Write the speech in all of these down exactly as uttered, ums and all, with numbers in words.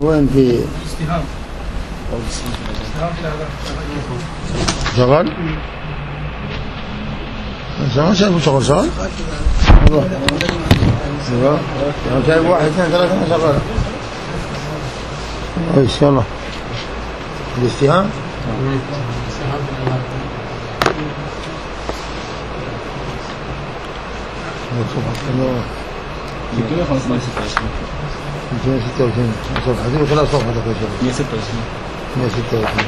وين في استهام استهام في الأذان شغال؟ ما شايفه شغل شغال؟ والله ايوه انا شايف واحد اثنين ثلاثة ما شغال. كويس يلا الاستهام مئتين وخمسة وستين مئتين وستة وعشرين صفحة دي وثلاث صفحات يا شباب مئة وستة وعشرين مئة وستة وعشرين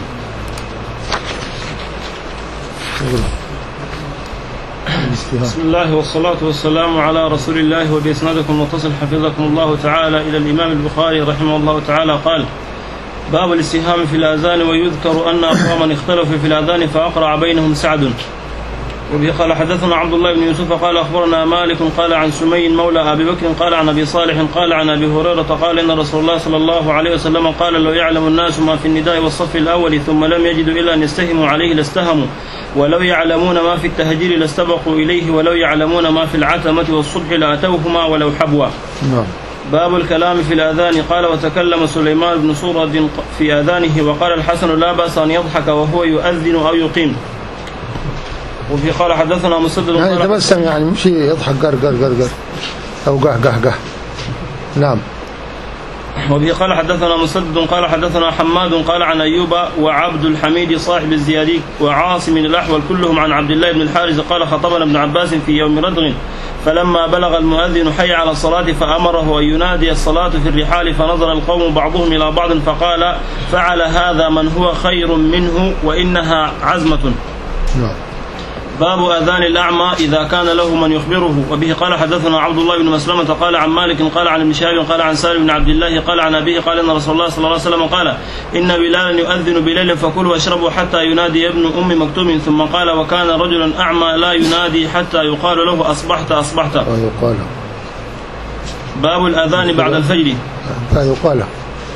بسم الله والصلاة والسلام على رسول الله وبإسنادكم المتصل حفظكم الله تعالى إلى الإمام البخاري رحمه الله تعالى قال: باب الاستهام في الآذان. ويذكر أن أقواما اختلفوا في الآذان فأقرع بينهم سعد. وبه قال حدثنا عبد الله بن يوسف قال أخبرنا مالك قال عن سمي مولى أبي بكر قال عن أبي صالح قال عن أبي هريرة قال إن رسول الله صلى الله عليه وسلم قال: لو يعلم الناس ما في النداء والصف الأول ثم لم يجدوا إلا أن يستهموا عليه لاستهموا، ولو يعلمون ما في التهجير لاستبقوا إليه، ولو يعلمون ما في العتمة والصبح لأتوهما ولو حبوا. نعم. باب الكلام في الآذان. قال: وتكلم سليمان بن سورد في آذانه، وقال الحسن: لا بأس أن يضحك وهو يؤذن أو يقيم. وفي قال حدثنا مسدد يعني تبسم يعني مش يضحك قر قر قر قر أو قه قه قه. نعم. وبه قال حدثنا مسدد قال حدثنا حماد قال عن أيوب وعبد الحميد صاحب الزيادي وعاصم الأحول كلهم عن عبد الله بن الحارث قال: خطبنا ابن عباس في يوم ردغ فلما بلغ المؤذن حي على الصلاة فأمره أن ينادي الصلاة في الرحال، فنظر القوم بعضهم إلى بعض فقال: فعل هذا من هو خير منه وإنها عزمة. نعم. باب آذان الأعمى إذا كان له من يخبره. وبه قال حدثنا عبد الله بن مسلمة قال عن مالك قال عن ابن شهاب قال عن سالم بن عبد الله قال عن أبيه قال إن رسول الله صلى الله عليه وسلم قال: إن بلالا يؤذن بليل فكلوا واشربوا حتى ينادي ابن أم مكتوم. ثم قال: وكان رجلا أعمى لا ينادي حتى يقال له أصبحت أصبحت. يقال. باب الآذان بعد الفجر. يقال.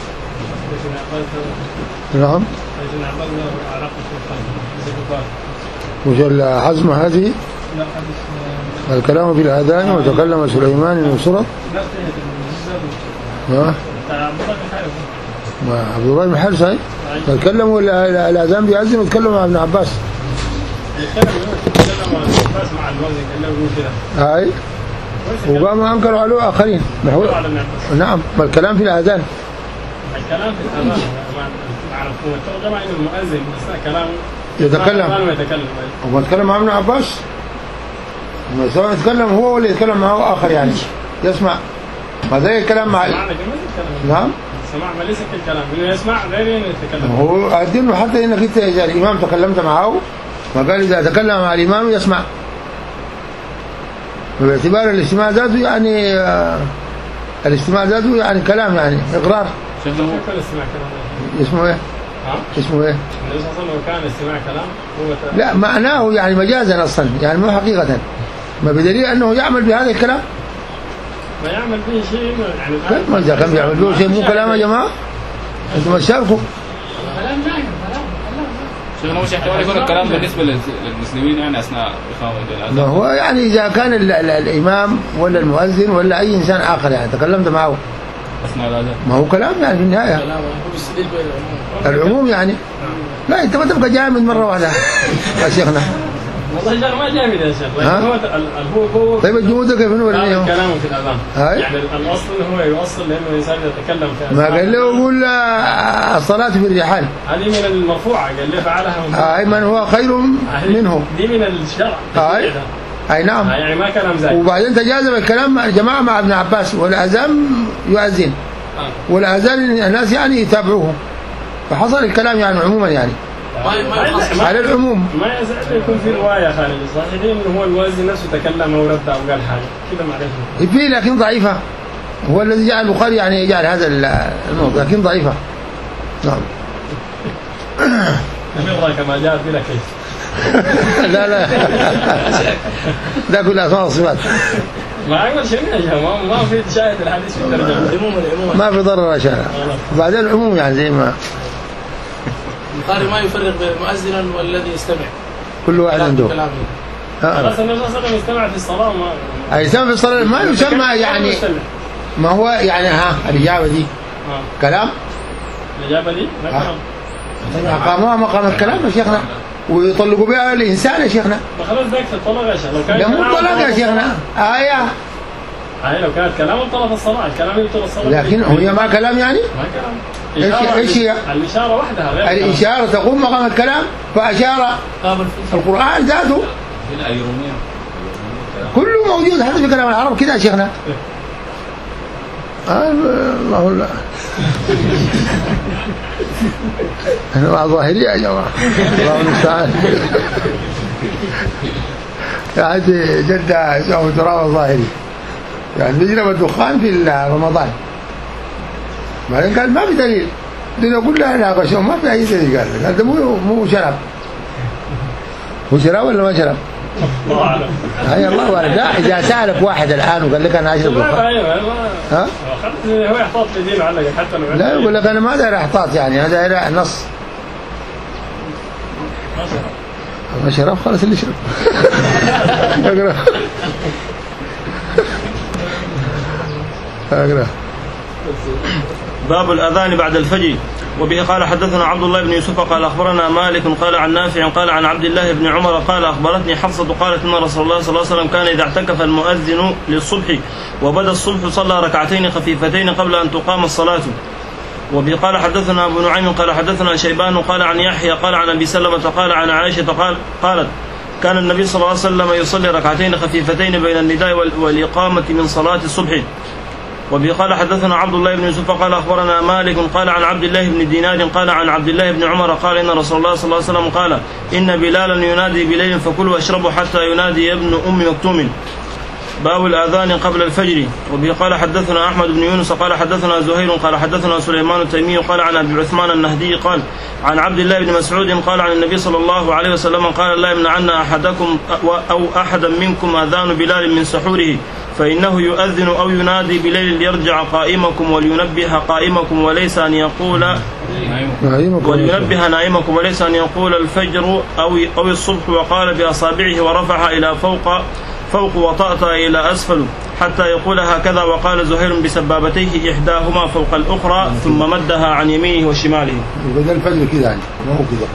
نعم. وش العزمة هذه؟ الكلام في الآذان. وتكلم سليمان بن سورد. ها؟ عبد الله بن حارث هاي تكلموا الآذان بيأذن وتكلموا مع ابن عباس. هاي وقاموا أنكروا عليه آخرين. نعم. والكلام في الآذان. الكلام في الآذان مع الترجمة إن المؤذن أثناء كلامه يتكلم هو يتكلم مع ابن عباس، سواء يتكلم هو ولا يتكلم معه آخر يعني يسمع. ما زي الكلام مع نعم سماع ما ليس كالكلام إنه يسمع غير إنه يتكلم. هو أدينه حتى إنك أنت إذا الإمام تكلمت معه فقال إذا تكلم مع الإمام يسمع، باعتبار الاستماع ذاته يعني الاستماع ذاته يعني كلام يعني إقرار. اسمه إيه؟ اسمه ايه؟ النبي صلى الله عليه وسلم كان استماع كلام هو لا معناه يعني مجازا اصلا يعني مو حقيقة، ما بدليل انه يعمل بهذا الكلام. ما يعمل به شيء يعني ما اذا كان يعمل به شيء مو كلام يا جماعة، انتم تشاركوا. كلام جاهل شيخنا وش احتمال يكون الكلام بالنسبة للمسلمين يعني اثناء إقامة الأذان؟ ما هو يعني اذا كان ال ال الامام ولا المؤذن ولا اي انسان اخر يعني تكلمت معه أثناء الأذان ما هو كلام يعني في النهاية العموم يعني. لا انت ما تبقى جامد مرة واحدة يا شيخنا. والله ما جامد يا شيخ. هو هو طيب الجمود كيف نقول اليوم كلامه في الأذان يعني الأصل هو يوصل لأنه الإنسان يتكلم في ما قال له يقول الصلاة في الرحال هذه من المرفوعة قال له فعلها أي من هو خير منه دي من الشرع أي أي نعم يعني ما كلام زي. وبعدين تجاذب الكلام مع جماعة مع ابن عباس والأذان يؤذن والأذان الناس يعني يتابعوه فحصل الكلام يعني عموما يعني على العموم. ما يزال يكون في رواية خالد الصحيحين إنه هو المؤذن نفسه تكلم أو رد أو قال حاجة كده معرفة في لكن ضعيفة. هو الذي جعل البخاري يعني يجعل هذا الموضوع لكن ضعيفة. نعم. مرة كما جاءت بلا كيف. لا لا ده كل أسماء الصفات. ما أقول شيء يا جماعة ما في شاهد الحديث في الترجمة. ما في ضرر يا شيخ. بعدين العموم يعني زي ما البخاري ما يفرق بين المؤذن والذي يستمع كل واحد عنده. خلاص النبي صلى الله عليه وسلم يستمع في الصلاة ما يستمع في الصلاة ما يسمى يعني ما هو يعني ها الإجابة دي كلام الإجابة دي ما كلام. أقاموها مقام الكلام يا شيخنا ويطلقوا بها الإنسان يا شيخنا. خلاص ذاك الطلاق يا شيخ. لو كان ده مو طلاق يا شيخنا. آية. هاي لو كانت كلام انطلق الصلاة، الكلام يبطل الصلاة. لكن هي ما كلام يعني؟ ما كلام. ايش ايش هي؟ الإشارة وحدها غير الإشارة تقوم مقام الكلام فأشار القرآن ذاته. كله موجود حتى في كلام العرب كده يا شيخنا. آه الله لا. أنا مع ظاهري يا جماعة. الله المستعان. يعني جدة سووا تراب ظاهري. يعني نجرب الدخان في رمضان. بعدين قال ما في دليل. الدنيا كلها ناقشوا ما في أي دليل. قال قال ده مو مو شراب. هو شراب ولا ما شراب؟ الله أعلم. هاي الله أعلم. لا إذا سألك واحد الآن وقال لك أنا أشرب دخان. ها؟ هو يحتاط لدين علق حتى لو. لا يقول لك أنا ما داير احتاط يعني هذا داير نص. ما شرب. ما شرب خلاص اللي يشرب. اقرأ. اقرأ. باب الأذان بعد الفجر. وبه قال حدثنا عبد الله بن يوسف قال أخبرنا مالك قال عن نافع قال عن عبد الله بن عمر قال أخبرتني حفصة قالت إن رسول الله صلى الله عليه وسلم كان إذا اعتكف المؤذن للصبح وبدا الصبح صلى ركعتين خفيفتين قبل أن تقام الصلاة. وبه قال حدثنا أبو نعيم قال حدثنا شيبان قال عن يحيى قال عن أبي سلمة قال عن عائشة قال قالت كان النبي صلى الله عليه وسلم يصلي ركعتين خفيفتين بين النداء والإقامة من صلاة الصبح. وبه قال حدثنا عبد الله بن يوسف قال أخبرنا مالك قال عن عبد الله بن دينار قال عن عبد الله بن عمر قال إن رسول الله صلى الله عليه وسلم قال إن بلالا ينادي بليل فكلوا واشربوا حتى ينادي ابن أم مكتوم. باب الآذان قبل الفجر. وبه قال حدثنا أحمد بن يونس قال حدثنا زهير قال حدثنا سليمان التيمي قال عن أبي عثمان النهدي قال عن عبد الله بن مسعود قال عن النبي صلى الله عليه وسلم قال لا يمنعن أحدكم أو أحدا منكم آذان بلال من سحوره فإنه يؤذن أو ينادي بليل ليرجع قائمكم ولينبه قائمكم وليس أن يقول ولينبه نائمكم وليس أن يقول الفجر أو أو الصبح وقال بأصابعه ورفعها إلى فوق فوق وطأطأ إلى أسفل حتى يقول هكذا. وقال زهير بسبابتيه إحداهما فوق الأخرى ثم مدها عن يمينه وشماله. بدل الفجر كذا يعني ما هو كذا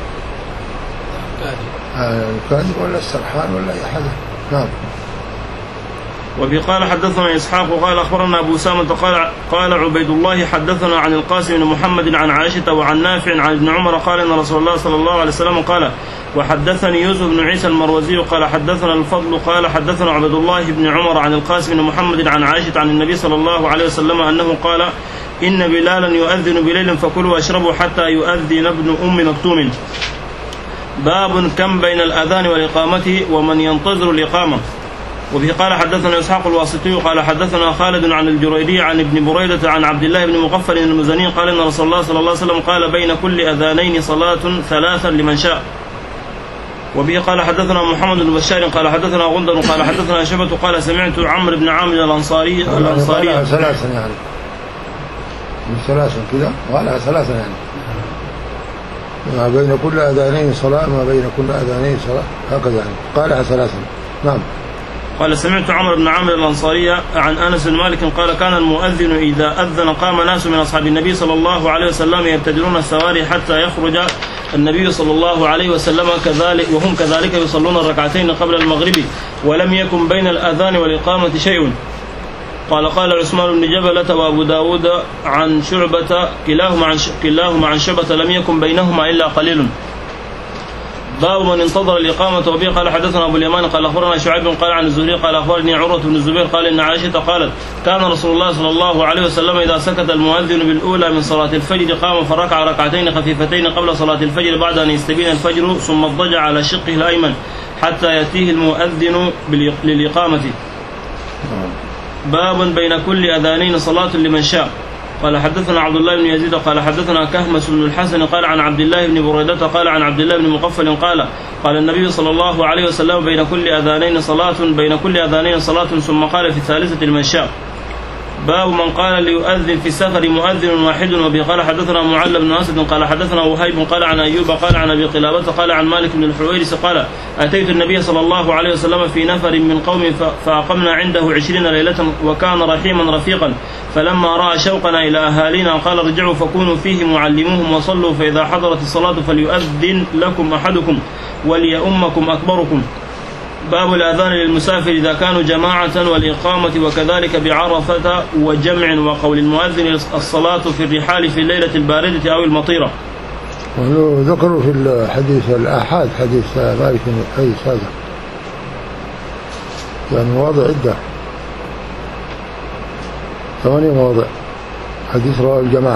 الكاذب ولا السرحان ولا أي حاجة. نعم. وبه قال حدثنا إسحاق وقال أخبرنا أبو سامة قال قال عبيد الله حدثنا عن القاسم بن محمد عن عائشة وعن نافع عن ابن عمر قال إن رسول الله صلى الله عليه وسلم قال وحدثني يوسف بن عيسى المروزي قال حدثنا الفضل قال حدثنا عبد الله بن عمر عن القاسم بن محمد عن عائشة عن النبي صلى الله عليه وسلم أنه قال إن بلالا يؤذن بليل فكلوا واشربوا حتى يؤذن ابن أم مكتوم. باب كم بين الأذان والإقامة ومن ينتظر الإقامة. وبه قال حدثنا إسحاق الواسطي قال حدثنا خالد عن الجريري عن ابن بريدة عن عبد الله بن مغفل المزني قال إن رسول الله صلى الله عليه وسلم قال بين كل أذانين صلاة ثلاثا لمن شاء. وبه قال حدثنا محمد بن بشار قال حدثنا غندر قال حدثنا شبة قال سمعت عمرو بن عامر الأنصاري الأنصاري ثلاثا يعني مش ثلاثا كذا ولا ثلاثا يعني ما بين كل أذانين صلاة ما بين كل أذانين صلاة هكذا يعني قالها ثلاثا. نعم. قال سمعت عمرو بن عامر الأنصاري عن أنس بن مالك قال كان المؤذن إذا أذن قام ناس من أصحاب النبي صلى الله عليه وسلم يبتدرون السواري حتى يخرج النبي صلى الله عليه وسلم كذلك وهم كذلك يصلون الركعتين قبل المغرب ولم يكن بين الأذان والإقامة شيء. قال قال عثمان بن جبلة وأبو داود عن شعبة كلاهما عن كلاهما عن شعبة لم يكن بينهما إلا قليل. باب من انتظر الإقامة. وبه قال حدثنا أبو اليمان قال أخبرنا شعيب قال عن الزهري قال أخبرني عروة بن الزبير قال إن عائشة قالت كان رسول الله صلى الله عليه وسلم إذا سكت المؤذن بالأولى من صلاة الفجر قام فركع ركعتين خفيفتين قبل صلاة الفجر بعد أن يستبين الفجر ثم اضطجع على شقه الأيمن حتى يأتيه المؤذن للإقامة. باب بين كل أذانين صلاة لمن شاء. قال حدثنا عبد الله بن يزيد قال حدثنا كهمس بن الحسن قال عن عبد الله بن بريدة قال عن عبد الله بن مغفل قال قال النبي صلى الله عليه وسلم بين كل أذانين صلاة بين كل أذانين صلاة ثم قال في الثالثة لمن شاء. باب من قال ليؤذن في السفر مؤذن واحد. وبه قال حدثنا معل بن اسد قال حدثنا وهيب قال عن ايوب قال عن ابي قلابه قال عن مالك بن الحويرث قال اتيت النبي صلى الله عليه وسلم في نفر من قوم فاقمنا عنده عشرين ليله وكان رحيما رفيقا فلما راى شوقنا الى اهالينا قال ارجعوا فكونوا فيه معلموهم وصلوا فاذا حضرت الصلاه فليؤذن لكم احدكم وليؤمكم اكبركم. باب الأذان للمسافر إذا كانوا جماعة والإقامة وكذلك بعرفة وجمع وقول المؤذن الصلاة في الرحال في الليلة الباردة أو المطيرة. ذكروا في الحديث الآحاد حديث مالك بن الحويرث هذا يعني مواضع عدة ثمانية مواضع حديث رواه الجماعة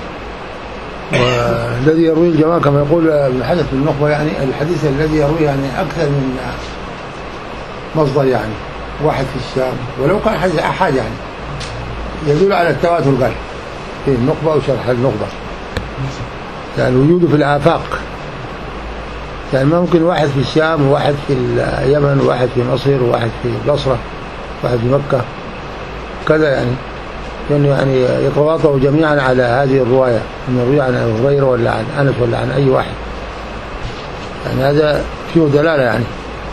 والذي يروي الجماعة كما يقول ابن حجر في النخبة يعني الحديث الذي يروي يعني أكثر من مصدر يعني واحد في الشام ولو كان حديث أحد يعني يدل على التواتر قال في النخبة وشرح النخبة يعني وجوده في الآفاق يعني ممكن واحد في الشام وواحد في اليمن وواحد في مصر وواحد في البصرة وواحد في مكة كذا يعني يعني يعني يتواطؤوا جميعا على هذه الرواية من الرواية عن أبي هريرة ولا عن أنس ولا عن أي واحد يعني هذا فيه دلالة يعني.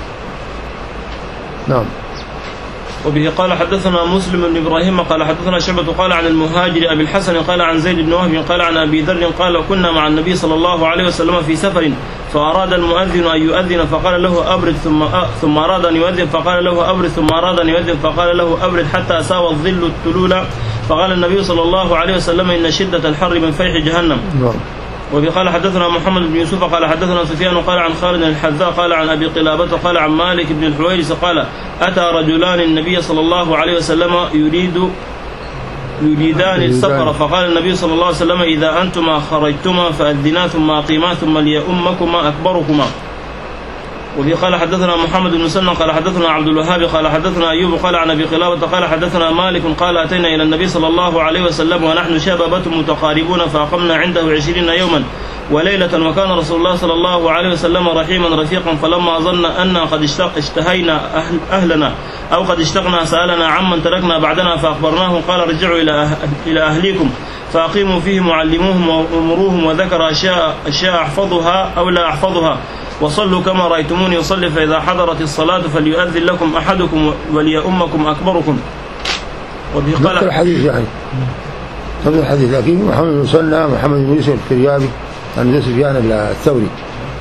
نعم. وبه قال حدثنا مسلم بن إبراهيم قال حدثنا شعبة قال عن المهاجر أبي الحسن قال عن زيد بن وهب قال عن أبي ذر قال كنا مع النبي صلى الله عليه وسلم في سفر فأراد المؤذن أن يؤذن فقال له أبرد ثم ثم أراد أن يؤذن فقال له أبرد ثم أراد أن يؤذن فقال له أبرد حتى ساوى الظل التلول فقال النبي صلى الله عليه وسلم إن شدة الحر من فيح جهنم. نعم. وبه قال حدثنا محمد بن يوسف قال حدثنا سفيان قال عن خالد الحذاء قال عن أبي قلابة قال عن مالك بن الحويرث قال أتى رجلان النبي صلى الله عليه وسلم يريد يريدان السفر فقال النبي صلى الله عليه وسلم إذا أنتما خرجتما فأذنا ثم أقيما ثم ليؤمكما أكبركما. وفي قال حدثنا محمد بن مسلم قال حدثنا عبد الوهاب قال حدثنا أيوب قال عن أبي قلابة قال حدثنا مالك قال أتينا إلى النبي صلى الله عليه وسلم ونحن شبابة متقاربون فأقمنا عنده عشرين يوما وليلة وكان رسول الله صلى الله عليه وسلم رحيما رفيقا فلما ظن أننا قد اشتهينا أهل أهلنا أو قد اشتقنا سألنا عمن تركنا بعدنا فأخبرناه قال ارجعوا إلى إلى أهليكم فأقيموا فيهم وعلموهم وأمروهم وذكر أشياء أشياء أحفظها أو لا أحفظها وصلوا كما رأيتموني يصلي فإذا حضرت الصلاة فليؤذن لكم أحدكم وليؤمكم أكبركم. وبه قال الحديث يعني هذا الحديث لكن محمد بن مسلم محمد بن يوسف الفريابي عن يوسف يعني الثوري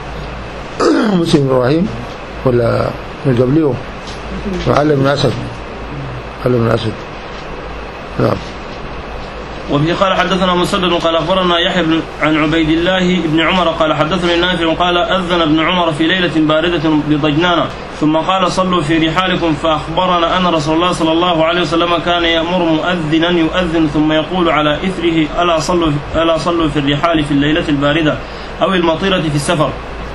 مسلم بن إبراهيم ولا من قبله وعلي بن أسد علي بن أسد. نعم. وبه قال حدثنا مسدد قال أخبرنا يحيى عن عبيد الله بن عمر قال حدثني نافع قال أذن ابن عمر في ليلة باردة بضجنان ثم قال صلوا في رحالكم فأخبرنا أن رسول الله صلى الله عليه وسلم كان يأمر مؤذنا يؤذن ثم يقول على إثره ألا صلوا ألا صلوا في الرحال في الليلة الباردة أو المطيرة في السفر.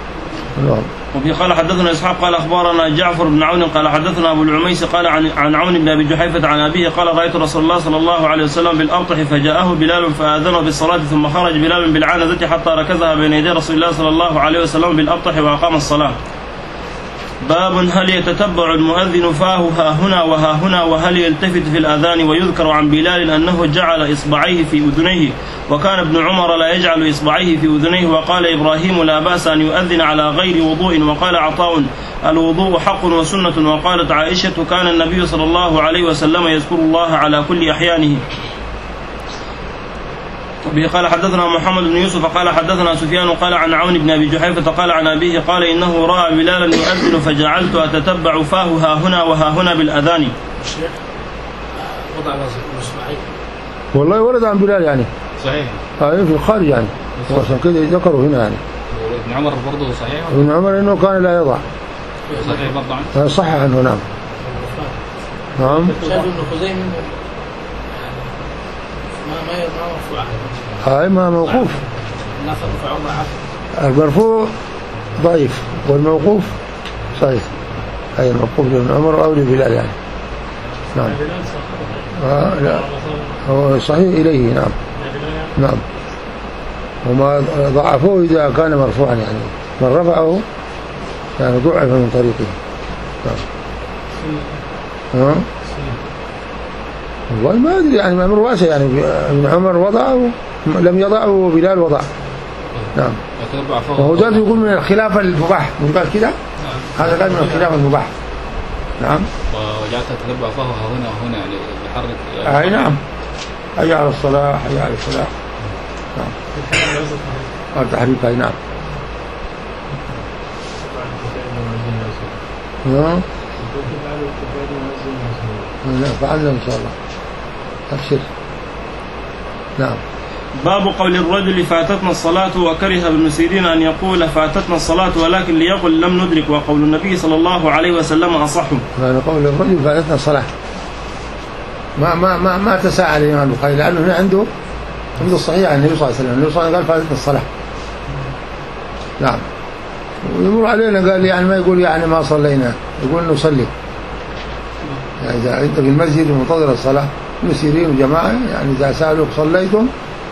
وفي قال حدثنا إسحاق قال أخبرنا جعفر بن عون قال حدثنا أبو العميس قال عن عن عون بن أبي جحيفة عن أبيه قال رأيت رسول الله صلى الله عليه وسلم بالأبطح فجاءه بلال فآذنه بالصلاة ثم خرج بلال بالعنزة حتى ركزها بين يدي رسول الله صلى الله عليه وسلم بالأبطح وأقام الصلاة. باب هل يتتبع المؤذن فاه ها هنا وها هنا وهل يلتفت في الأذان ويذكر عن بلال أنه جعل إصبعيه في أذنيه وكان ابن عمر لا يجعل إصبعيه في أذنيه وقال إبراهيم لا بأس أن يؤذن على غير وضوء وقال عطاء الوضوء حق وسنة وقالت عائشة كان النبي صلى الله عليه وسلم يذكر الله على كل أحيانه. به قال حدثنا محمد بن يوسف قال حدثنا سفيان قال عن عون بن أبي جحيفة قال عن أبيه قال إنه رأى بلالا يؤذن فجعلت أتتبع فاه ها هنا وها هنا بالأذان. والله ورد عن بلال يعني صحيح آه في الخارج يعني عشان كده ذكروا هنا يعني. ابن عمر برضه صحيح ابن عمر إنه كان لا يضع صحيح برضه عنه صحح عنه. نعم نعم. شاهد ابن خزيمة ما ما مرفوع هاي ما موقوف المرفوع ضعيف والموقوف صحيح. أي الموقوف لابن عمر أو لبلال يعني. نعم آه لا هو صحيح إليه. نعم نعم. وما ضعفوه إذا كان مرفوعا يعني من رفعه يعني ضعف من طريقه. نعم ها والله ما أدري يعني ما واسع يعني ابن عمر وضعه لم يضعه بلال وضع. نعم. وهو ذاته يقول من الخلاف المباح مش قال كده؟ هذا قال من الخلاف المباح. نعم. وجعلت تتبع فهو هنا وهنا يعني يحرك. أي نعم. حي على الصلاة حي على الصلاة. نعم. التحريك أي نعم. ها؟ لا فعلنا إن شاء الله. أبشر. نعم. باب قول الرجل فاتتنا الصلاة وكره ابن سيرين أن يقول فاتتنا الصلاة ولكن ليقل لم ندرك، وقول النبي صلى الله عليه وسلم أصح. هذا قول الرجل فاتتنا الصلاة ما ما ما ما تساءل الإمام البخاري لأنه هنا عنده عنده الصحيح عن النبي صلى الله عليه وسلم. النبي صلى الله عليه وسلم قال فاتتنا الصلاة. نعم. ويمر علينا قال يعني ما يقول يعني ما صلينا، يقول نصلي. يعني إذا أنت في المسجد ومنتظر الصلاة ابن سيرين وجماعة يعني إذا سألوك صليتم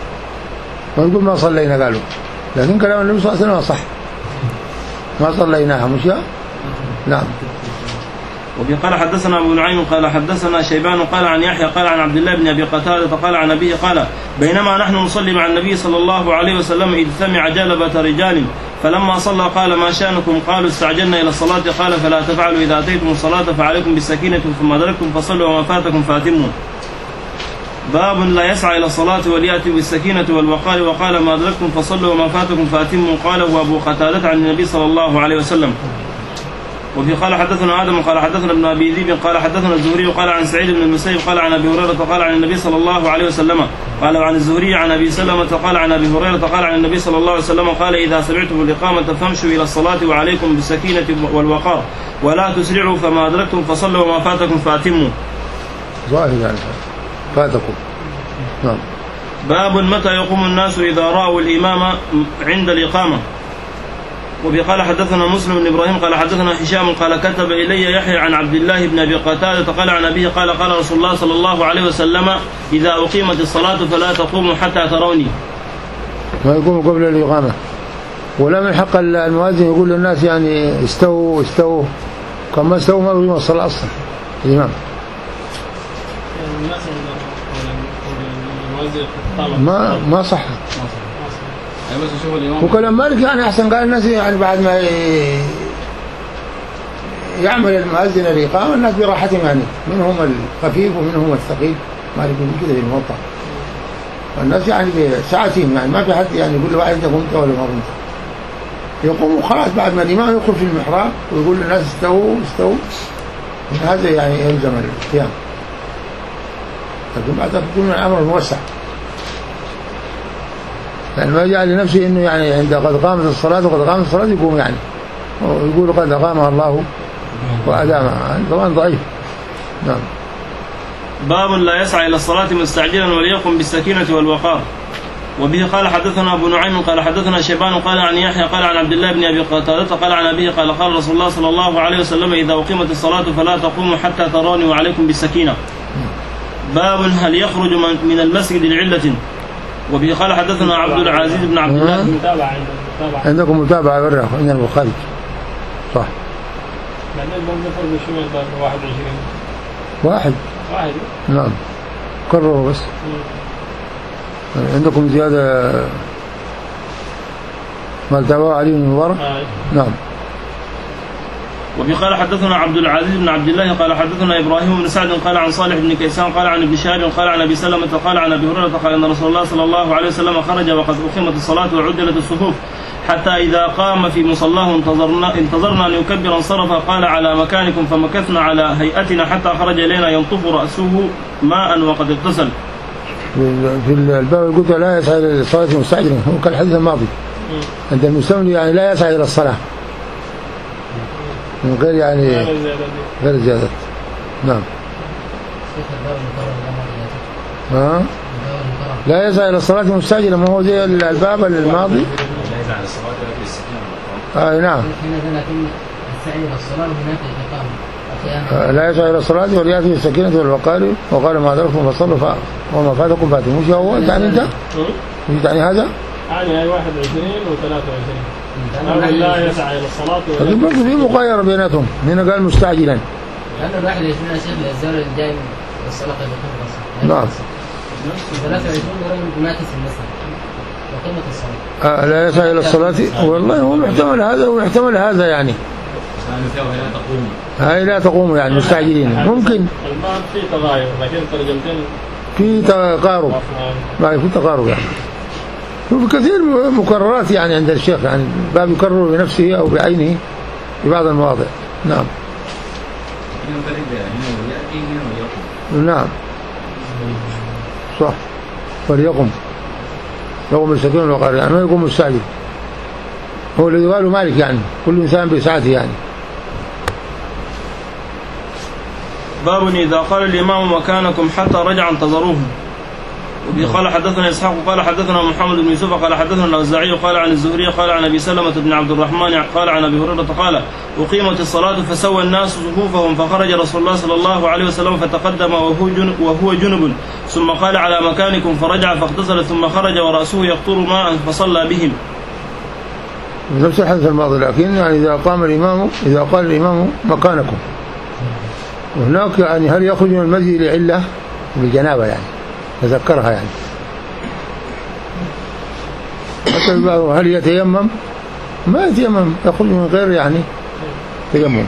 ما نقول ما صلينا قالوا، لكن كلام النبي صلى الله عليه وسلم صح ما صليناها مش يا؟ نعم. وفي قال حدثنا أبو نعيم قال حدثنا شيبان قال عن يحيى قال عن عبد الله بن أبي قتادة قال عن أبيه قال بينما نحن نصلي مع النبي صلى الله عليه وسلم إذ سمع جلبة رجال فلما صلى قال ما شأنكم؟ قالوا استعجلنا إلى الصلاة. قال فلا تفعلوا إذا أتيتم الصلاة فعليكم بالسكينة ثم أدركتم فصلوا وما فاتكم فاتموا. باب لا يسعى إلى الصلاة وليأتي بالسكينة والوقار، وقال ما أدركتم فصلوا وما فاتكم فاتموا. قاله أبو قتادة عن النبي صلى الله عليه وسلم. وفي قال حدثنا آدم قال حدثنا ابن أبي ذئب قال حدثنا الزهري قال عن سعيد بن المسيب قال عن أبي هريرة قال عن النبي صلى الله عليه وسلم. قال عن الزهري عن أبي سلمة قال عن أبي هريرة قال عن النبي صلى الله عليه وسلم قال إذا سمعتم الإقامة فامشوا إلى الصلاة وعليكم بالسكينة والوقار ولا تسرعوا فما أدركتم فصلوا وما فاتكم فاتموا. ظاهر يعني فاتكم. نعم. باب متى يقوم الناس إذا رأوا الإمام عند الإقامة. وبقال حدثنا مسلم بن إبراهيم قال حدثنا هشام قال كتب إلي يحيى عن عبد الله بن أبي قتادة قال عن أبيه قال قال رسول الله صلى الله عليه وسلم إذا أقيمت الصلاة فلا تقوموا حتى تروني. ما يقوم قبل الإقامة، ولا من حق المؤذن يقول للناس يعني استووا استووا، كما استووا ما يقيم الصلاة أصلا الإمام. ما ما صح. وكلام مالك يعني أحسن قال الناس يعني بعد ما يعمل المؤذن الإقامة الناس براحتهم يعني منهم الخفيف ومنهم الثقيل. مالك يقول كده في الموطأ والناس يعني بساعتهم يعني ما في حد يعني يقول له واحد أنت قمت ولا ما قمت. يقوم خلاص بعد ما الإمام يدخل في المحراب ويقول للناس استووا استووا هذا يعني يلزم القيام. لكن بعد تكون الأمر موسع يعني ما يجعل لنفسه إنه يعني عند قد قامت الصلاة وقد قامت الصلاة يقوم يعني ويقول قد أقامها الله وأدامها، طبعا ضعيف. نعم. باب لا يسعى إلى الصلاة مستعجلا وليقم بالسكينة والوقار. وبه قال حدثنا أبو نعيم قال حدثنا شيبان قال عن يحيى قال عن عبد الله بن أبي قتادة قال عن أبيه قال قال رسول الله صلى الله عليه وسلم إذا أقيمت الصلاة فلا تقوموا حتى تروني وعليكم بالسكينة. باب هل يخرج من المسجد لعلة. وبه قال حدثنا عبد العزيز بن عبد الله. متابعة عندكم متابعة برا عند البخاري صح. بعدين برضه فرق شوية باب واحد وعشرين. واحد. واحد. نعم. كرروا بس. عندكم زيادة ما تابعوا علي بن مبارك. نعم. وفي قال حدثنا عبد العزيز بن عبد الله قال حدثنا إبراهيم بن سعد قال عن صالح بن كيسان قال عن ابن شهاب قال عن أبي سلمة قال عن أبي هريرة قال أن رسول الله صلى الله عليه وسلم خرج وقد أقيمت الصلاة وعدلت الصفوف حتى إذا قام في مصلاه انتظرنا انتظرنا أن يكبر انصرف قال على مكانكم فمكثنا على هيئتنا حتى خرج إلينا ينطف رأسه ماء وقد اغتسل. في الباب قلت لا يسعى إلى الصلاة مستعجلا هو كالحديث الماضي عند المستملي يعني لا يسعى إلى الصلاة من غير يعني غير زيادة. نعم. ها لا يسعى إلى الصلاة مستعجلا ما هو زي الباب الماضي. لا يسعى إلى الصلاة ولكن السكينة. آه نعم. السعي إلى الصلاة هناك الإقامة. لا يسعى إلى الصلاة وليأتي بالسكينة والوقار وقال ما أدركتم فصلوا وما فاتكم فاتموا. مش هو يعني أنت؟ مش يعني هذا؟ يعني واحد وعشرين وثلاثة وعشرين. لا يسعى إلى الصلاة. لكن برضه في مقايرة بيناتهم. هنا قال مستعجلا. لأن الواحد وعشرين يا شيخ الزول الجاي الصلاة قد يكون نعم. ثلاثة وعشرين درجة يناقص المسألة وقيمة الصلاة. آه لا يسعى إلى الصلاة. والله هو محتمل هذا ويحتمل هذا يعني. هاي لا تقوم يعني مستعجلين ممكن. الباب في تغاير لكن ترجمتين في تقارب. ما في تقارب يعني. وفي كثير مكررات يعني عند الشيخ يعني باب يكرر بنفسه أو بعينه في بعض المواضع. نعم. نعم. صح. فليقم. يقوم السكين والوقار يعني ما يقوم مستعجل. هو الذي قاله مالك يعني كل إنسان بساعته يعني. باب إذا قال الإمام مكانكم حتى رجع انتظروه. وبه قال حدثنا إسحاق قال حدثنا محمد بن يوسف قال حدثنا الأوزاعي قال عن الزهري قال عن أبي سلمة بن عبد الرحمن قال عن أبي هريرة قال أقيمت الصلاة فسوى الناس صفوفهم فخرج رسول الله صلى الله عليه وسلم فتقدم وهو جنب, وهو جنب ثم قال على مكانكم فرجع فاغتسل ثم خرج ورأسه يقطر ماء فصلى بهم. نفس الحديث الماضي لكن يعني إذا قام الإمام إذا قال الإمام مكانكم وهناك يعني هل يخرج من المسجد لعلة بالجنابة يعني تذكرها يعني هل يتيمم ما يتيمم يخرج من غير يعني تيمم.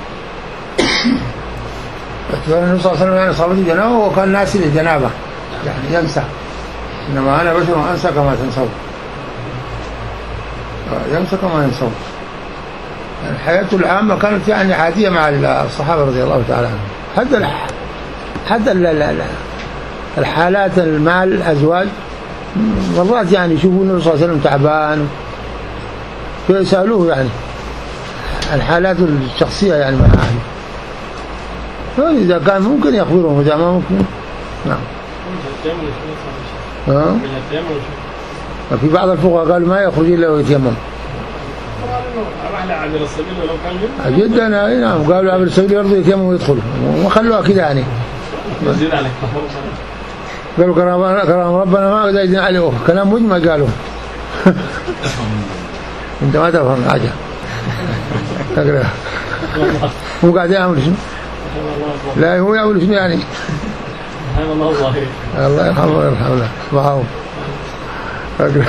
اعتبار النبي صلى الله عليه وسلم يعني صلاة الجنابة وكان ناسي للجنابة يعني ينسى إنما أنا بشر أنسى كما تنسون ينسى كما ينسون يعني حياته العامة كانت يعني عادية مع الصحابة رضي الله تعالى عنهم حتى حتى الحالات مع الأزواج مرات يعني يشوفون النبي صلى الله عليه وسلم تعبان فيسألوه يعني الحالات الشخصية يعني مع أهله فإذا كان ممكن يخبرهم إذا ما ممكن نعم. ها؟ في بعض الفقهاء قالوا ما يخرج إلا ويتيمم جدا نعم قالوا عبر السبيل يرضي يتيمم ويدخل وما خلوها كده يعني قالوا كرام ربنا ما قد يدين عليه كلام مجمع قالوا انت ما تفهم حاجة تقرأ هو قاعد يعمل شنو لا هو يعمل شنو يعني الله يرحمه ويرحمه معه تقرأ.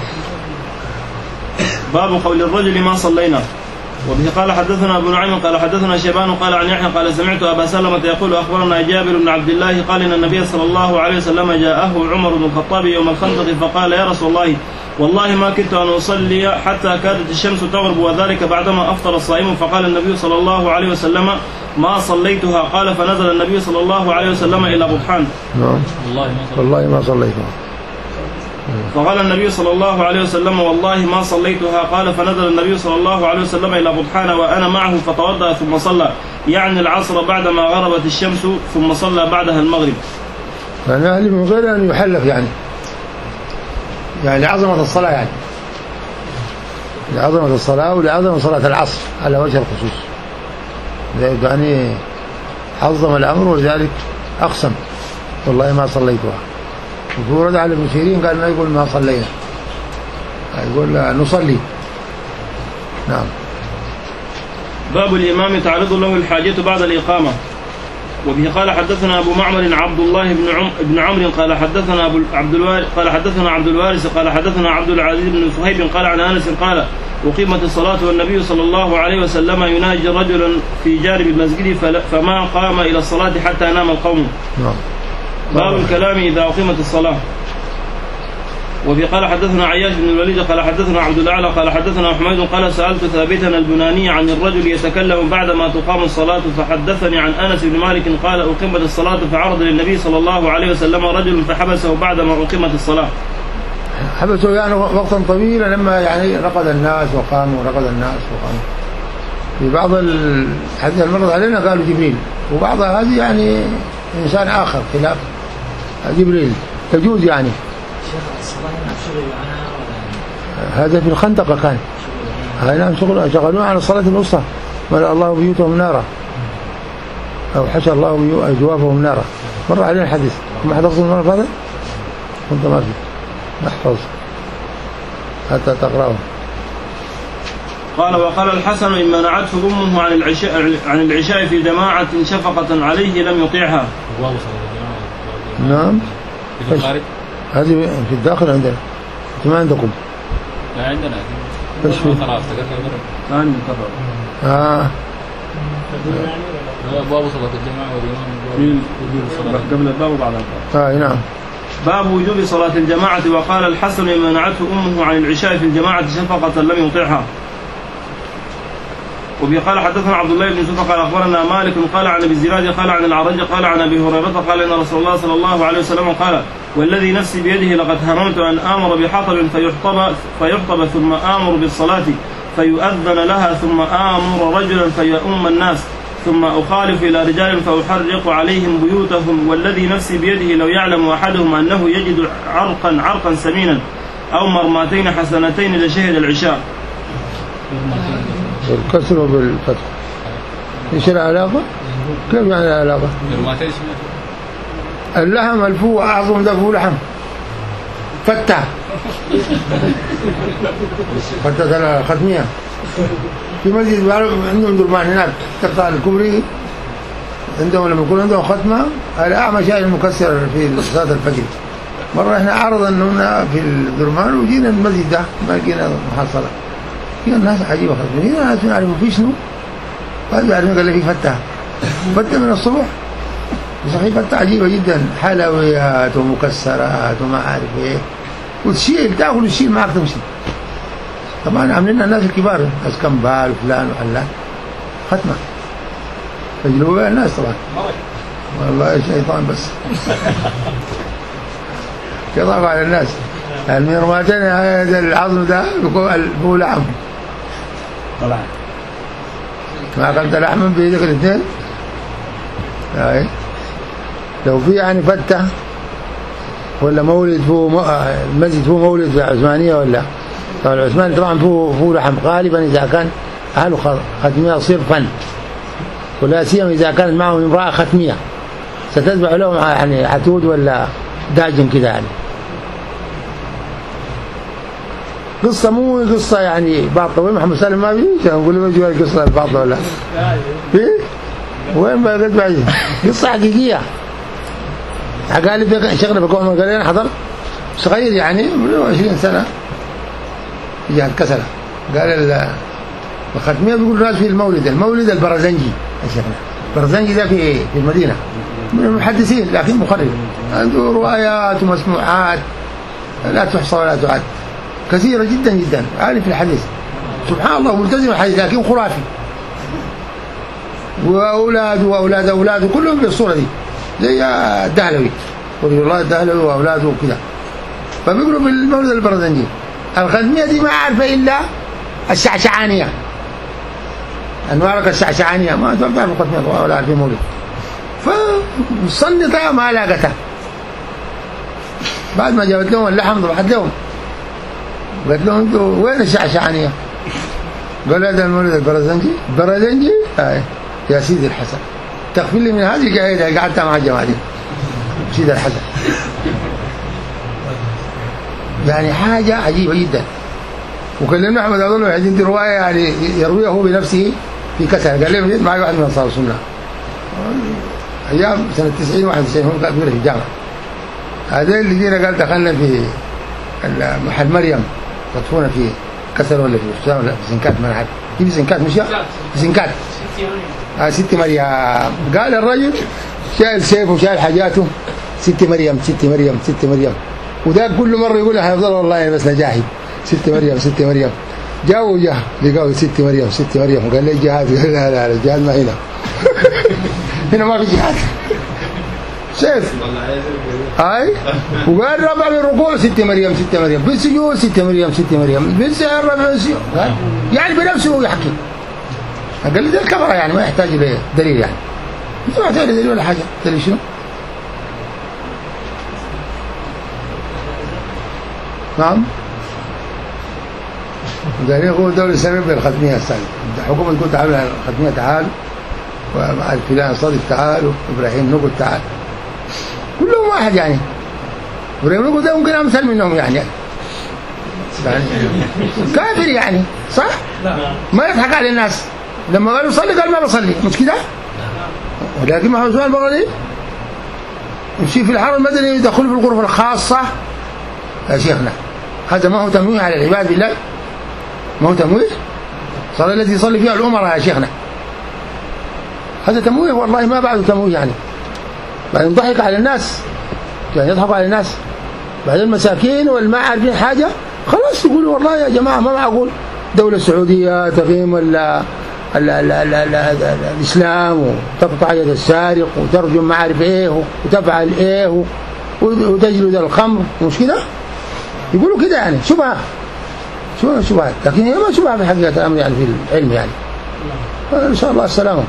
باب قول الرجل ما صلينا. وبه قال حدثنا ابو نعيم قال حدثنا شيبان قال عن يحيى قال سمعت ابا سلمة يقول اخبرنا جابر بن عبد الله قال ان النبي صلى الله عليه وسلم جاءه عمر بن الخطاب يوم الخندق فقال يا رسول الله والله ما كنت ان اصلي حتى كادت الشمس تغرب وذلك بعدما افطر الصائم فقال النبي صلى الله عليه وسلم ما صليتها قال فنزل النبي صلى الله عليه وسلم الى بطحان والله ما صليتها فقال النبي صلى الله عليه وسلم والله ما صليتها قال فنزل النبي صلى الله عليه وسلم إلى بطحان وأنا معه فتوضأ ثم صلى يعني العصر بعدما غربت الشمس ثم صلى بعدها المغرب. يعني أهل من غير أن يحلف يعني يعني عظمة الصلاة يعني لعظمة الصلاة ولعظمة صلاة العصر على وجه الخصوص يعني عظم الأمر ولذلك أقسم والله ما صليتها. وفورد على ابن سيرين قال ما يقول ما صلينا يقول لا نصلي. نعم. باب الإمام تعرض له الحاجة بعد الإقامة. وبه قال حدثنا أبو معمر عبد الله بن عم بن عمرو قال حدثنا أبو عبد الوارث قال حدثنا عبد الوارث قال حدثنا عبد العزيز بن صهيب قال عن أنس قال أقيمت الصلاة والنبي صلى الله عليه وسلم يناجي رجلا في جانب المسجد فما قام إلى الصلاة حتى نام القوم. نعم. باب الكلام إذا أقيمت الصلاة. وفي قال حدثنا عياش بن الوليد قال حدثنا عبد الأعلى قال حدثنا حميد قال سألت ثابتا البناني عن الرجل يتكلم بعدما تقام الصلاة فحدثني عن أنس بن مالك قال أقيمت الصلاة فعرض للنبي صلى الله عليه وسلم رجل فحبسه بعدما أقيمت الصلاة. حبسه يعني وقتا طويلا لما يعني رقد الناس وقاموا رقد الناس وقاموا. في بعض الحديث المرض علينا قالوا جبريل وبعض هذه يعني إنسان آخر خلاف جبريل تجوز يعني. هذا في الخندق كان هاي نعم شغلوه على الصلاة الوسطى ملأ الله بيوتهم نارا أو حشى الله أجوافهم نارا. مر علينا الحديث ما حضرت المرة هذا كنت ما في ما احفظ حتى تقرأه. قال وقال الحسن إن منعته أمه عن العشاء عن العشاء في جماعة شفقة عليه لم يطيعها. نعم. في الخارج؟ هذه في الداخل عندنا، ما عندكم؟ لا عندنا. ايش في؟ خلاص تذكر ثاني مكرر. اه باب صلاة الجماعة والإمام قبل الباب وبعد الباب. اه نعم. باب وجوب صلاة الجماعة. وقال الحسن منعته أمه عن العشاء في الجماعة شفقة لم يطيعها. وبه قال حدثنا عبد الله بن يوسف قال أخبرنا مالك قال عن أبي الزناد قال عن الأعرج قال عن أبي هريرة قال إن رسول الله صلى الله عليه وسلم قال والذي نفسي بيده لقد هممت أن آمر بحطب فيحطب, فيحطب ثم آمر بالصلاة فيؤذن لها ثم آمر رجلا فيؤم الناس ثم أخالف إلى رجال فأحرق عليهم بيوتهم والذي نفسي بيده لو يعلم أحدهم أنه يجد عرقا عرقا سمينا أو مرماتين حسنتين لشهد العشاء. بالكسر وبالفتح. ايش العلاقة؟ كيف يعني العلاقة؟ مرماتين اللحم الفوع أعظم ده فوع لحم فتة فتة ختمية في مسجد عندهم درمان هناك تقطع الكبري عندهم لما يكون عندهم ختمة الأعمى شايل المكسر في صلاة الفجر. مرة احنا عرض انه في الدرمان وجينا المسجد ده ما لقينا محصلة. في الناس عجيبة ختمة هنا ناس يعرفوا في شنو قال لي في فتة فتة من الصبح صحيح فتة عجيبة جدا حلويات ومكسرات وما عارف ايه وتشيل تاكل الشيل معك تمشي. طبعا عاملينها الناس الكبار اسكنبال وفلان وحلان ختمة فجلوا بها الناس طبعا والله الشيطان بس يضاف على الناس المرماتين هذا العظم ده هو لحم طبعا ما أكلت لحما بيدك الاثنين اي لو في يعني فتة ولا مولد فوق المسجد فوق مولد في العثمانية ولا طبعا العثماني طبعا فوق فوق لحم غالبا إذا كان أهله ختمية صرفا ولا سيما إذا كانت معهم امرأة ختمية ستذبح لهم يعني عتود ولا داجن كده يعني. قصة مو قصة يعني باطلة. وين محمد سالم ما فيه نقول له ما يجي قصة باطلة ولا فيه وين بقى قد بعد قصة حقيقية. قال لي في شغله بقوم قال لي انا حضر صغير يعني عشرين سنة جاء كسر قال الختمية بيقول الناس في المولد المولد البرزنجي يا شيخنا البرزنجي ده في في المدينة من المحدثين لكن مخرج عنده روايات ومسموعات لا تحصى ولا تعد كثيرة جدا جدا عارف الحديث سبحان الله ملتزم الحديث لكن خرافي وأولاده وأولاد أولاده كلهم بالصورة دي زي الدهلوي ولي الله الدهلوي وأولاده وكذا فبيقولوا بالمولد البرزنجي. الختمية دي ما عارفة إلا الشعشعانية أنوارك الشعشعانية ما تعرف الختمية ولا عارفين مولد فصنطها ما لاقتها بعد ما جابت لهم اللحم ضبحت لهم قالت لهم انتوا وين الشعشعانية قالوا هذا المولد البرزنجي البرزنجي آه. يا سيدي الحسن تغفر لي من هذه القاعدة قعدتها مع الجماعة دي سيدي الحسن يعني حاجة عجيبة جدا. وكلمنا أحمد أظن عندي رواية يعني يرويه هو بنفسه في كسر قال لي معي واحد من أنصار السنة أيام سنة تسعين واحد وتسعين هم كبيرة في الجامعة هذا اللي جينا قال دخلنا في محل مريم فتفونا في كسر ولا في حسام ولا في سنكات ما نعرف في سنكات مش في سنكات آه ست مريم قال الرجل شايل سيفه وشايل حاجاته ست مريم ست مريم ست مريم وده كل مرة يقول هيفضل والله بس نجاحي ست مريم ست مريم جاءوا جاء لقوا ست مريم ست مريم قال لي جهاد قال لا لا الجهاد ما هنا هنا ما في جهاد سيف هاي وقال ربع بالركوع ست مريم ست مريم بالسجود ست مريم ست مريم بالسعر ربع بالسجود يعني بنفسه يحكي قال لي ده الكبرى يعني ما يحتاج له دليل يعني ما يحتاج دليل ولا حاجة دليل شنو نعم قال هو دولة سبب بالختمية الثانية الحكومة تقول تعالوا الختمية تعالوا ومع الفلان صادق تعالوا إبراهيم نقول تعال كلهم واحد يعني إبراهيم نقول ده ممكن أمثل منهم يعني يعني كافر يعني صح ما يضحك على الناس لما قالوا صلي قال ما بصلي مش كده ولكن ما هو سؤال بغضي يمشي في الحرم المدني يدخل في الغرفة الخاصة يا شيخنا، هذا ما هو تمويه على العباد بالله؟ ما هو تمويه؟ صلاة التي يصلي فيها الأمراء يا شيخنا، هذا تمويه والله ما بعده تمويه يعني. بعدين ضحك على الناس، يعني يضحكوا على الناس، بعدين المساكين والما عارفين حاجة خلاص يقولوا والله يا جماعة ما معقول دولة سعودية تقيم ال ال ال ال ال ال الإسلام وتقطع يد السارق وترجم ما عارف إيه وتفعل إيه وتجلد الخمر، مش كده؟ يقولوا كده يعني شبهة شبهة شبهات، لكن هي ما شبهة في حقيقة الأمر يعني في العلم يعني. إن شاء الله السلامة.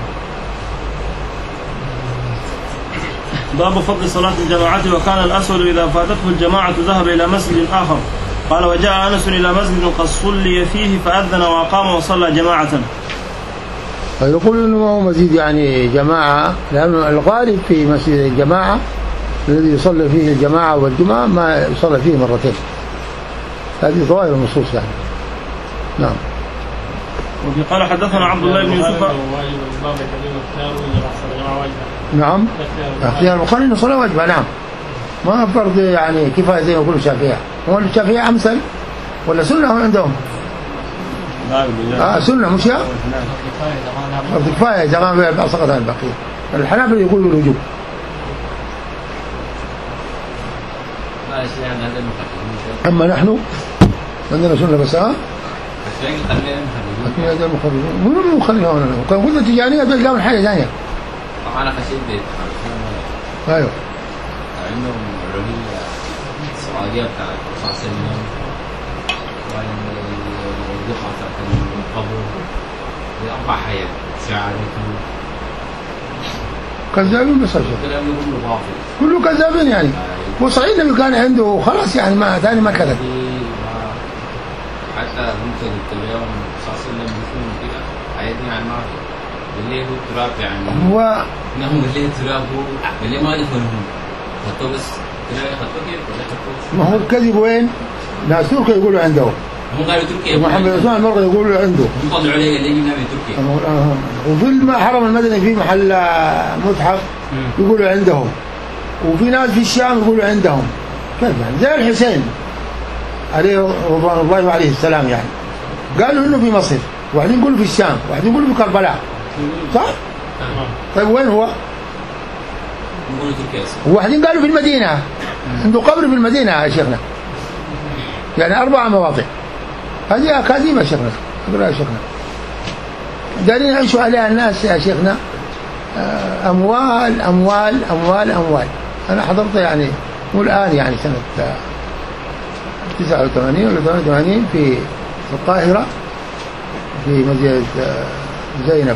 باب فضل صلاة الجماعة. وكان الأسود إذا فاتته الجماعة ذهب إلى مسجد آخر. قال وجاء أنس إلى مسجد قد صلي فيه فأذن وأقام وصلى جماعة. يقول إنه هو مسجد يعني جماعة، لأن الغالب في مسجد الجماعة الذي يصلي فيه الجماعة والجمعة ما يصلي فيه مرتين. هذه ظواهر النصوص يعني. نعم. وفي قال حدثنا عبد الله بن يوسف. نعم. اختيار البخاري انه صلاة واجبة. نعم. ما فرض يعني كفاية زي ما يقولوا الشافعية. هو الشافعية أمثل ولا سنة هم عندهم؟ آه سنة مش يا؟ فرض كفاية إذا ما سقط عن البقية. الحنابلة يقولوا الوجوب. أما نحن عندنا سنة بس ها؟ هذا المخرجون منو المخرجون هنا؟ كان كل تجارية تلقاهم حاجة ثانية. أنا خشيت بيت. أيوه. عندهم الرمية السعودية بتاعت صاصينا والقطعة بتاعت القبر لأربع حياة شعرتهم. كذابين بس كلام كله باطل. كله كذابين يعني. وصعيد لو كان عنده خلاص يعني ما ثاني ما كذب. حتى ممكن اليوم صاصينا بيكون كده عايزين عن ما بالليل هو تراب يعني. هو نعم بالليل تراب هو بالليل ما يفهمون. خطوه بس تلاقي خطوه كيف ولا خطوه. ما هو الكذب وين؟ ناس تركيا يقولوا عنده. هم قالوا تركيا. محمد عثمان المرة يقولوا عنده. هم طلعوا عليه اللي يجي من تركيا. وفي الحرم المدني في محل متحف يقولوا عندهم. وفي ناس في الشام يقولوا عندهم. كيف يعني؟ زي الحسين عليه رضوان الله وعليه السلام يعني. قالوا انه في مصر، واحدين يقولوا في الشام، واحدين يقولوا في كربلاء. صح؟ طيب وين هو؟ يقولوا تركيا. وواحدين قالوا في المدينة، عنده قبر في المدينة يا شيخنا. يعني أربع مواضع. هذه أكاذيب يا شيخنا، أقرأ يا شيخنا. دارين يعيشوا عليها الناس يا شيخنا أموال أموال أموال أموال. أنا حضرت يعني مو الآن يعني سنة تسعة وثمانين ولا ثمانية وثمانين في القاهرة في مسجد زينب.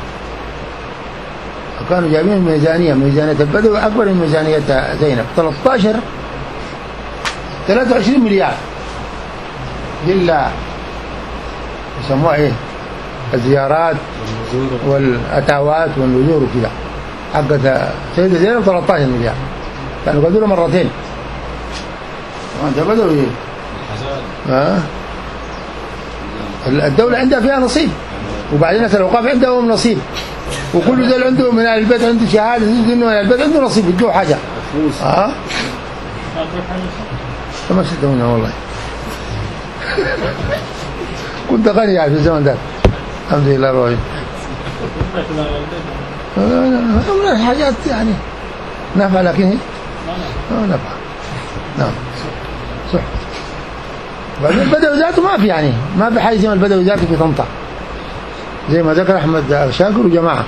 وكانوا جايبين ميزانية ميزانية البدو أكبر من ميزانية زينب ثلاثة عشر ثلاثة وعشرين مليار إلا يسموها إيه الزيارات والأتاوات والنذور وكذا. حقت سيدة زينب ثلاثة عشر مليار كانوا قدروا مرتين. وأنت بدوي ها الدولة عندها فيها نصيب، وبعدين الأوقاف عندهم نصيب، وكل ذول عنده من أهل البيت عنده شهادة إنه من أهل البيت عنده نصيب يدوه حاجة. ها ما شدونا والله. كنت غني يعني في الزمن ده الحمد لله روحي. من الحاجات يعني نافعة لكن هي ما نافعة. نعم صح. بعدين البدوي ذاته ما في يعني ما في حاجة زي ما البدوي ذاته في طنطا زي ما ذكر أحمد شاكر وجماعة.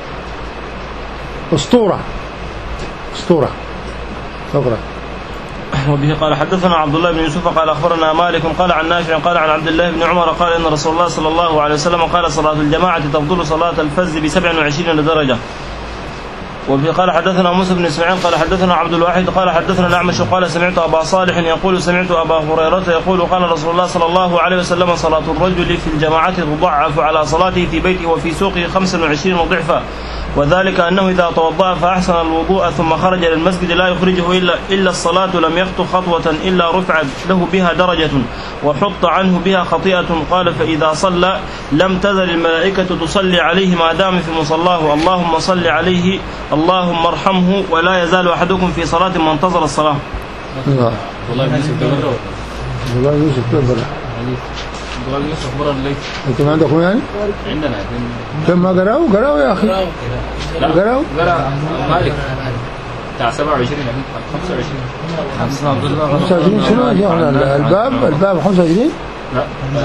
أسطورة أسطورة. شكرا. وبه قال حدثنا عبد الله بن يوسف قال أخبرنا مالك قال عن نافع قال عن عبد الله بن عمر قال إن رسول الله صلى الله عليه وسلم قال صلاة الجماعة تفضل صلاة الفز بسبع وعشرين درجة. وفي قال حدثنا موسى بن اسماعيل قال حدثنا عبد الواحد قال حدثنا الأعمش قال سمعت أبا صالح يقول سمعت أبا هريرة يقول قال رسول الله صلى الله عليه وسلم صلاة الرجل في الجماعة تضعف على صلاته في بيته وفي سوقه خمسا وعشرين ضعفا، وذلك أنه إذا توضأ فأحسن الوضوء ثم خرج للمسجد لا يخرجه إلا, إلا الصلاة لم يخطو خطوة إلا رفعت له بها درجة، وحط عنه بها خطيئة. قال فإذا صلى لم تزل الملائكة تصلي عليه ما دام في مصلاه اللهم صل عليه اللهم ارحمه ولا يزال أحدكم في صلاة ما انتظر الصلاة. والله يوسف تبرع والله يوسف تبرع والله يوسف مرة الليل. أنتم عندكم يعني؟ عندنا كم ما قرأوا قرأوا يا أخي قرأوا قرأ مالك بتاع سبعة وعشرين خمسة وعشرين خمسة وعشرين شنو يا شيخنا الباب الباب خمسة وعشرين لا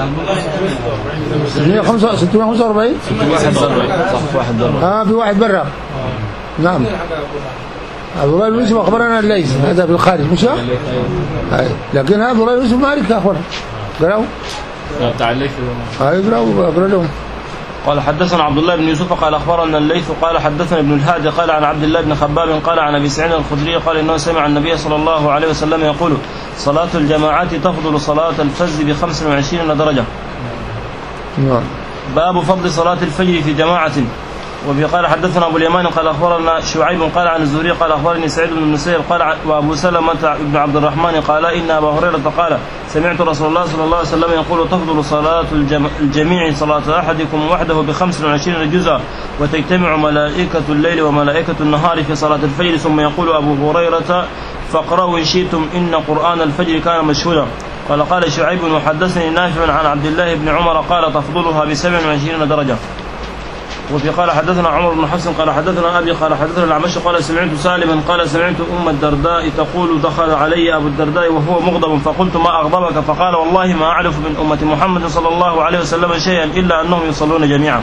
ستمائة وخمسة وأربعين صح واحد ضرب اه في واحد برا نعم عبد الله بن يوسف أخبرنا الليث هذا في الخارج مش لكن هذا عبد الله بن يوسف مالك أخبر قرأوا بتاع الليث هاي قرأوا اقرأ لهم. قال حدثنا عبد الله بن يوسف قال أخبرنا الليث قال حدثنا ابن الهادي قال عن عبد الله بن خباب قال عن أبي سعيد الخدري قال إنه سمع النبي صلى الله عليه وسلم يقول صلاة الجماعات تفضل صلاة الفجر بخمس وعشرين درجة. نعم. باب فضل صلاة الفجر في جماعة. وفي قال حدثنا أبو اليمان قال أخبرنا شعيب قال عن الزهري قال أخبرني سعيد بن المسيب قال وأبو سلمة بن عبد الرحمن قال إن أبا هريرة قال سمعت رسول الله صلى الله عليه وسلم يقول تفضل صلاة الجميع صلاة أحدكم وحده بخمس وعشرين جزءا وتجتمع ملائكة الليل وملائكة النهار في صلاة الفجر. ثم يقول أبو هريرة فاقرأوا إن شئتم إن قرآن الفجر كان مشهودا. قال قال شعيب وحدثني نافع عن عبد الله بن عمر قال تفضلها بسبع وعشرين درجة. وفي قال حدثنا عمر بن حفص قال حدثنا أبي قال حدثنا الأعمش قال سمعت سالما قال سمعت أم الدرداء تقول دخل علي أبو الدرداء وهو مغضب فقلت ما أغضبك فقال والله ما أعرف من أمة محمد صلى الله عليه وسلم شيئا إلا أنهم يصلون جميعا.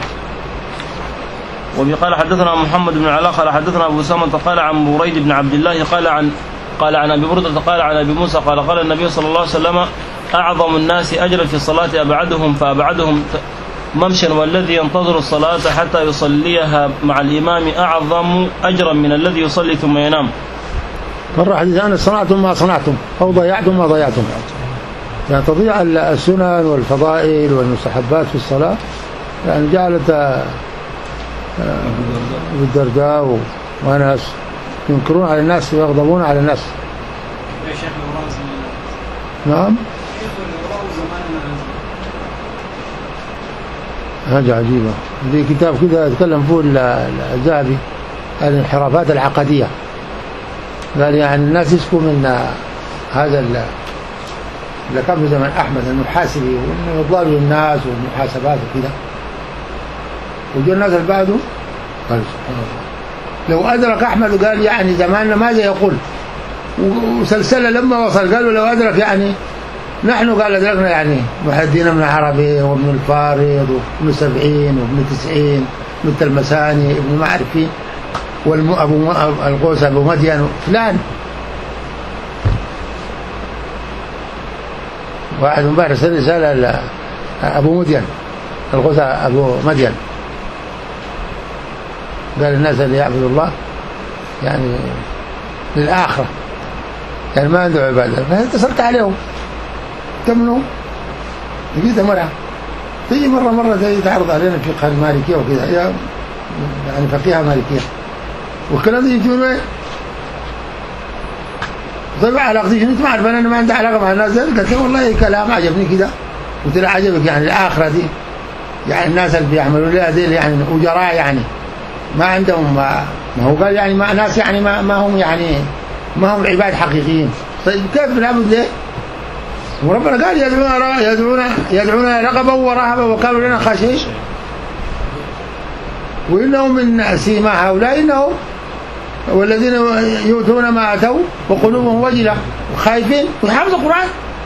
وفي قال حدثنا محمد بن علاء قال حدثنا أبو سامة قال عن بريد بن عبد الله قال عن قال عن أبي بردة قال عن أبي موسى قال قال النبي صلى الله عليه وسلم أعظم الناس أجرا في الصلاة أبعدهم فأبعدهم ممشا والذي ينتظر الصلاة حتى يصليها مع الإمام أعظم أجرا من الذي يصلي ثم ينام. مرة حديث أنا صنعتم ما صنعتم أو ضيعتم ما ضيعتم يعني تضيع السنن والفضائل والمستحبات في الصلاة يعني جعلت أبو الدرداء وناس ينكرون على الناس ويغضبون على الناس. نعم حاجة عجيبة. دي كتاب كذا يتكلم فيه الذهبي الانحرافات العقدية قال يعني الناس يشكوا من هذا اللي كان في زمن أحمد المحاسبي وإنه يضلوا الناس والمحاسبات وكذا وجو الناس اللي بعده قال سبحان الله لو أدرك أحمد وقال يعني زماننا ماذا يقول وسلسلة لما وصل قالوا لو أدرك يعني نحن قال أدركنا يعني محدين ابن عربي وابن الفارض وابن سبعين وابن تسعين ابن المساني ابن معرفي والأبو القوس أبو مدين فلان واحد مبارك سنة رسالة أبو مدين القوس أبو مدين قال الناس اللي يعبدوا الله يعني للآخرة يعني ما عنده عبادة فاتصلت عليهم تمنوا لقيت مرة تيجي مرة مرة تيجي تعرض علينا فقه المالكية وكذا يعني فقيهة مالكية والكلام ده يجي من وين؟ طيب علاقتي شنو انت ما عارف انا ما عندي علاقة مع الناس ده قلت له والله كلام عجبني كذا قلت له عجبك يعني الآخرة دي يعني الناس اللي بيعملوا لها دي يعني أجراء يعني ما عندهم ما, ما هو قال يعني ما ناس يعني ما, ما هم يعني ما هم عباد حقيقيين. طيب كيف بنعبد ليه؟ وربنا قال يدعونا يدعونا يدعونا رغبا ورهبا وكانوا لنا خاشعين وإنهم من سيما هؤلاء إنهم والذين يؤتون ما أتوا وقلوبهم وجلة وخايفين ويحفظوا القرآن.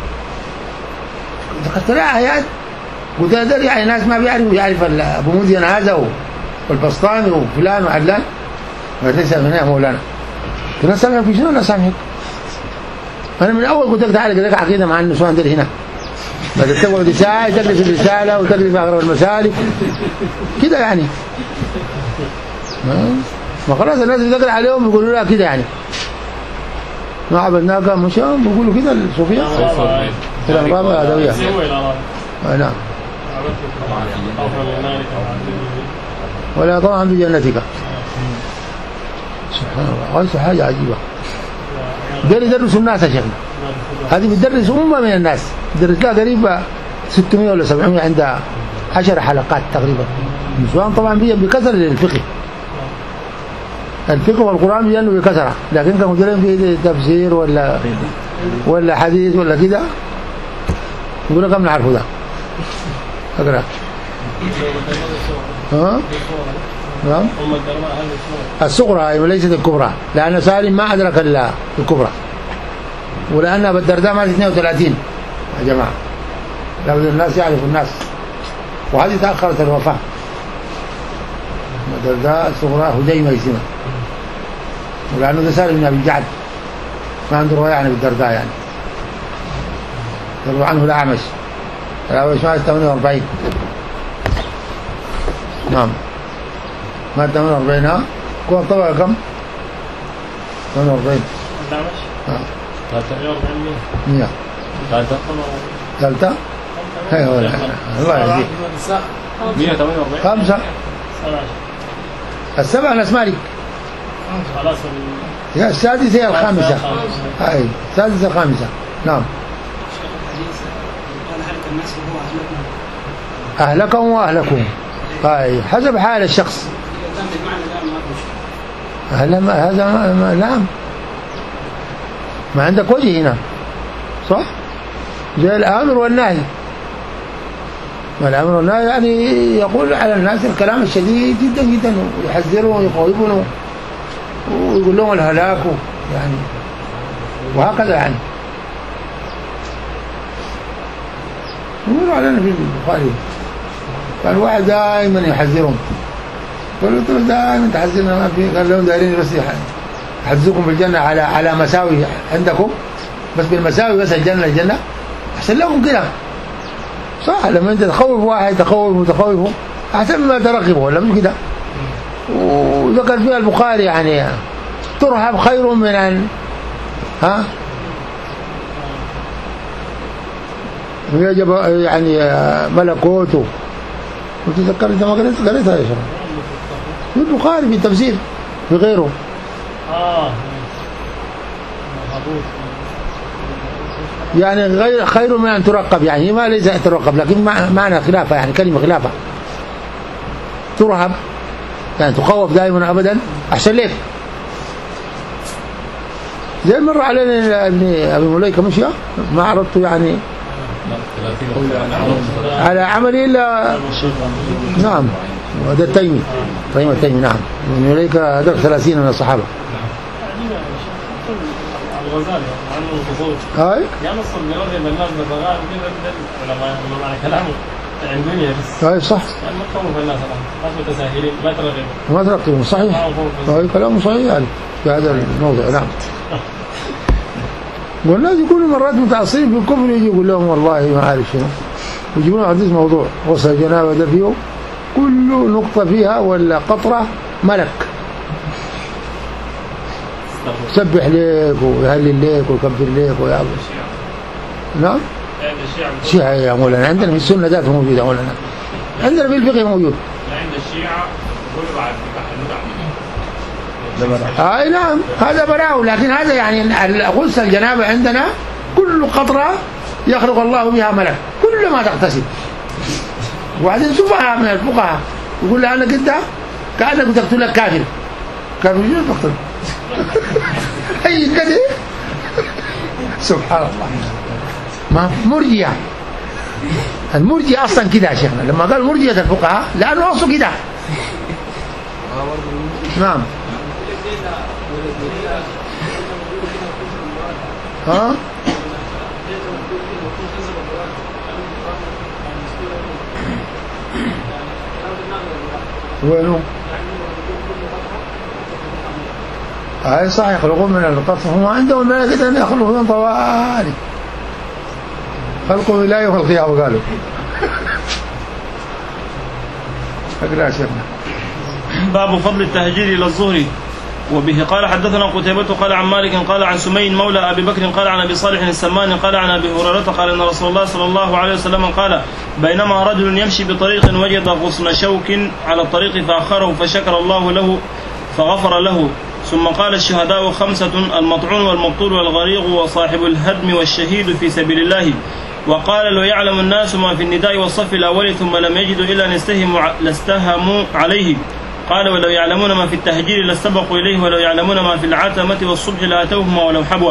ذكرت لها آيات قلت لها يعني ناس ما بيعرفوا يعرف أبو مدين هذا والبسطاني وفلان وعدلان وليس من مولانا كنا سامعك في شنو؟ لا سامعك أنا من أول قلت لك تعالى لك عقيدة مع النسوان دل هنا بدأت تقعد ساعة تجلس الرسالة وتجلس أغرب المسالك كده يعني ما خلاص الناس بتقرأ عليهم بيقولوا لها كده يعني ما عبدناك مش بيقولوا كده الصوفية كده الرابعة العدوية نعم ولا طبعا بجنتك سبحان الله هذه حاجة عجيبة. ده يدرس الناس يا شيخنا هذه بتدرس أمة من الناس درس لها قريبة ستمائة ولا سبعمائة، عندها عشر حلقات تقريبا. النسوان طبعا بيجي بكثرة للفقه، الفقه والقرآن بيجي بكثرة، لكن كمدرين في تفسير ولا ولا حديث ولا كده يقول لك كم نعرفه ده اقرا. ها نعم الصغرى وليست الكبرى، لأن سالم ما أدرك الكبرى، ولأن أبا الدرداء مات اثنين وثلاثين يا جماعة، لابد الناس يعرفوا الناس، وهذه تأخرت الوفاة. أبا الدرداء الصغرى هديمة يسمى، ولأنه ده سالم بن أبي الجعد ما عنده رواية عن أبي الدرداء، يعني يروى عنه الأعمش. الأعمش مات ثمانية وأربعين. نعم مات ثمانية وأربعين. ها كون طبعا كم؟ ثمانية وأربعين. ها مية. ثالثة ثالثة ايوه الله يهديك. مية وثمانية وأربعين. خمسة السبعة ناس مالك. خلاص يا السادسة هي الخامسة. اي السادسة الخامسة. نعم. أهلكهم وأهلكهم. اي حسب حال الشخص. هذا هذا نعم ما عندك وجه هنا صح؟ زي الآمر والنهي. والأمر والنهي يعني يقول على الناس الكلام الشديد جدا جدا، ويحذرهم ويخوفهم ويقول لهم الهلاك يعني، وهكذا يعني. يقولوا علينا في البخاري كان واحد دائما يحذرهم، قالوا له دائما تحذرنا ما في، قال لهم دايرين بس يحذركم بالجنة على على مساوي عندكم، بس بالمساوي بس الجنة الجنة أحسن لكم كده صح. لما أنت تخوف واحد تخوف متخوفه أحسن ما ترغبه، ولا مش كده؟ وذكر فيها البخاري يعني ترهب خير من أن ها يجب يعني ملكوته. وتذكر أنت ما قريت قريتها يا شباب في البخاري في التفسير في غيره. اه يعني غير خير من أن ترقب، يعني ما ليس ترقب لكن معنى خلافة، يعني كلمة خلافة. ترهب يعني تخوف دائما أبدا أحسن لك. زي مرة علينا ابن أبي مليكة مشي ما عرضته يعني على عملي إلا نعم. وهذا التيمي طيب التيمي نعم ابن مليكة درك ثلاثين من الصحابة. الغزالي عنه الخصوص هاي يعني نص بيرغب الناس بطغاء كده لما معنى كلامه الدنيا بس هاي صح يعني ما تخوف الناس الان متساهلين ما ترغبوا ما ترقبوا صحيح. هاي كلامه صحيح يعني في هذا الموضوع نعم. والناس يكونوا مرات متعصبين في الكفر، يجي يقول لهم والله ما عارف شنو، ويجيبون حديث موضوع غسل الجنابه ده فيه كل نقطه فيها ولا قطره ملك سبح ليك ويهلل ليك ويكبر ليك ويعبد. نعم الشيعة يا مولانا عندنا في السنة ذات موجودة مولانا، عندنا في الفقه موجود. عند الشيعة يقولوا بعد اي نعم هذا براء، لكن هذا يعني غسل الجنابة عندنا كل قطرة يخلق الله بها ملك كل ما تغتسل. وبعدين سفهاء من الفقهاء يقول لها انا كده كأنك تقتلك كافر، كافر شنو تقتل اي كده سبحان الله. ما مرجئة، المرجئة اصلا كده يا شيخنا، لما قال مرجئة الفقهاء لانه اصله كده. نعم ها وينه هاي صح يخلقون من القطر، هم عندهم الملائكة أن يخلقون طوالي خلقوا إلهي وخلقيها وقالوا أقرأ شيخنا. باب فضل التهجير إلى الظهر. وبه قال حدثنا قتيبة قال عن مالك قال عن سمين مولى أبي بكر قال عن أبي صالح السمان قال عن أبي هريرة قال أن رسول الله صلى الله عليه وسلم قال بينما رجل يمشي بطريق وجد غصن شوك على الطريق فأخره فشكر الله له فغفر له. ثم قال الشهداء خمسة المطعون والمقتول والغريق وصاحب الهدم والشهيد في سبيل الله وقال لو يعلم الناس ما في النداء والصف الأول ثم لم يجدوا إلا أن يستهموا لاستهموا عليه. قال ولو يعلمون ما في التهجير لاستبقوا إليه ولو يعلمون ما في العتمة والصبح لآتوهما ولو حبوا.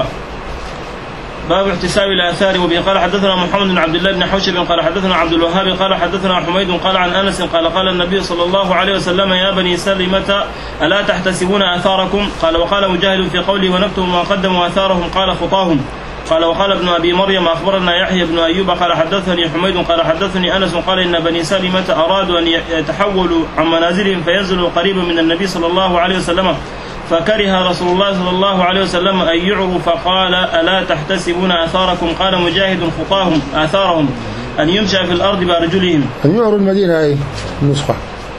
باب احتساب الآثار. وبه قال حدثنا محمد بن عبد الله بن حوشب قال حدثنا عبد الوهاب قال حدثنا حميد قال عن أنس قال قال النبي صلى الله عليه وسلم يا بني سلمة ألا تحتسبون آثاركم؟ قال وقال مجاهد في قوله ونكتب ما قدموا آثارهم قال خطاهم. قال وقال ابن أبي مريم أخبرنا يحيى بن أيوب قال حدثني حميد قال حدثني أنس قال إن بني سلمة أرادوا أن يتحولوا عن منازلهم فينزلوا قريبا من النبي صلى الله عليه وسلم فكره رسول الله صلى الله عليه وسلم أن يعروا فقال ألا تحتسبون آثاركم؟ قال مجاهد خطاهم آثارهم أن يمشى في الأرض بأرجلهم. أن يعروا المدينة أي النسخة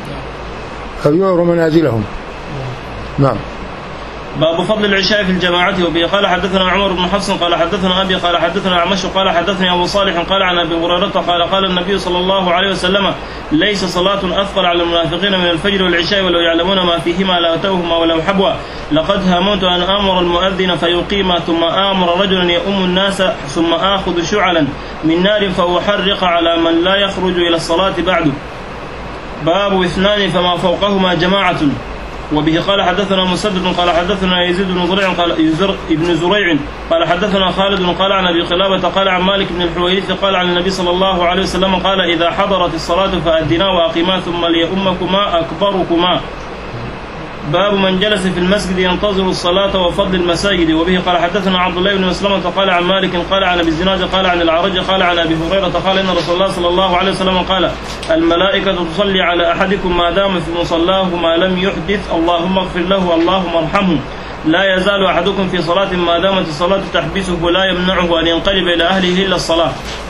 أو يعروا منازلهم. نعم. باب فضل العشاء في الجماعة. وبه قال حدثنا عمر بن حفص قال حدثنا أبي قال حدثنا عمش قال حدثني أبو صالح قال عن أبي هريرة قال قال النبي صلى الله عليه وسلم ليس صلاة أثقل على المنافقين من الفجر والعشاء ولو يعلمون ما فيهما لأتوهما ولو حبوا. لقد هممت أن آمر المؤذن فيقيم ثم آمر رجلا يؤم الناس ثم آخذ شعلا من نار فأحرق على من لا يخرج إلى الصلاة بعد. باب اثنان فما فوقهما جماعة. وبه قال حدثنا مسدد قال حدثنا يزيد بن زريع قال يزر ابن زريع قال حدثنا خالد قال عن ابي قلابة قال عن مالك بن الحويرث قال عن النبي صلى الله عليه وسلم قال اذا حضرت الصلاة فأدنا وأقيما ثم ليؤمكما اكبركما. باب من جلس في المسجد ينتظر الصلاة وفضل المساجد. وبه قال حدثنا عبد الله بن مسلمة قال عن مالك قال عن ابي الزناد قال عن الأعرج قال عن ابي هريرة قال ان رسول الله صلى الله عليه وسلم قال الملائكة تصلي على احدكم ما دام في مصلاه ما لم يحدث اللهم اغفر له اللهم ارحمه. لا يزال احدكم في صلاة ما دامت الصلاة تحبسه ولا يمنعه ان ينقلب الى اهله الا الصلاة.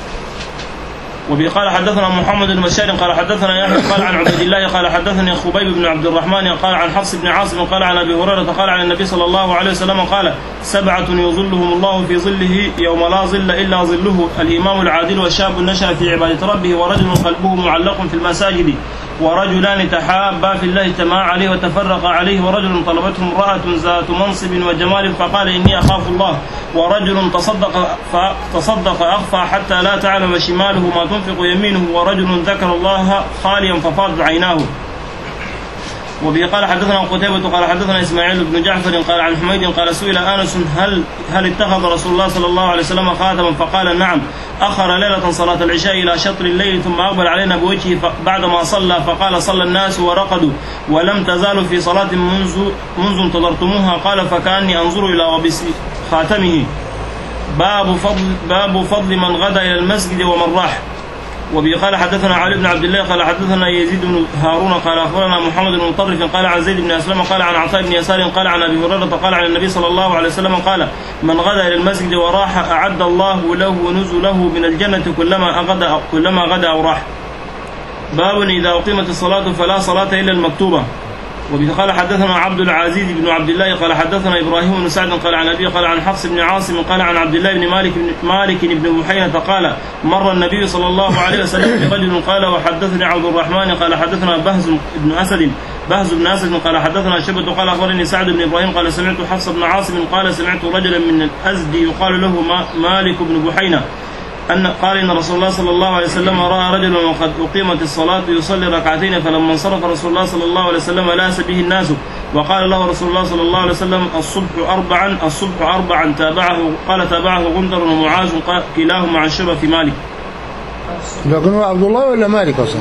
وبه قال حدثنا محمد بن بشار قال حدثنا يحيى قال عن عبيد الله قال حدثني خبيب بن عبد الرحمن قال عن حفص بن عاصم قال عن ابي هريرة قال عن النبي صلى الله عليه وسلم قال سبعة يظلهم الله في ظله يوم لا ظل الا ظله الامام العادل والشاب نشأ في عبادة ربه ورجل قلبه معلق في المساجد ورجلان تحابا في الله اجتمعا عليه وتفرقا عليه ورجل طلبته امرأة ذات منصب وجمال فقال إني أخاف الله ورجل تصدق فتصدق أخفى حتى لا تعلم شماله ما تنفق يمينه ورجل ذكر الله خاليا ففاضت عيناه. وبه قال حدثنا قتيبة قال حدثنا إسماعيل بن جعفر قال عن حميد قال سئل أنس هل هل اتخذ رسول الله صلى الله عليه وسلم خاتما فقال نعم أخر ليلة صلاة العشاء إلى شطر الليل ثم أقبل علينا بوجهه بعدما صلى فقال صلى الناس ورقدوا ولم تزالوا في صلاة منذ منذ انتظرتموها قال فكأني أنظر إلى وبس خاتمه. باب فضل باب فضل من غدا إلى المسجد ومن راح. وبه قال حدثنا علي بن عبد الله قال حدثنا يزيد بن هارون قال أخبرنا محمد بن مطرف قال عن زيد بن أسلم قال عن عطاء بن يسار قال عن أبي هريرة قال عن النبي صلى الله عليه وسلم قال من غدا إلى المسجد وراح أعد الله له نزله من الجنة كلما غدا كلما غدا أو راح. باب إذا أقيمت الصلاة فلا صلاة إلا المكتوبة. وبه قال حدثنا عبد العزيز بن عبد الله قال حدثنا إبراهيم بن سعد قال عن أبي قال عن حفص بن عاصم قال عن عبد الله بن مالك بن مالك بن بحينة قال مر النبي صلى الله عليه وسلم برجل قال وحدثني عبد الرحمن قال حدثنا بهز بن أسد بهز بن أسد قال حدثنا شبة قال أخبرني سعد بن إبراهيم قال سمعت حفص بن عاصم قال سمعت رجلا من الأزدي يقال له مالك بن بحينة أن قال إن رسول الله صلى الله عليه وسلم رأى رجلا وقد أقيمت الصلاة يصلي ركعتين فلما انصرف رسول الله صلى الله عليه وسلم لاس به الناس وقال له رسول الله صلى الله عليه وسلم الصبح أربعا الصبح أربعا تابعه قال تابعه غندر ومعاذ كلاهما عن شبة في مالك. لكن هو عبد الله ولا مالك أصلا؟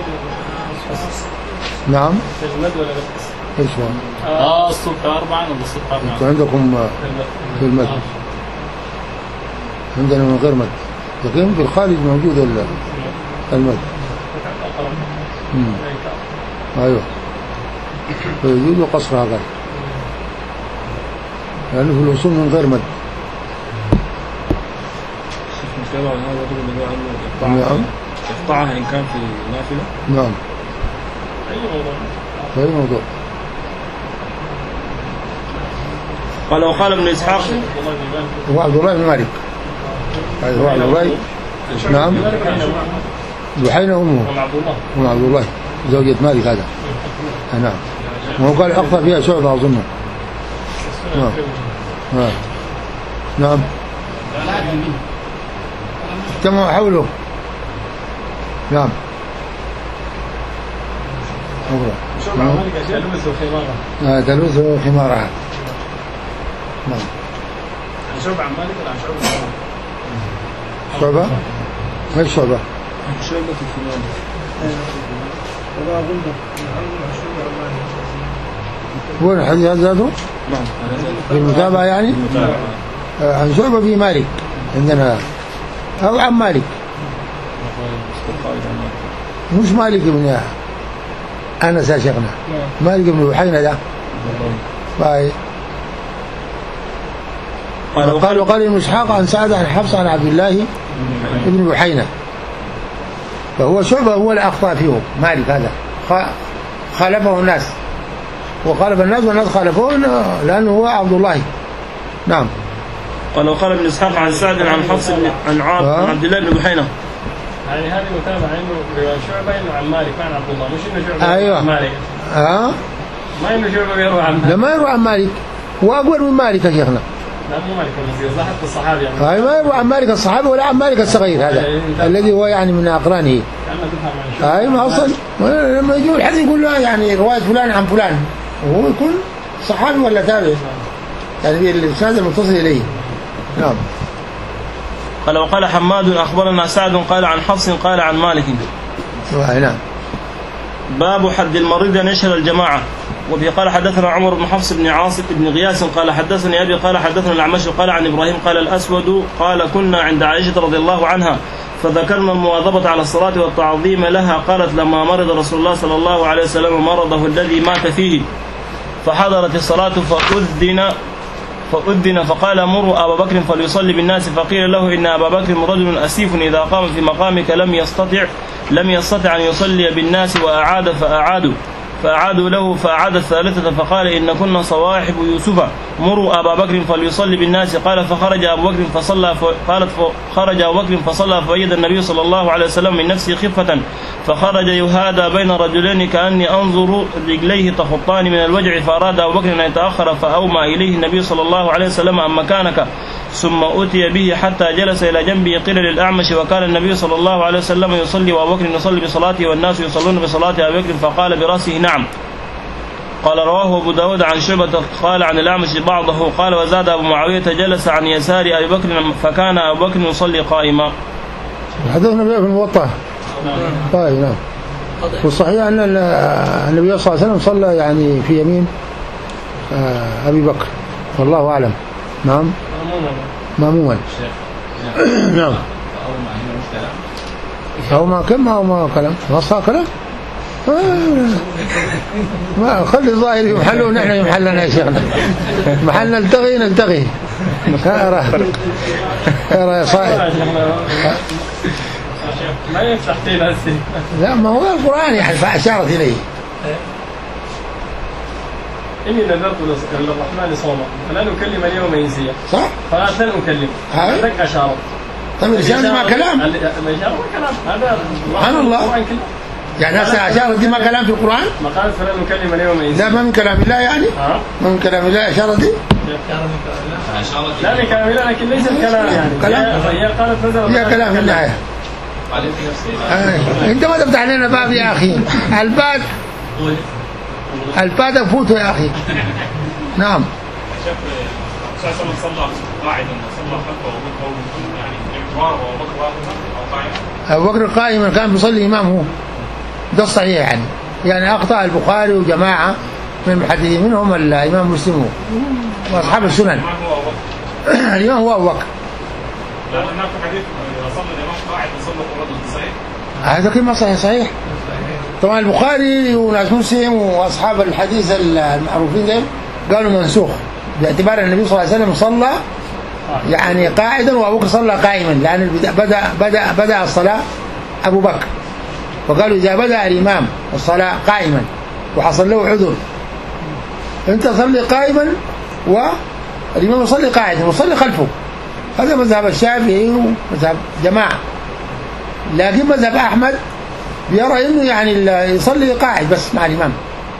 نعم. إيش هو؟ آه الصبح أربعا ولا الصبح أربعا؟ أنتم عندكم في المد عندنا من غير مد لكن في الخارج موجود المد. ايوه فيجوز قصر هذا لانه في الوصول من غير مد. نعم يقطعها ان كان في نافله. نعم في اي موضوع. قال وقال ابن اسحاق هو عبد الله بن مالك. ايوه عبد الله. نعم بحينة أمه أم عبد الله زوجة مالك هذا. نعم وهو قال أخطأ فيها شعبة أظنه. نعم نعم اجتمعوا حوله. نعم. شعبة عن مالك تلبس خمارها. تلبس خمارها. نعم. عن شعبة عن مالك ولا عن شعبة؟ شعبة؟ ما هي شعبة؟ شعبة الخمار. وين الحديث هذا ذاته؟ نعم. في المتابعة يعني؟ آه عن شعبة في مالك عندنا أو عن مالك. مش مالك بن أنس يا شيخنا، مالك بن بحينة ده. باي. قال وقال ابن إسحاق عن سعد عن حفص عن عبد الله ابن بحينة، فهو شعبة هو الأخطأ فيه مالك هذا، خالفه الناس وخالف الناس والناس خالفوه لأنه هو عبد الله. نعم. قال وقال ابن إسحاق عن سعد عن حفص عن عبد الله بن بحينة. يعني هذه متابعة إنه رواية شعبة إنه عن مالك ما عن عبد الله، مش إنه شعبة أيوة. عن مالك. ها؟ ما إنه شعبة بيروح عن مالك. لا ما يروح عن مالك، وأقول من مالك يا شيخنا. لا مو مالك الصغير، لاحظت الصحابي يعني. هاي ما يروح عن مالك الصحابي ولا عن مالك الصغير هذا الذي هو يعني من أقرانه. كأنه تفهم عن شعبة. هاي ما أصلا لما يجوا الحد يقول له يعني رواية فلان عن فلان وهو يكون صحابي ولا تابع يعني الإسناد المتصل إليه. نعم. قال وقال حماد أخبرنا سعد قال عن حفص قال عن مالك. نعم. باب حد المريض أن يشهد الجماعة. وفي قال حدثنا عمر بن حفص بن عاصم بن غياث قال حدثني أبي قال حدثنا الأعمش قال عن إبراهيم قال الأسود قال كنا عند عائشة رضي الله عنها فذكرنا المواظبة على الصلاة والتعظيم لها. قالت لما مرض رسول الله صلى الله عليه وسلم مرضه الذي مات فيه فحضرت الصلاة فأذن فأذن فقال مروا أبا بكر فليصلي بالناس، فقيل له إن أبا بكر رجل أسيف إذا قام في مقامك لم يستطع لم يستطع أن يصلي بالناس، وأعاد فأعادوا فأعادوا له فأعاد الثالثة فقال إن كنا صواحب يوسف مروا أبا بكر فليصلي بالناس. قال فخرج أبو بكر فصلى قالت خرج أبو بكر فصلى فوجد النبي صلى الله عليه وسلم من نفسه خفة فخرج يهادى بين رجلين كأني أنظر رجليه تخطان من الوجع، فأراد أبو بكر أن يتأخر فأومى إليه النبي صلى الله عليه وسلم أم مكانك، ثم أتي به حتى جلس إلى جنبه. قيل للأعمش وكان النبي صلى الله عليه وسلم يصلي وأبو بكر يصلي بصلاته والناس يصلون بصلاة أبي بكر، فقال برأسه نعم. قال رواه أبو داود عن شعبة قال عن الأعمش بعضه قال وزاد أبو معاوية جلس عن يسار أبي بكر فكان أبو بكر يصلي قائما. حدثنا في الموطأ. طيب نعم. والصحيح أن النبي صلى الله عليه وسلم صلى يعني في يمين أبي بكر والله أعلم. نعم. مأموما. نعم. أو ما كلام أو ما كلام ما صار كلام ما خلي الظاهر يمحل ونحن يمحلنا يا شيخنا. محل نلتغي نلتغي. أرى أرى يا صاحب. ما يفتح فينا. لا ما هو القرآن يعني فأشارت إليه. إني نذرت للرحمن صوما فلن أكلم اليوم إنسيا. صح؟ فقالت لن أكلم. هذا أشارت. طيب الإشارة ما كلام. الإشارة ما كلام. هذا سبحان الله. يعني هسه أشارة دي ما كلام في القرآن؟ ما قال فلن أكلم اليوم إنسيا. لا ما من كلام الله يعني؟ ها؟ ما من كلام الله أشارة دي؟ لا من كلام الله لكن ليس الكلام يعني. كلام. هي قالت نزل. هي كلام في النهاية. آه. أنت ما تفتح لنا باب يا أخي. الباب الباب فوته يا أخي. نعم. شاف أساسا من صلى قاعدا وصلى خلفه يعني إمرار وأبو بكر أو قائما. أبو بكر قائما كان بيصلي إمامه. ده الصحيح يعني. يعني أخطأ البخاري وجماعة من المحدثين منهم الإمام مسلم وأصحاب السنن. الإمام هو أبو بكر. لا هناك حديث صلى الإمام قاعد وصلى الرجل صحيح. هذا كلمة صحيح صحيح. طبعا البخاري وناس مسلم وأصحاب الحديث المعروفين دول قالوا منسوخ باعتبار النبي صلى الله عليه وسلم صلى يعني قاعدا وأبو بكر صلى قائما، لأن بدأ بدأ بدأ الصلاة أبو بكر، وقالوا إذا بدأ الإمام الصلاة قائما وحصل له عذر أنت صلي قائما والإمام يصلي قاعدا وصلي خلفه. هذا مذهب الشافعي ومذهب جماعة. لكن مذهب أحمد يرى إنه يعني يصلي قاعد بس مع الإمام.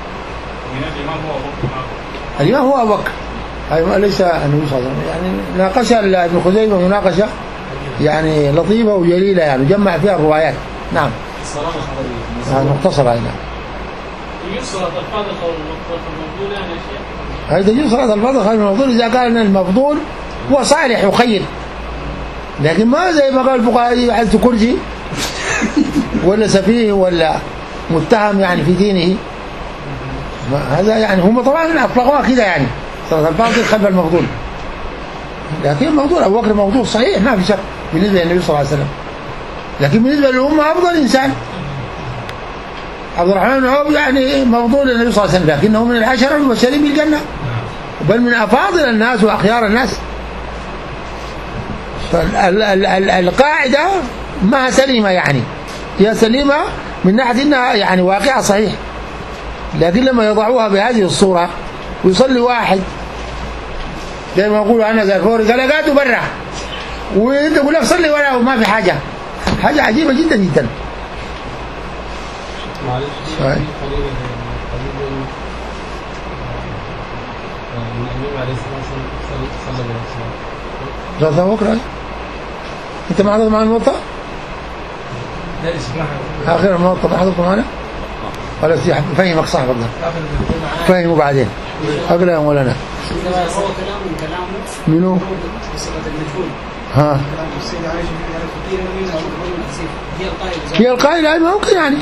الإمام هو أبو بكر. أيوة ليس النبي صلى الله عليه وسلم. يعني ناقش ابن خزيمة مناقشة يعني لطيفة وجليلة، يعني جمع فيها الروايات. نعم. الصلاة الخبرية مختصرة هنا. يجيب صلاة الفاضل أو المفضول يعني يا شيخ؟ هذا يجيب صلاة الفاضل خير من المفضول إذا كان المفضول هو صالح وخير، لكن ما زي ما قال الفقهاء عزت كرسي ولا سفيه ولا متهم يعني في دينه. هذا يعني هم طبعا أطلقوها كده، يعني صلاة الفاضل خلف المفضول، لكن الموضوع أبو بكر موضوع صحيح ما في شك بالنسبة للنبي صلى الله عليه وسلم، لكن بالنسبة للأمة أفضل إنسان عبد الرحمن بن عوف يعني موضوع للنبي صلى الله عليه وسلم، لكنه من العشرة المبشرين بالجنة، بل من أفاضل الناس وأخيار الناس. فالقاعدة ما سليمة، يعني هي سليمة من ناحية إنها يعني واقعة صحيح، لكن لما يضعوها بهذه الصورة ويصلي واحد زي ما يقولوا أنا زرفوري قال قاعدوا برا وانت تقول لك صلي وراه وما في حاجة، حاجة عجيبة جدا جدا. معلش صحيح. النبي عليه الصلاة والسلام صلى الله عليه وسلم. صلاة بكرة انت ما حضرت معنا الموطأ؟ لا اسمعها. آخر الموطأ ما حضرت معنا؟ خلاص فهمك صح بالله. فهموا بعدين. أقلهم ولا أنا؟ منو؟ ها. هي القائلة ممكن يعني.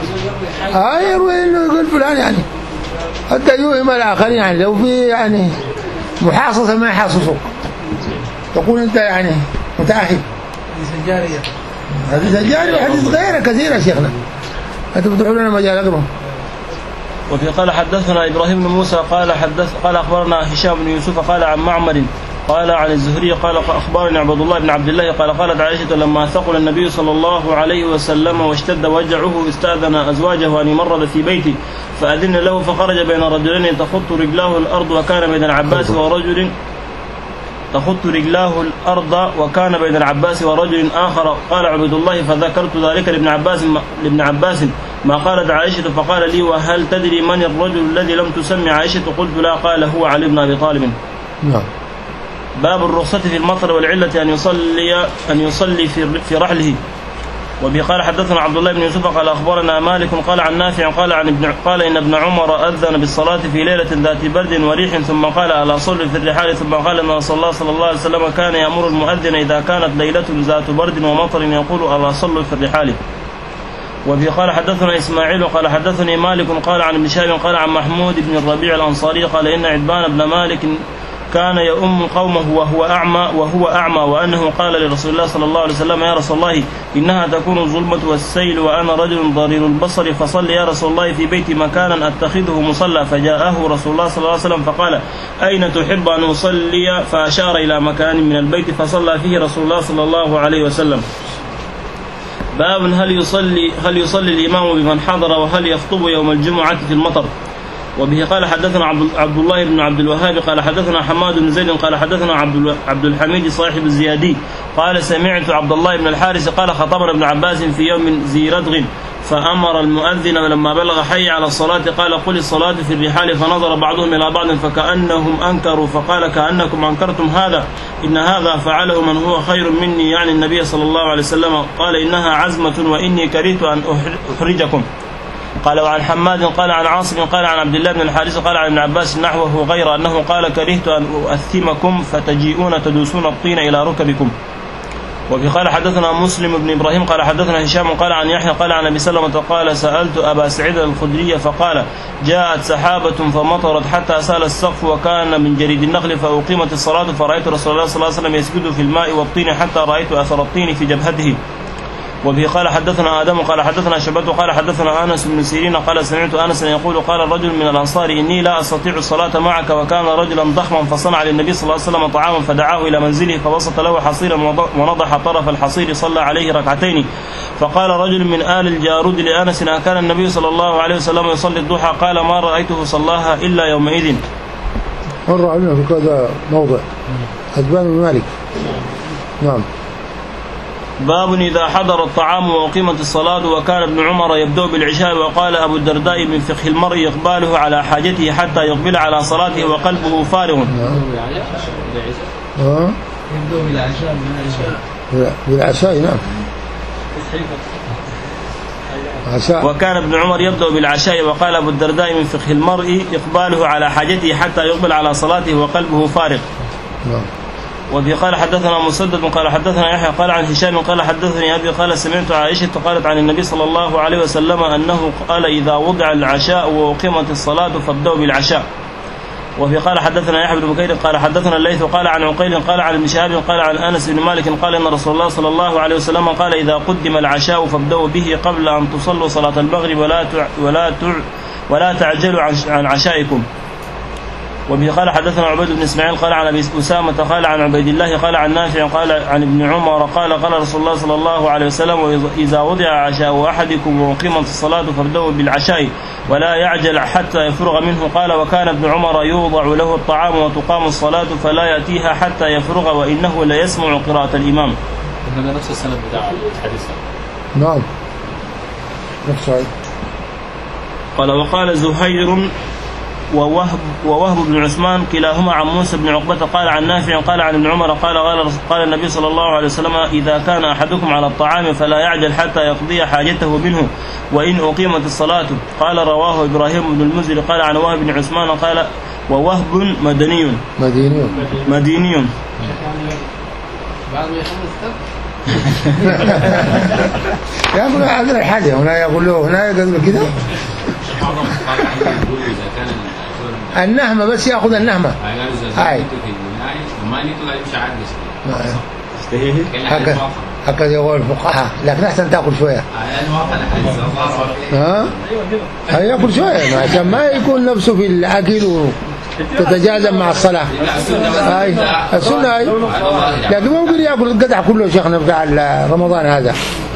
آه يروي إنه يقول فلان يعني. حتى يوهم الآخرين يعني لو في يعني محاصصة ما يحاصصوك. تقول أنت يعني متأهل. حديث الجارية. حديث الجارية وحديث غيره كثيرة شيخنا. أنتم بتقولوا لنا مجال أقرأ. وفي قال حدثنا إبراهيم بن موسى قال حدث قال أخبرنا هشام بن يوسف قال عن معمر قال عن الزهري قال أخبرني عبد الله بن عبد الله قال قالت عائشة لما ثقل النبي صلى الله عليه وسلم واشتد وجعه استأذن أزواجه أن يمرض في بيته فأذن له فخرج بين رجلين تخط رجلاه الأرض وكان بين العباس ورجل تخط رجلاه الأرض وكان بين العباس ورجل آخر. قال عبد الله فذكرت ذلك لابن عباس لابن عباس ما قالت عائشة فقال لي وهل تدري من الرجل الذي لم تسمي عائشة؟ قلت لا. قال هو علي بن أبي طالب. نعم. باب الرخصة في المطر والعلة أن يصلي أن يصلي في في رحله. وبه قال حدثنا عبد الله بن يوسف قال أخبرنا مالك قال عن نافع قال عن ابن قال إن ابن عمر أذن بالصلاة في ليلة ذات برد وريح ثم قال ألا صلي في الرحال ثم قال أن رسول الله صلى الله عليه وسلم كان يأمر المؤذن إذا كانت ليلة ذات برد ومطر يقول ألا صلوا في الرحال. وفي قال حدثنا إسماعيل قال حدثني مالك قال عن ابن شهاب قال عن محمود بن الربيع الأنصاري قال إن عتبان بن مالك كان يؤم قومه وهو أعمى وهو أعمى وأنه قال لرسول الله صلى الله عليه وسلم يا رسول الله إنها تكون الظلمة والسيل وأنا رجل ضرير البصر فصل يا رسول الله في بيتي مكانا أتخذه مصلى. فجاءه رسول الله صلى الله عليه وسلم فقال أين تحب أن أصلي؟ فأشار إلى مكان من البيت فصلى فيه رسول الله صلى الله عليه وسلم. باب هل يصلي هل يصلي الإمام بمن حضر وهل يخطب يوم الجمعة في المطر. وبه قال حدثنا عبد الله بن عبد الوهاب قال حدثنا حماد بن زيد قال حدثنا عبد عبد الحميد صاحب الزيادي قال سمعت عبد الله بن الحارث قال خطبنا ابن عباس في يوم ذي ردغ فأمر المؤذن ولما بلغ حي على الصلاة قال قل الصلاة في الرحال فنظر بعضهم إلى بعض فكأنهم أنكروا فقال كأنكم أنكرتم هذا إن هذا فعله من هو خير مني يعني النبي صلى الله عليه وسلم. قال إنها عزمة وإني كرهت أن أحرجكم. قال وعن حماد قال عن عاصم قال عن عبد الله بن الحارث قال عن ابن عباس نحوه غير أنه قال كرهت أن أؤثمكم فتجيئون تدوسون الطين إلى ركبكم. وفي قال حدثنا مسلم بن إبراهيم قال حدثنا هشام قال عن يحيى قال عن أبي سلمة قال سألت أبا سعيد الخدري فقال جاءت سحابة فمطرت حتى سال السقف وكان من جريد النخل فأقيمت الصلاة فرأيت رسول الله صلى الله عليه وسلم يسجد في الماء والطين حتى رأيت أثر الطين في جبهته. وبه قال حدثنا آدم قال حدثنا شعبة قال حدثنا أنس بن سيرين قال سمعت أنس يقول قال الرجل من الأنصار إني لا أستطيع الصلاة معك وكان رجلا ضخما فصنع للنبي صلى الله عليه وسلم طعاما فدعاه إلى منزله فبسط له حصيرا ونضح طرف الحصير صلى عليه ركعتين. فقال رجل من آل الجارود لأنس كان النبي صلى الله عليه وسلم يصلي الضحى قال ما رأيته صلاها إلا يومئذ. مر علينا في هذا موضع عتبان بن مالك. نعم. باب إذا حضر الطعام وأقيمت الصلاة وكان ابن عمر يبدأ بالعشاء وقال أبو الدرداء من فقه المرء إقباله على حاجته حتى يقبل على صلاته وقلبه فارغ. ها؟ يبدأ بالعشاء من العشاء بالعشاء نعم. عشاء. وكان ابن عمر يبدأ بالعشاء. وقال أبو الدرداء من فقه المرء إقباله على حاجته حتى يقبل على صلاته وقلبه فارغ. نعم. وفي قال حدثنا مسدد قال حدثنا يحيى قال عن هشام قال حدثني أبي قال سمعت عائشة قالت عن النبي صلى الله عليه وسلم أنه قال إذا وضع العشاء وأقيمت الصلاة فابدأوا بالعشاء. وفي قال حدثنا يحيى بن بكير قال حدثنا الليث قال عن عقيل قال عن ابن شهاب قال عن أنس بن مالك قال إن رسول الله صلى الله عليه وسلم قال إذا قدم العشاء فابدأوا به قبل أن تصلوا صلاة المغرب ولا ولا ولا تعجلوا عن عشائكم. وبه قال حدثنا عبيد بن اسماعيل قال عن ابي اسامه قال عن عبيد الله قال عن نافع قال عن ابن عمر قال قال رسول الله صلى الله عليه وسلم اذا وضع عشاء احدكم وقيمت الصلاه فابدأوا بالعشاء ولا يعجل حتى يفرغ منه. قال وكان ابن عمر يوضع له الطعام وتقام الصلاه فلا ياتيها حتى يفرغ وانه ليسمع قراءه الامام. هذا نفس السند بتاع الحديث. نعم نفس. قال وقال زهير ووهب ووهب بن عثمان كلاهما عن موسى بن عقبة قال عن نافع قال عن ابن عمر قال قال قال النبي صلى الله عليه وسلم إذا كان أحدكم على الطعام فلا يعجل حتى يقضي حاجته منه وإن أقيمت الصلاة. قال رواه إبراهيم بن المنذر قال عن وهب بن عثمان قال ووهب مدني مديني مديني يقول هذا الحاجة هنا يقول له هنا يقول كده النهمة بس يأخذ النهمة هاي هكذا يقول الفقهاء لكن أحسن تأكل شوية ها هاي يأكل شوية عشان ما يكون نفسه في الأكل وتتجاذب مع الصلاة. هاي السنة هاي لكن ممكن يأكل القدح كله شيخنا بتاع رمضان هذا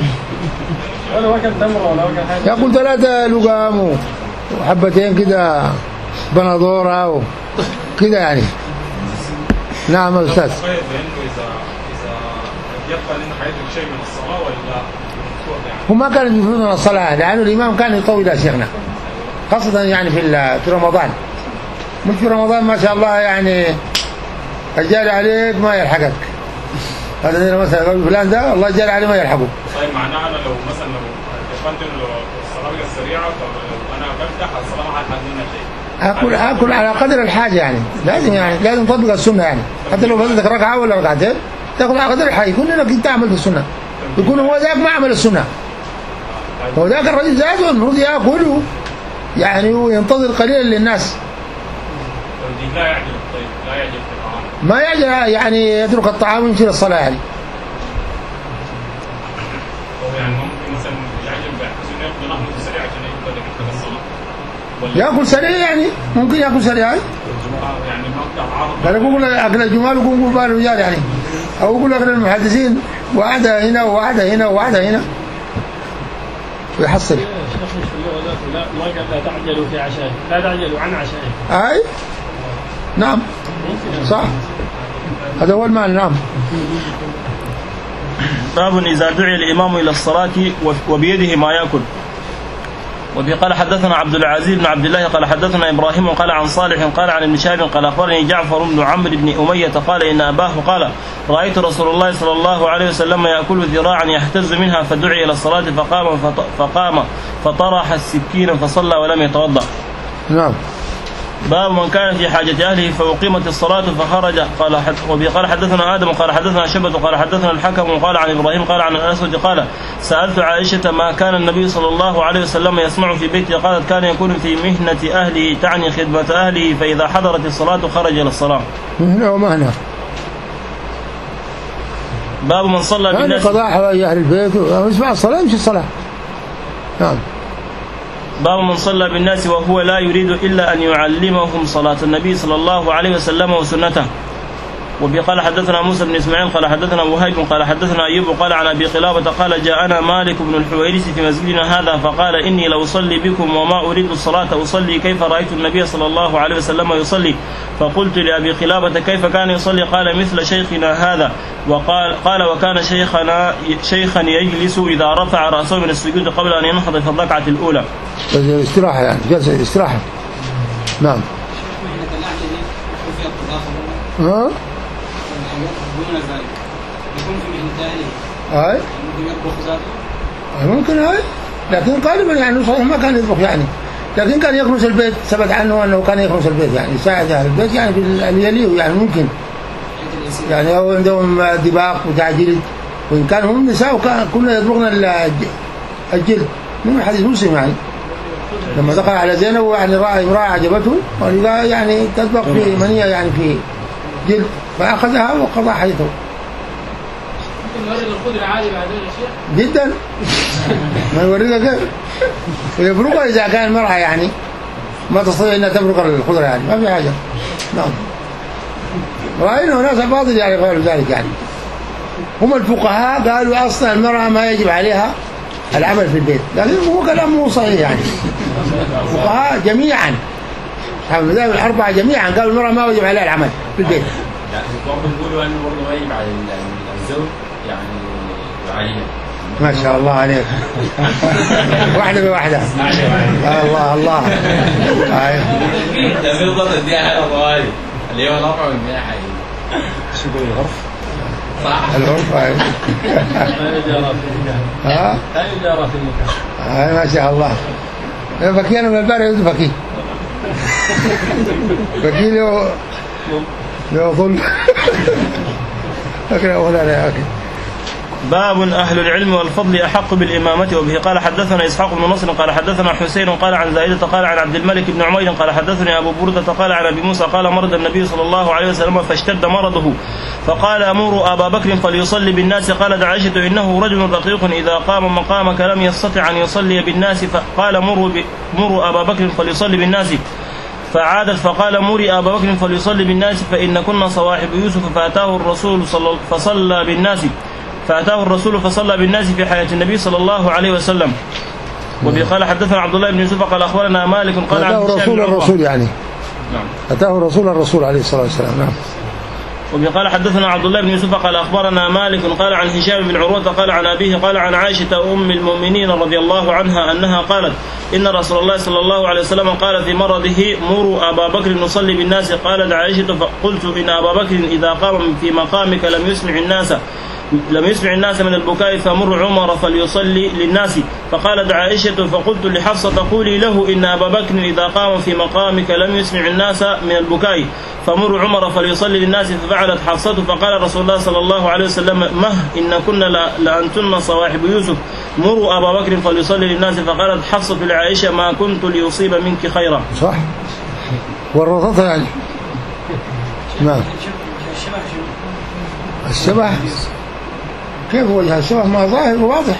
يأكل ثلاثة لقام وحبتين كده بنادورة وكده يعني. نعم أستاذ. إذا إذا يبقى لنا حياتك شيء من الصلاة ولا هم ما كانوا يفوتون الصلاة لأنه الإمام كان يطول يا شيخنا خاصة يعني في في رمضان مش في رمضان ما شاء الله يعني الجاري عليك ما يلحقك. هذا مثلا قبل فلان ده الله جاري عليه ما يلحقه. طيب معناها أنا لو مثلا لو يقدم الصلاة السريعة طب أنا بفتح الصلاة ما حد منها شيء. أكل أكل على قدر الحاجة يعني لازم يعني لازم تطبق السنة يعني حتى لو فاتتك ركعة ولا ركعتين تأخذ على قدر الحاجة يكون لك أنت عملت السنة يكون هو ذاك ما عمل السنة هو ذاك الرجل ذاته المفروض يأكل يعني وينتظر قليلا للناس. لا يعجل طيب لا يعجل في الطعام ما يعجل يعني يترك الطعام ويمشي للصلاة يعني. يعني ممكن مثلا يعجل بحيث انه ياخذ لحظه سريعه عشان يقدر يكمل الصلاه ياكل سريع يعني ممكن ياكل سريع يعني مقطع عرض قال يقول اكل الجمال ويقول يقول بقى الرجال يعني او يقول اكل المحدثين واحده هنا وواحده هنا وواحده هنا ويحصل. لا ما قال لا تعجلوا في عشائه لا تعجلوا عن عشائه. اي نعم صح هذا هو المعنى. نعم. باب إذا دعي الإمام إلى الصلاة وبيده ما يأكل. وبي قال حدثنا عبد العزيز بن عبد الله قال حدثنا إبراهيم قال عن صالح قال عن ابن شهاب قال أخبرني جعفر بن عمرو بن أمية قال إن أباه قال رأيت رسول الله صلى الله عليه وسلم يأكل ذراعا يحتز منها فدعي إلى الصلاة فقام فقام فطرح السكين فصلى ولم يتوضأ. نعم. باب من كان في حاجة أهله فأقيمت الصلاة فخرج. قال حد وبي قال حدثنا آدم قال حدثنا شبة قال حدثنا الحكم قال عن إبراهيم قال عن الأسود قال سألت عائشة ما كان النبي صلى الله عليه وسلم يسمع في بيته قالت كان يكون في مهنة أهله تعني خدمة أهله فإذا حضرت الصلاة خرج إلى الصلاة. مهنة ومهنة. باب من صلى بالناس قضاء حوائج أهل البيت ويسمع الصلاة يمشي الصلاة. نعم. باب من صلى بالناس وهو لا يريد إلا أن يعلمهم صلاة النبي صلى الله عليه وسلم وسنته. وبي قال حدثنا موسى بن إسماعيل قال حدثنا وهيب قال حدثنا أيوب قال عن أبي قلابة قال جاءنا مالك بن الحويرث في مسجدنا هذا فقال إني لأصلي بكم وما أريد الصلاة أصلي كيف رأيت النبي صلى الله عليه وسلم يصلي. فقلت لأبي قلابة كيف كان يصلي قال مثل شيخنا هذا. وقال قال وكان شيخنا شيخا يجلس إذا رفع رأسه من السجود قبل أن ينهض في الركعة الأولى. الاستراحة يعني جلسة الاستراحة. نعم. ها؟ يكون في الثاني هاي ممكن يطبخ ذاته؟ ممكن هاي، لكن غالبا يعني صحيح ما كان يطبخ يعني، لكن كان يكنس البيت، ثبت عنه أنه كان يكنس البيت يعني يساعد أهل البيت يعني في اللي يليه يعني ممكن يعني هو عندهم دباق وتعجيل، وإن كان هم النساء وكان كنا يطبخن الجلد من حديث مسلم يعني لما دخل على زينب ويعني رأى امرأة عجبته ولقى يعني تطبخ في منية يعني في جلد فأخذها وقضى حديثه. ممكن يورد الخضر عادي بعدين يا شيخ؟ جدا ما يوريها كيف ويفرقها إذا كان المرأة يعني ما تستطيع أنها تفرق الخضر يعني ما في حاجة. نعم رأينا ناس فاضل يعني قالوا ذلك يعني هم الفقهاء قالوا أصلا المرأة ما يجب عليها العمل في البيت، لكن هو كلام مو صحيح يعني الفقهاء جميعا أصحاب المذاهب الأربعة جميعا قالوا المرأة ما يجب عليها العمل في البيت. يعني بيقولوا أنه برضه ما يجب على الزوج يعني يعينها. ما شاء الله عليك واحدة بواحدة الله الله ده في ضغط دي حاجة طوالي اللي هو نقع من حاجة شو يقول الغرف صح الغرف ها لا يجارة في النكاح. هاي ما شاء الله فكي أنا من البارح يقول فكي فكي له له ظلم فكي له ظلم. باب أهل العلم والفضل أحق بالإمامة. وبه قال حدثنا إسحاق بن نصر قال حدثنا حسين قال عن زائدة قال عن عبد الملك بن عمير قال حدثني أبو بردة قال عن أبي موسى قال مرض النبي صلى الله عليه وسلم فاشتد مرضه فقال أمروا أبا بكر فليصلي بالناس. قالت عائشة إنه رجل رقيق إذا قام مقامك لم يستطع أن يصلي بالناس فقال مروا, مروا أبا بكر فليصلي بالناس. فعادت فقال مري أبا بكر فليصلي بالناس فإن كنا صواحب يوسف فأتاه الرسول فصلى بالناس فأتاه الرسول فصلى بالناس في حياة النبي صلى الله عليه وسلم. وبه قال حدثنا عبد الله بن يوسف قال أخبرنا مالك قال عن أتاه رسول الرسول يعني نعم أتاه رسول الرسول عليه الصلاة والسلام. نعم. وبه قال حدثنا عبد الله بن يوسف قال أخبرنا مالك قال عن هشام بن عروة قال عن أبيه قال عن عائشة أم المؤمنين رضي الله عنها أنها قالت إن رسول الله صلى الله عليه وسلم قال في مرضه مروا أبا بكر نصلي بالناس. قالت عائشة فقلت إن أبا بكر إذا قام في مقامك لم يسمع الناس لم يسمع الناس من البكاء فمر عمر فليصلي للناس. فقالت عائشة فقلت لحفصة قولي له إن أبا بكر إذا قام في مقامك لم يسمع الناس من البكاء فمر عمر فليصلي للناس. ففعلت حفصة فقال رسول الله صلى الله عليه وسلم مه إن كنا لأنتن صواحب يوسف مروا أبا بكر فليصلي للناس. فقالت حفصة لعائشة ما كنت ليصيب منك خيرا. صح ورطتها يعني. نعم الشبه كيف وجه الشبه ما ظاهر وواضح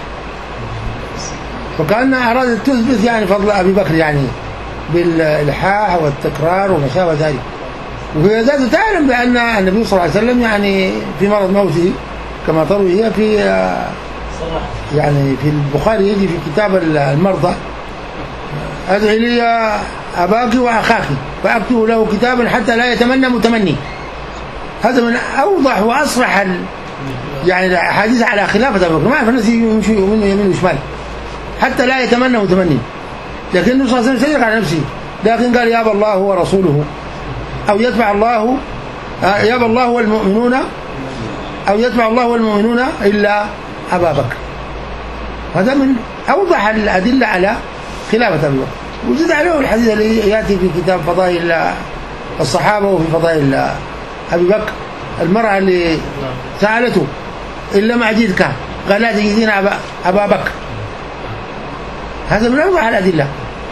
فكأنها أرادت تثبت يعني فضل أبي بكر يعني بالإلحاح والتكرار وما شابه ذلك. وهي ذات تعلم بأن النبي صلى الله عليه وسلم يعني في مرض موته كما تروي هي في يعني في البخاري يجي في كتاب المرضى أدعي لي أباك وأخاك فأكتب له كتابا حتى لا يتمنى متمني. هذا من أوضح وأصرح يعني الحديث على خلافة أبو بكر ما يعرف الناس يمشي منه يمين وشمال حتى لا يتمنى متمني. لكن النبي صلى الله عليه وسلم صدق على نفسه لكن قال يابى الله ورسوله أو يتبع الله يابى الله والمؤمنون أو يتبع الله والمؤمنون إلا أبا بكر. هذا من أوضح الأدلة على خلافة أبو بكر. وزد عليه الحديث الذي يأتي في كتاب فضائل الصحابة وفي فضائل أبي بكر المرأة اللي سألته إلا ما أجدك قال لا تجدين أبا, أبا بكر. هذا من أوضح الأدلة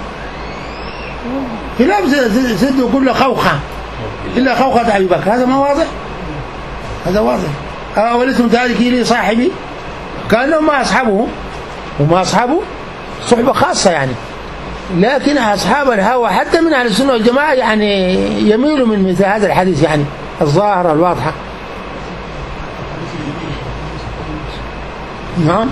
خلاف سد كل خوخة إلا خوخة أبي بكر. هذا ما واضح هذا واضح. أولتهم تاركي لي صاحبي كأنهم ما أصحابه وما أصحابه صحبة خاصة يعني لكن أصحاب الهوى حتى من أهل السنة والجماعة يعني يميلوا من مثل هذا الحديث يعني الظاهرة الواضحة. نعم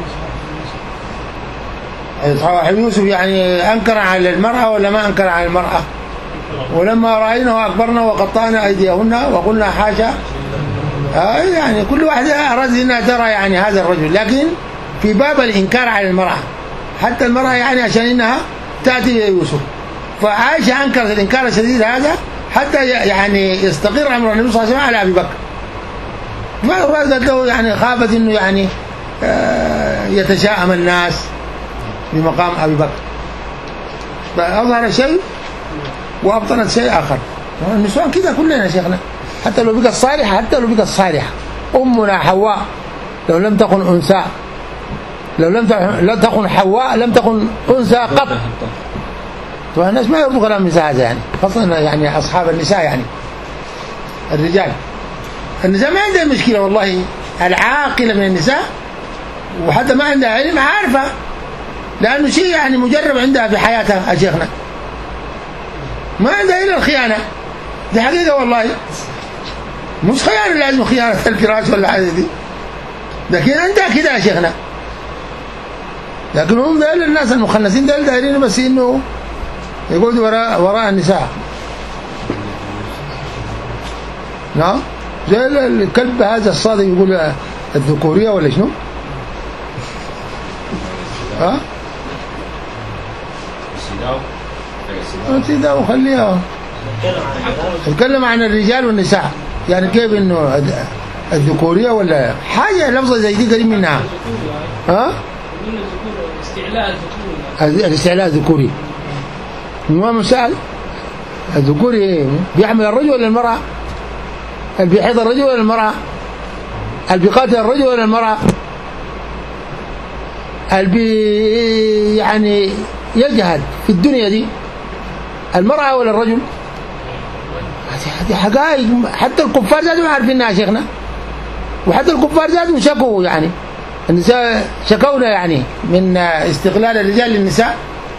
صاحب يوسف يعني أنكر على المرأة ولا ما أنكر على المرأة؟ ولما رأينا أكبرنا وقطعنا أيديهن وقلنا حاشا آه يعني كل واحدة أراد أنها ترى يعني هذا الرجل. لكن في باب الإنكار على المرأة حتى المرأة يعني عشان إنها تأتي يوسف فعائشة أنكرت الإنكار الشديد هذا حتى يعني يستقر أمر النبي صلى الله عليه وسلم على أبي بكر. ما قال له يعني خافت انه يعني يتشائم الناس بمقام ابي بكر، فاظهر شيء وابطلت شيء اخر. النسوان كذا كلنا يا شيخنا، حتى لو بقت صالحه، حتى لو بقت صالحه امنا حواء لو لم تكن انثى، لو لم تكن حواء لم تكن انثى قط. فالناس ما يرضوا كلام النساء هذا، يعني خاصة يعني اصحاب النساء، يعني الرجال النساء ما عندها مشكله والله. العاقله من النساء وحتى ما عندها علم عارفه، لانه شيء يعني مجرب عندها في حياتها يا شيخنا، ما عندها الا الخيانه. دي حقيقه والله، مش خيانه لازم خيانه الفراش ولا حاجه دي، لكن عندها كده يا شيخنا. لكن هم دايرين الناس المخنثين دايرين دايرين بس انه يقعدوا وراء وراء النساء. نعم، زي الكلب هذا الصادق يقول الذكوريه ولا شنو؟ ها؟ سيداو وخليها نتكلم عن الرجال والنساء، يعني كيف انه الذكوريه ولا حاجه لفظه زي دي قريب منها. ها؟ استعلاء الذكوري، الاستعلاء الذكوري ما مسأل. الذكوري بيحمل الرجل ولا المرأة؟ اللي بيحيض الرجل ولا المرأة؟ اللي بيقاتل الرجل ولا المرأة؟ اللي بي يعني يجهد في الدنيا دي المرأة ولا الرجل؟ هذه حقائق، حتى الكفار ذاتهم عارفينها يا شيخنا، وحتى الكفار ذاتهم شكوا، يعني النساء شكونا يعني من استغلال الرجال للنساء.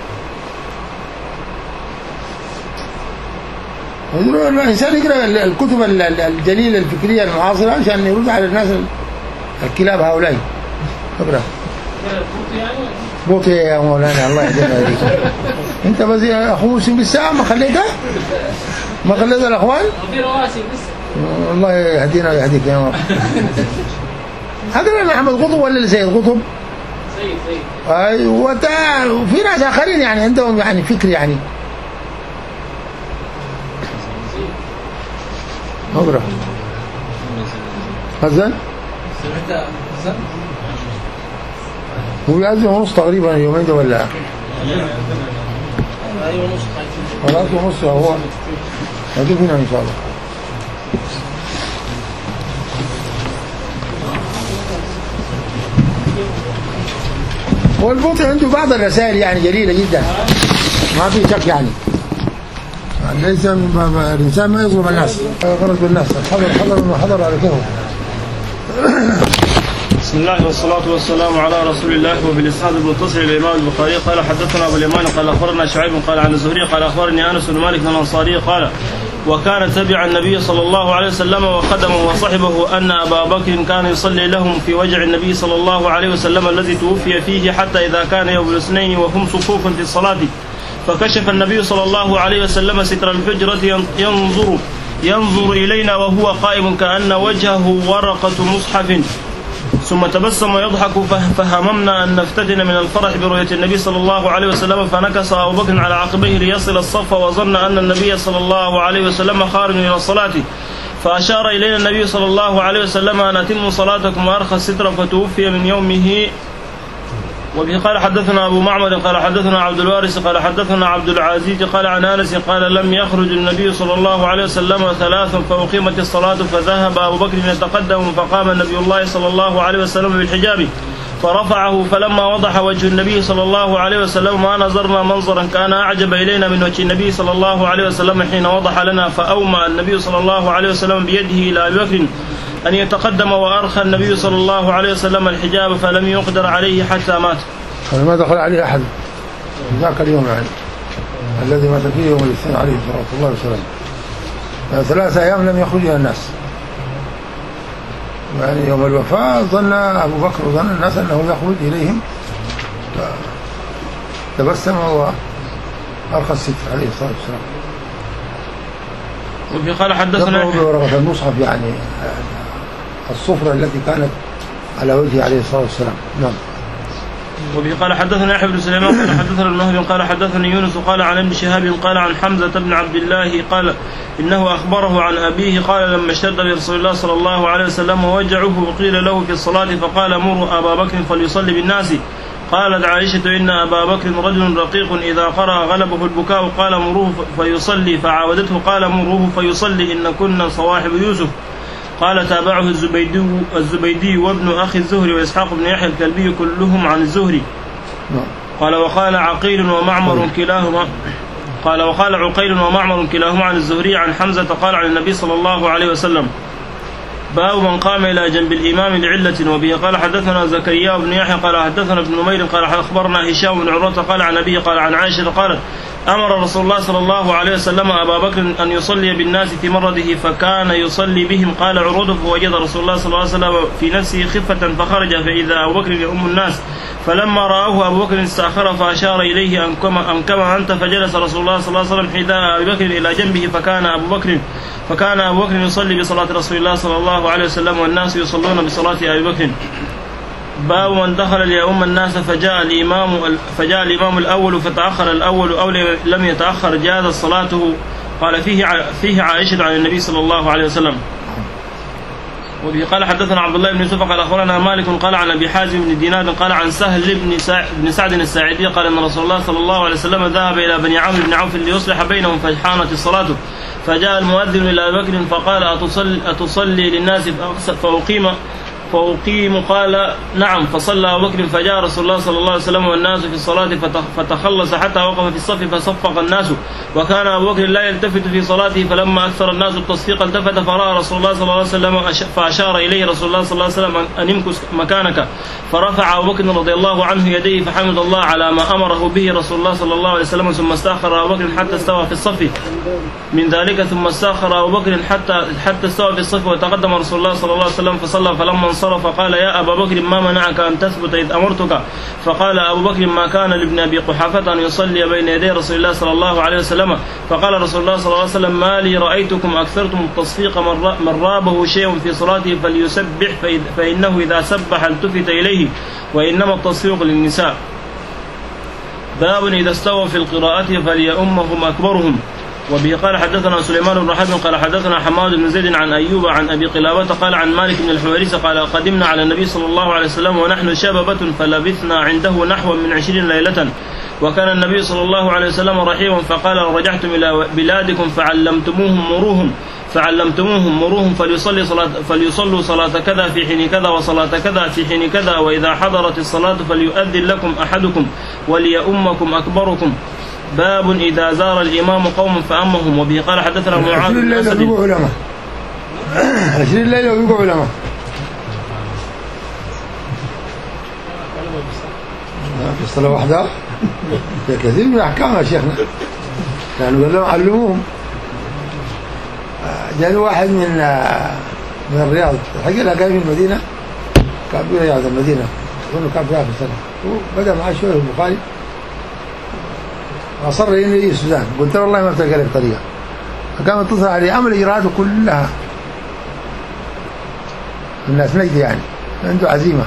الإنسان يقرأ الكتب الجليلة الفكرية المعاصرة عشان يرد على الناس الكلاب هؤلاء. اقرأ بوطي يا مولانا، الله يهديك ويهديك. انت بس يا اخو مسلم بالساعة ما خليتها؟ ما خليتها الاخوان؟ في رواسي لسه. الله يهدينا ويهديك يا رب. هذا انا احمد قطب ولا سيد قطب؟ سيد سيد. ايوه، وفي ناس اخرين يعني عندهم يعني فكر يعني. اقرا. حسن؟ هو يأذن ونص تقريبا يومين ده ولا؟ ايوه ونص. خلاص ونص هو. هجيب هنا ان شاء الله. والبوطي عنده بعض الرسائل يعني جليلة جدا، ما في شك يعني. ليس الإنسان ما يظلم الناس، يغرض بالناس، الحضر حضر ما حضر على كيفه. بسم الله والصلاة والسلام على رسول الله. وبالإسناد المتصل الإمام البخاري قال حدثنا أبو اليمان قال أخبرنا شعيب قال عن الزهري قال أخبرني أنس بن مالك الأنصاري قال وكان تبع النبي صلى الله عليه وسلم وخدمه وصحبه أن أبا بكر كان يصلي لهم في وجع النبي صلى الله عليه وسلم الذي توفي فيه، حتى إذا كان يوم الاثنين وهم صفوف في الصلاة فكشف النبي صلى الله عليه وسلم ستر الحجرة ينظر ينظر إلينا وهو قائم كأن وجهه ورقة مصحف، ثم تبسم يضحك فهممنا أن نفتتن من الفرح برؤية النبي صلى الله عليه وسلم، فنكس أبو بكر على عقبيه ليصل الصف وظن أن النبي صلى الله عليه وسلم خارج إلى الصلاة، فأشار إلينا النبي صلى الله عليه وسلم أن أتموا صلاتكم وأرخى الستر، فتوفي من يومه. وبه قال حدثنا أبو معمر قال حدثنا عبد الوارث قال حدثنا عبد العزيز قال عن أنس قال لم يخرج النبي صلى الله عليه وسلم ثلاثا فأقيمت الصلاة فذهب أبو بكر يتقدم، فقام النبي الله صلى الله عليه وسلم بالحجاب فرفعه، فلما وضح وجه النبي صلى الله عليه وسلم ما نظرنا منظرا كان أعجب إلينا من وجه النبي صلى الله عليه وسلم حين وضح لنا، فأومى النبي صلى الله عليه وسلم بيده إلى أبي بكر أن يتقدم، وأرخى النبي صلى الله عليه وسلم الحجاب فلم يقدر عليه حتى مات. ما دخل عليه أحد ذاك اليوم يعني الذي مات فيه يوم الاثنين عليه صلى الله عليه وسلم، ثلاثة أيام لم يخرج إلى الناس، يعني يوم الوفاة ظن أبو بكر وظن الناس أنه يخرج إليهم، تبسم وأرخى الستر عليه الصلاة والسلام. وفي قال حدثنا بورقة المصحف يعني الصفرة التي كانت على وجهه عليه الصلاة والسلام. نعم. وبه قال حدثنا يحيى بن سليمان قال حدثنا ابن وهب قال حدثني يونس قال عن ابن شهاب قال عن حمزة بن عبد الله قال إنه أخبره عن أبيه قال لما اشتد برسول الله صلى الله عليه وسلم ووجعه وقيل له في الصلاة فقال مروا أبا بكر فليصلي بالناس. قالت عائشة إن أبا بكر رجل رقيق إذا قرأ غلبه البكاء قال مروه فيصلي فعاودته قال مروه فيصلي إن كنا صواحب يوسف. قال تابعه الزبيدي, الزبيدي وابن أخي الزهري وإسحاق بن يحيى الكلبي كلهم عن الزهري. قال وقال عقيل ومعمر كلاهما قال وقال عقيل ومعمر كلاهما عن الزهري عن حمزة قال عن النبي صلى الله عليه وسلم باب من قام إلى جنب الإمام لعلة. وبه قال حدثنا زكريا بن يحيى قال حدثنا ابن نمير قال أخبرنا هشام بن عروة قال عن أبيه قال عن عائشة قالت أمر رسول الله صلى الله عليه وسلم أبا بكر أن يصلي بالناس في مرضه فكان يصلي بهم. قال عروة فوجد رسول الله صلى الله عليه وسلم في نفسه خفة فخرج فإذا أبو بكر يؤم الناس فلما رآه أبو بكر استأخر فأشار إليه أن كما, أن كما أنت فجلس رسول الله صلى الله عليه وسلم حذاء أبي بكر إلى جنبه فكان أبو بكر فكان أبو بكر يصلي بصلاة رسول الله صلى الله عليه وسلم والناس يصلون بصلاة أبي بكر. باب من دخل ليؤم الناس فجاء الإمام فجاء الإمام الأول فتأخر الأول أو لم يتأخر جاز صلاته. قال فيه فيه عائشة عن النبي صلى الله عليه وسلم. وبه قال حدثنا عبد الله بن يوسف قال أخبرنا مالك قال عن أبي حازم بن دينار قال عن سهل بن سعد الساعدي قال أن رسول الله صلى الله عليه وسلم ذهب إلى بني عمرو بن عوف ليصلح بينهم فحانت الصلاة فجاء المؤذن إلى أبي بكر فقال أتصلي, أتصلي للناس فأقيم فأقيم قال نعم فصلى أبو بكر فجاء رسول الله صلى الله عليه وسلم والناس في الصلاة فتخلص حتى وقف في الصف فصفق الناس وكان أبو بكر لا يلتفت في صلاته فلما أكثر الناس التصفيق التفت فرأى رسول الله صلى الله عليه وسلم فأشار إليه رسول الله صلى الله عليه وسلم أن امكث مكانك فرفع أبو بكر رضي الله عنه يديه فحمد الله على ما أمره به رسول الله صلى الله عليه وسلم ثم استأخر أبو بكر حتى استوى في الصف من ذلك ثم استأخر أبو بكر حتى حتى استوى في الصف وتقدم رسول الله صلى الله عليه وسلم فصلى فلما انصرف قال يا أبا بكر ما منعك أن تثبت إذ أمرتك فقال أبو بكر ما كان لابن أبي قحافة أن يصلي بين يدي رسول الله صلى الله عليه وسلم فقال رسول الله صلى الله عليه وسلم ما لي رأيتكم أكثرتم التصفيق من رابه شيء في صلاته فليسبح فإنه إذا سبح التفت إليه وإنما التصفيق للنساء. باب إذا استوى في القراءة فليؤمهم أكبرهم. وبه قال حدثنا سليمان بن حرب قال حدثنا حماد بن زيد عن أيوب عن أبي قلابة قال عن مالك بن الحويرث قال قدمنا على النبي صلى الله عليه وسلم ونحن شبابة فلبثنا عنده نحو من عشرين ليلة وكان النبي صلى الله عليه وسلم رحيما فقال رجعتم إلى بلادكم فعلمتموهم مروهم فعلمتموهم مروهم فليصلي صلاة فليصلوا صلاة كذا في حين كذا وصلاة كذا في حين كذا وإذا حضرت الصلاة فليؤذن لكم أحدكم وليؤمكم أكبركم. باب إذا زار الإمام قوم فأمهم. وبه قال حدثنا معاذ بن أسد عشرين ليلة ويقعوا علماء في الصلاة واحدة كثير من أحكام يا شيخنا كانوا قال لهم علموهم. جاء واحد من من الرياض الحقيقة لا كان في المدينة كان في رياض المدينة أظن كان في آخر سنة وبدأ معاه شوية البخاري أصر إنه يجي السودان قلت له والله ما بتلقى لك طريقة فقام اتصل عليه عمل إجراءاته كلها الناس نجد يعني عنده عزيمة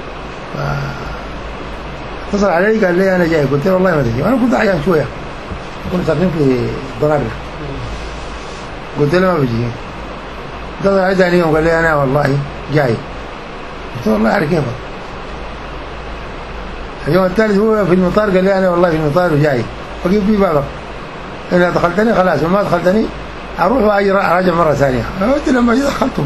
اتصل علي قال لي أنا جاي قلت له والله ما تجي أنا كنت عيان شوية كنت ساكنين في ضرابة قلت له ما بجي اتصل علي ثاني يوم قال لي أنا والله جاي قلت له والله على كيفك. اليوم الثالث هو في المطار قال لي أنا والله في المطار وجاي فقيب بي بابك إذا دخلتني خلاص وما دخلتني أروح وأجي راجع مرة ثانية قلت لما جي دخلتم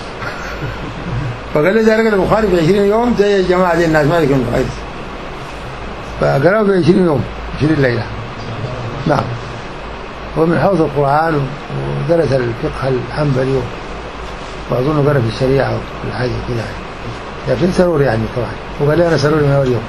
فقال لي ذلك البخاري في عشرين يوم زي الجماعة دي الناس مالك من الخير فقرأوا في عشرين يوم عشرين ليلة. نعم ومن حوض القرآن ودرس الفقه الحنبلي وأظن قرأ في الشريعة والحاجة كده لكن سرور يعني طبعا وقال لي أنا سروري من أول يوم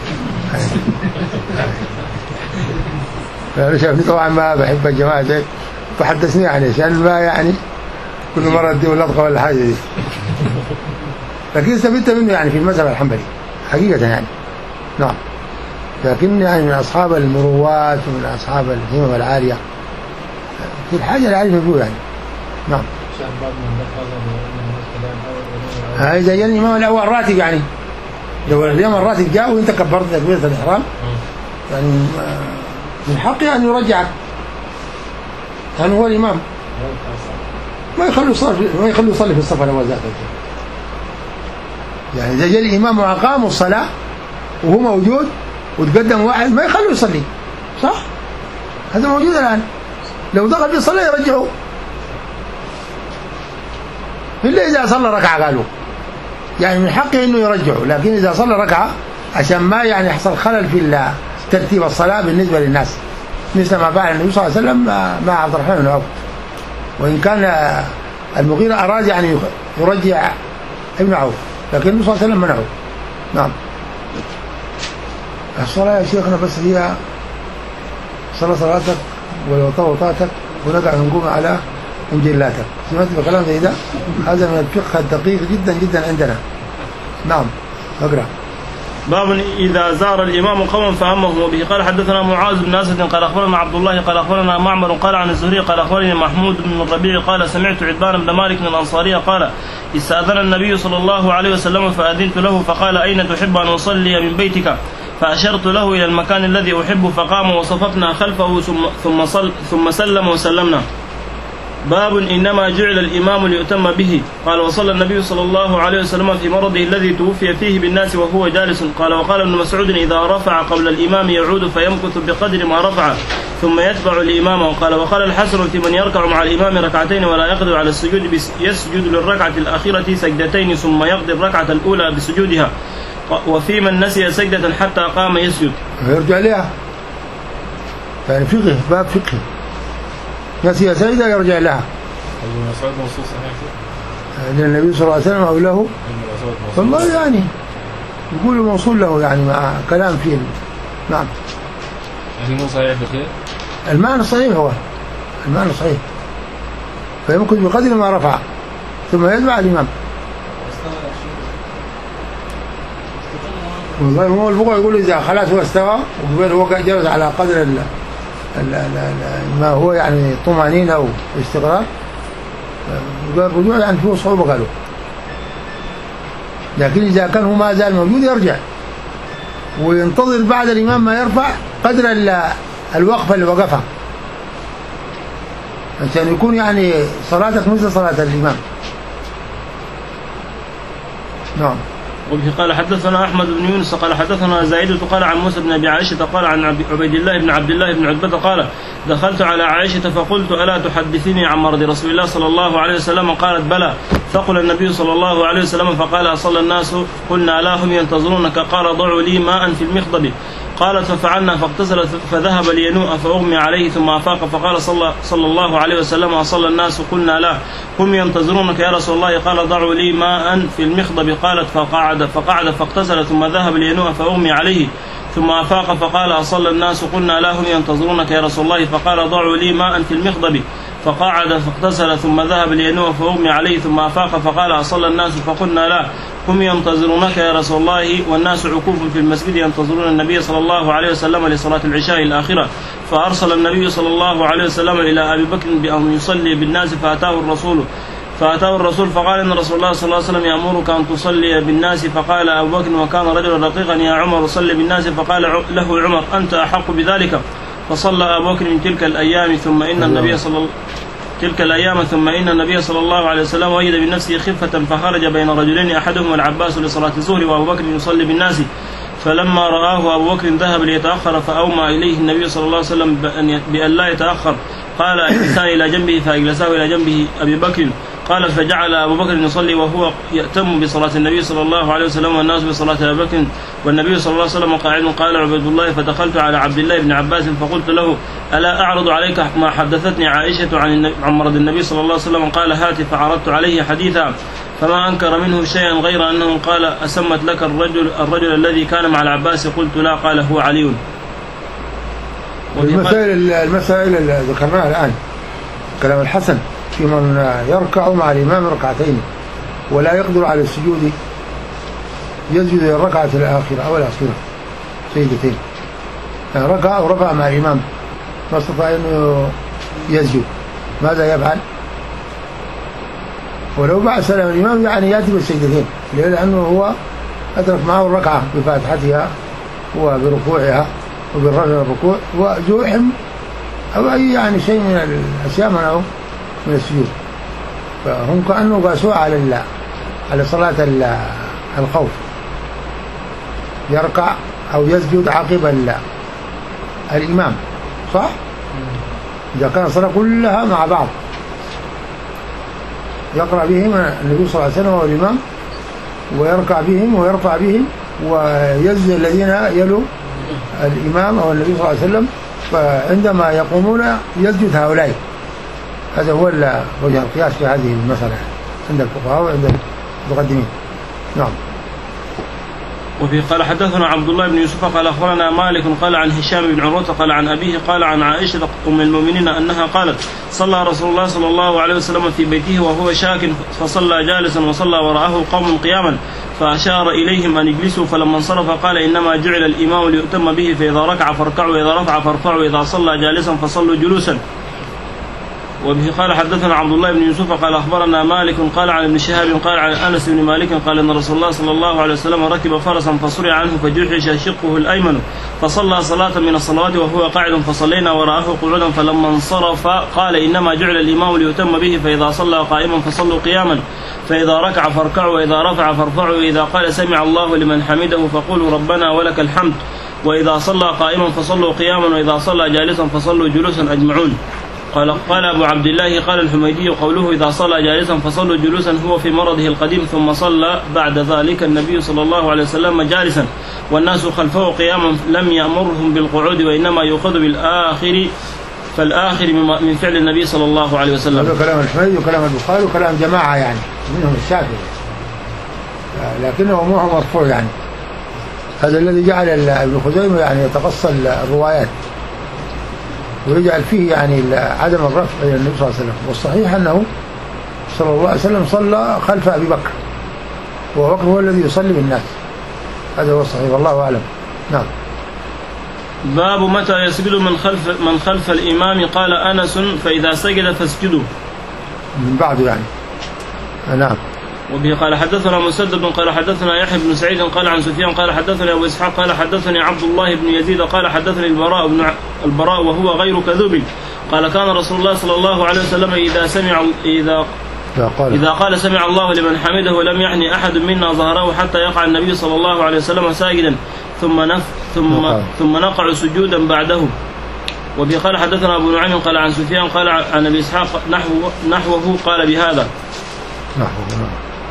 أنا شافني طبعا ما بحب الجماعة دي فحدثني يعني عشان ما يعني كل مرة اديه لطقة ولا حاجة دي لكن استفدت منه يعني في المذهب الحنبلي حقيقة يعني. نعم لكن يعني من أصحاب المروات ومن أصحاب الهمم العالية في الحاجة العالية فيه يعني. نعم هذا جاء الإمام الأول راتب يعني لو اليوم الراتب جاء وانت كبرت تكبيرة الإحرام يعني من حقه أن يرجعك، لأنه هو الإمام، ما يخلوا يصلي ما يخلوا يصلي في الصف الأول ذاته. يعني إذا جاء الإمام وأقاموا الصلاة وهو موجود وتقدم واحد ما يخلوا يصلي، صح؟ هذا موجود الآن، لو دخل في الصلاة يرجعوا إلا إذا صلى ركعة قالوا، يعني من حقه إنه يرجعوا، لكن إذا صلى ركعة عشان ما يعني يحصل خلل في ترتيب الصلاة بالنسبة للناس، مثل ما فعل النبي صلى الله عليه وسلم مع عبد الرحمن بن عوف. وإن كان المغيرة أراد يعني يرجع ابن عوف، لكن النبي صلى الله عليه وسلم منعه. نعم. الصلاة يا شيخنا بس هي صلاة صلاتك ولو وطاتك ونقع نقوم على مجلاتك. سمعت بكلام زي ده؟ هذا من الفقه الدقيق جدا جدا عندنا. نعم اقرأ. باب إذا زار الإمام قوما فأمهم وبه. قال حدثنا معاذ بن أسد قال أخبرنا عبد الله قال أخبرنا معمر قال عن الزهري قال أخبرني محمود بن الربيع قال سمعت عتبان بن مالك الأنصاري قال استأذن النبي صلى الله عليه وسلم فأذنت له فقال أين تحب أن أصلي من بيتك؟ فأشرت له إلى المكان الذي أحب فقام وصففنا خلفه ثم صل ثم سلم وسلمنا. باب إنما جعل الإمام ليؤتم به. قال وصلى النبي صلى الله عليه وسلم في مرضه الذي توفي فيه بالناس وهو جالس. قال وقال ابن مسعود إذا رفع قبل الإمام يعود فيمكث بقدر ما رفع ثم يتبع الإمام. وقال وقال الحسن في من يركع مع الإمام ركعتين ولا يقدر على السجود يسجد للركعة الأخيرة سجدتين ثم يقضي الركعة الأولى بسجودها. وفي من نسي سجدة حتى قام يسجد يرجع لها، يعني فقه، باب فقه، نسي سجدة يرجع لها. المسعود موصول صحيح لأن النبي صلى الله عليه وسلم أو له والله يعني يقول موصول له يعني مع كلام فيه. نعم. يعني مو صحيح بخير. المعنى صحيح، هو المعنى صحيح، فيمكن بقدر ما رفع ثم يتبع الإمام. والله هو الفقهاء يقول إذا خلاص هو استوى وقبل هو جلس على قدر ال ال ال ما هو يعني طمأنينة أو استقرار، الرجوع يعني فيه صعوبة قالوا. لكن إذا كان هو ما زال موجود يرجع وينتظر بعد الإمام ما يرفع قدر الوقفة اللي وقفها عشان يكون يعني صلاتك مثل صلاة الإمام. نعم. وبه قال حدثنا أحمد بن يونس قال حدثنا زايد قال عن موسى بن أبي عائشة قال عن عبيد الله بن عبد الله بن عتبة قال دخلت على عائشة فقلت ألا تحدثني عن مرض رسول الله صلى الله عليه وسلم؟ قالت بلى. فقل النبي صلى الله عليه وسلم فقال أصلى الناس؟ قلنا لا هم ينتظرونك. قال ضعوا لي ماء في المخضب. قالت ففعلنا فاغتسل فذهب لينوء فأغمي عليه ثم أفاق فقال صلى, صلى الله عليه وسلم أصلى الناس؟ قلنا لا هم ينتظرونك يا رسول الله. قال ضعوا لي ماء في المخضب. قالت فقعد فقعد فاغتسل ثم ذهب لينوء فأغمي عليه ثم أفاق فقال أصلى الناس؟ قلنا لا هم ينتظرونك يا رسول الله. فقال ضعوا لي ماء في المخضب. فقعد فاغتسل ثم ذهب لينوء فأغمي عليه ثم أفاق فقال أصلى الناس؟ فقلنا لا هم ينتظرونك يا رسول الله. والناس عكوف في المسجد ينتظرون النبي صلى الله عليه وسلم لصلاة العشاء الآخرة. فأرسل النبي صلى الله عليه وسلم إلى أبي بكر بأن يصلي بالناس فأتاه الرسول فأتاه الرسول فقال إن رسول الله صلى الله عليه وسلم يأمرك أن تصلي بالناس. فقال أبو بكر وكان رجلا رقيقا يا عمر صلي بالناس. فقال له عمر أنت أحق بذلك. فصلى أبو بكر من تلك الأيام ثم إن النبي صلى الله تلك الأيام ثم إن النبي صلى الله عليه وسلم وجد بنفسه خفة فخرج بين رجلين أحدهما العباس لصلاة الظهر وأبو بكر يصلي بالناس. فلما رآه أبو بكر ذهب ليتأخر فأومى إليه النبي صلى الله عليه وسلم بأن لا يتأخر. قال اجلسان إلى جنبه فأجلساه إلى جنبه أبي بكر. قال فجعل أبو بكر يصلي وهو يأتم بصلاة النبي صلى الله عليه وسلم والناس بصلاة أبي بكر والنبي صلى الله عليه وسلم قاعد. قال عبيد الله فدخلت على عبد الله بن عباس فقلت له ألا أعرض عليك ما حدثتني عائشة عن مرض النبي صلى الله عليه وسلم؟ قال هات. فعرضت عليه حديثا فما أنكر منه شيئا غير أنه قال أسمت لك الرجل الرجل الذي كان مع العباس؟ قلت لا. قال هو علي. المسائل المسائل اللي ذكرناها الآن كلام الحسن في من يركع مع الإمام ركعتين ولا يقدر على السجود يسجد الركعة الآخرة أو الأخيرة سجدتين، يعني ركع ورفع مع الإمام ما استطاع أنه يسجد ماذا يفعل؟ ولو بعد سلام الإمام يعني يأتي بالسجدتين لأنه هو أدرك معه الركعة بفاتحتها وبركوعها وبالرفع والركوع وزوحم أو أي يعني شيء من الأشياء منعه من السجود، فهم كأنه قاسوا على الله على صلاة الخوف، يركع أو يسجد عقب الإمام، صح؟ إذا كان الصلاة كلها مع بعض يقرأ بهم النبي صلى الله عليه وسلم والإمام، ويركع بهم ويرفع بهم ويسجد الذين يلوا الإمام أو النبي صلى الله عليه وسلم، فعندما يقومون يسجد هؤلاء. هذا هو وجه القياس في هذه المسألة عند الفقهاء وعند المتقدمين. نعم. وفي قال حدثنا عبد الله بن يوسف قال أخبرنا مالك قال عن هشام بن عروة قال عن أبيه قال عن عائشة أم المؤمنين أنها قالت صلى رسول الله صلى الله عليه وسلم في بيته وهو شاك فصلى جالسا وصلى وراءه قوم قياما فأشار إليهم أن يجلسوا، فلما انصرف قال إنما جعل الإمام ليؤتم به، فإذا ركع فاركعوا وإذا رفع فارفعوا وإذا صلى جالسا فصلوا جلوسا. وبه قال حدثنا عبد الله بن يوسف قال أخبرنا مالك قال عن ابن شهاب قال عن أنس بن مالك قال أن رسول الله صلى الله عليه وسلم ركب فرسا فصرع عنه فجحش شقه الأيمن فصلى صلاة من الصلوات وهو قاعد فصلينا وراءه قعودا، فلما انصرف قال إنما جعل الإمام ليتم به، فإذا صلى قائما فصلوا قياما، فإذا ركع فاركعوا وإذا رفع فارفعوا، وإذا قال سمع الله لمن حمده فقولوا ربنا ولك الحمد، وإذا صلى قائما فصلوا قياما، وإذا صلى جالسا فصلوا جلوسا أجمعون. قال قال أبو عبد الله قال الحميدي قوله إذا صلى جالسا فصلوا جلوسا هو في مرضه القديم، ثم صلى بعد ذلك النبي صلى الله عليه وسلم جالسا والناس خلفه قياما، لم يأمرهم بالقعود وإنما يؤخذ بالآخر فالآخر من فعل النبي صلى الله عليه وسلم. هذا كلام الحميدي وكلام البخاري وكلام جماعة يعني منهم الشافعي، لكنه معه مرفوع يعني. هذا الذي جعل ابن خزيمة يعني يتقصى الروايات ويجعل فيه يعني عدم الرفع إلى النبي صلى الله عليه وسلم، والصحيح أنه صلى الله عليه وسلم صلى خلف أبي بكر، وأبو بكر هو الذي يصلي بالناس، هذا هو الصحيح والله أعلم. نعم. باب متى يسجد من خلف من خلف الإمام قال أنس فإذا سجد فاسجدوا من بعده يعني. نعم. وبه قال حدثنا مسدد قال حدثنا يحيى بن سعيد قال عن سفيان قال حدثني أبو إسحاق قال حدثني عبد الله بن يزيد قال حدثني البراء بن البراء وهو غير كذوب قال كان رسول الله صلى الله عليه وسلم إذا سمع إذا قال إذا قال سمع الله لمن حمده لم يحني أحد منا ظهره حتى يقع النبي صلى الله عليه وسلم ساجدا ثم نف ثم ثم نقع سجودا بعده. وبه قال حدثنا أبو نعيم قال عن سفيان قال عن أبي إسحاق نحوه نحوه قال بهذا نحوه.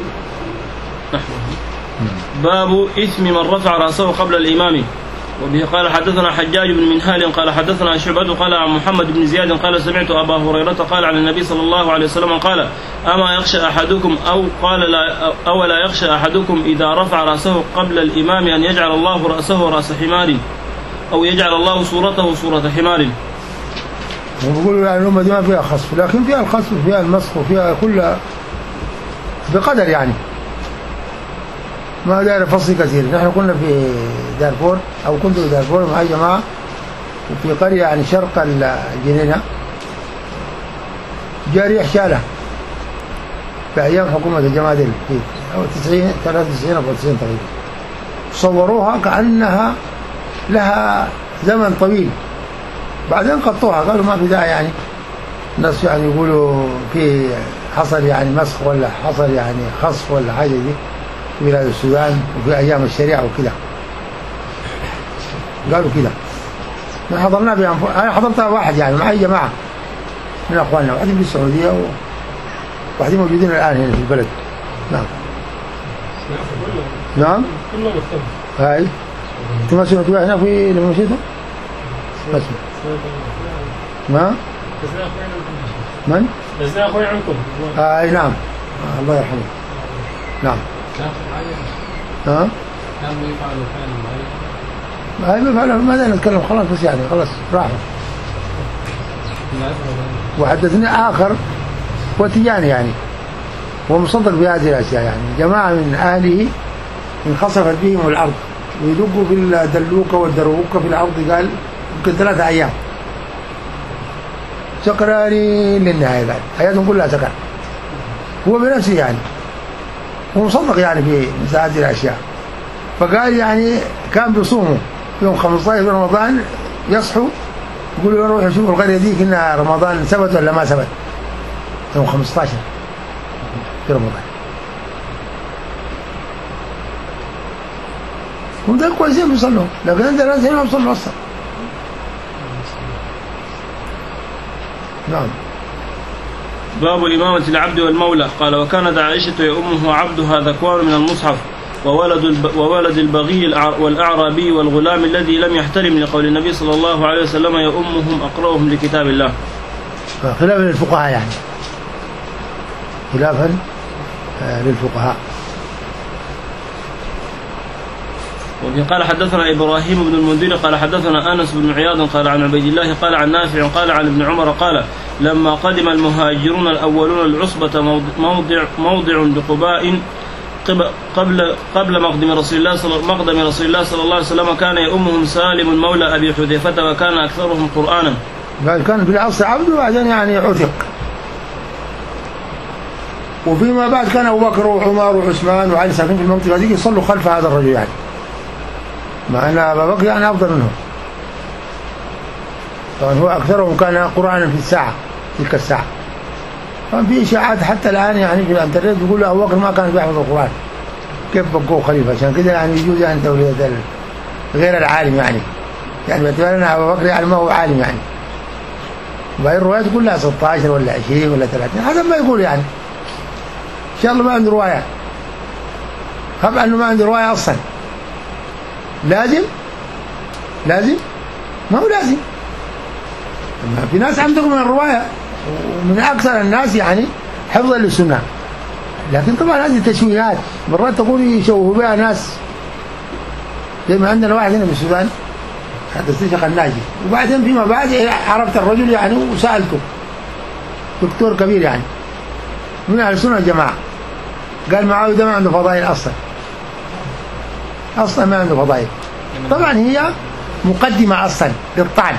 باب إثم من رفع رأسه قبل الإمام. وبه قال حدثنا حجاج بن منهال قال حدثنا شعبة قال عن محمد بن زياد قال سمعت أبا هريرة قال عن النبي صلى الله عليه وسلم قال أما يخشى أحدكم أو قال لا أو لا يخشى أحدكم إذا رفع رأسه قبل الإمام أن يجعل الله رأسه رأس حمار أو يجعل الله صورته صورة حمار. ويقولوا يعني الأمة دي ما فيها خصف، لكن فيها الخصف وفيها المسخ وفيها كل بقدر يعني، ما دار فصل كثير. نحن كنا في دارفور أو كنت في دارفور مع جماعة وفي قرية يعني شرق الجنينة، جاري حشالة في أيام حكومة الجماعة دي في أو تسعين ثلاثة وتسعين أو تسعين تقريبا، صوروها كأنها لها زمن طويل، بعدين قطوها قالوا ما في داعي يعني، الناس يعني يقولوا في حصل يعني مسخ ولا حصل يعني خصف ولا حاجة دي في بلاد السودان وفي أيام الشريعة وكذا، قالوا كذا. ما حضرنا بأنف... أنا حضرتها واحد يعني مع أي جماعة من أخواننا، واحدين في السعودية وواحدين موجودين الآن هنا في البلد. نعم. نعم. هاي. أنت ما سمعت هنا في لما مشيتوا؟ ما سمعت. ما؟ من؟ بس أخوي عنكم. هاي نعم. آه الله يرحمه. نعم. ها؟ كانوا يفعلوا فعلا هاي معين. بفعله ماذا نتكلم خلاص بس يعني خلاص راحوا. وحدثني آخر وتجاني يعني ومصدق بهذه الأشياء يعني جماعة من أهله انخسفت بهم الأرض ويدقوا في الدلوكة والدروكة في الأرض قال يمكن ثلاثة أيام سكراني للنهاية بعد حياتهم كلها سكر هو بنفسه يعني ومصدق يعني في مثل هذه الأشياء فقال يعني كان بيصوموا يوم خمسة عشر رمضان، يصحوا يقولوا نروح نشوف القرية ديك إنها رمضان ثبت ولا ما ثبت، يوم خمسة عشر في رمضان. هم ده كويسين بيصلوا، لكن عندنا ناس هنا ما بيصلوا أصلا. نعم. باب إمامة العبد والمولى. قال وكانت عائشة يؤمه عبدها ذكوان من المصحف وولد الب... وولد البغي والأعرابي والغلام الذي لم يحترم، لقول النبي صلى الله عليه وسلم يؤمهم أقرأهم لكتاب الله. خلافا للفقهاء يعني، خلافا للفقهاء. وفي قال حدثنا إبراهيم بن المنذر قال حدثنا أنس بن عياض قال عن عبيد الله قال عن نافع قال عن ابن عمر قال لما قدم المهاجرون الأولون العصبة موضع موضع بقباء قبل قبل مقدم رسول الله صلى مقدم رسول الله صلى الله عليه وسلم كان يؤمهم سالم مولى أبي حذيفة وكان أكثرهم قرآنا. قال كان في العصر عبد وبعدين يعني عتق، وفيما بعد كان أبو بكر وعمر وعثمان وعلي ساكنين في المنطقة دي يصلوا خلف هذا الرجل يعني، مع أن أبا بكر يعني أفضل منهم. طبعا هو أكثرهم كان قرآنا في الساعة، تلك الساعة. طبعا في إشاعات حتى الآن يعني في الانترنت بيقولوا أبو بكر ما كان بيحفظ القرآن، كيف بقوه خليفة؟ عشان كده يعني يجوز يعني تولية غير العالم يعني، يعني باعتبارنا أبو بكر يعني ما هو عالم يعني. وهي الروايات كلها ستة عشر ولا عشرين ولا ثلاثين حسب ما يقول يعني. إن شاء الله ما عنده رواية، خب أنه ما عنده رواية أصلا. لازم لازم ما هو لازم، في ناس عندهم من الرواية ومن أكثر الناس يعني حفظا للسنة، لكن طبعا هذه تشويهات مرات تقول يشوهوا بها ناس، زي ما عندنا واحد هنا في السودان حدث الشيخ الناجي، وبعدين فيما بعد عرفت الرجل يعني وسألته، دكتور كبير يعني من أهل السنة والجماعة، قال معاوية ده ما عنده فضائل أصلا، أصلا ما عنده فضائل. طبعا هي مقدمة أصلا للطعن.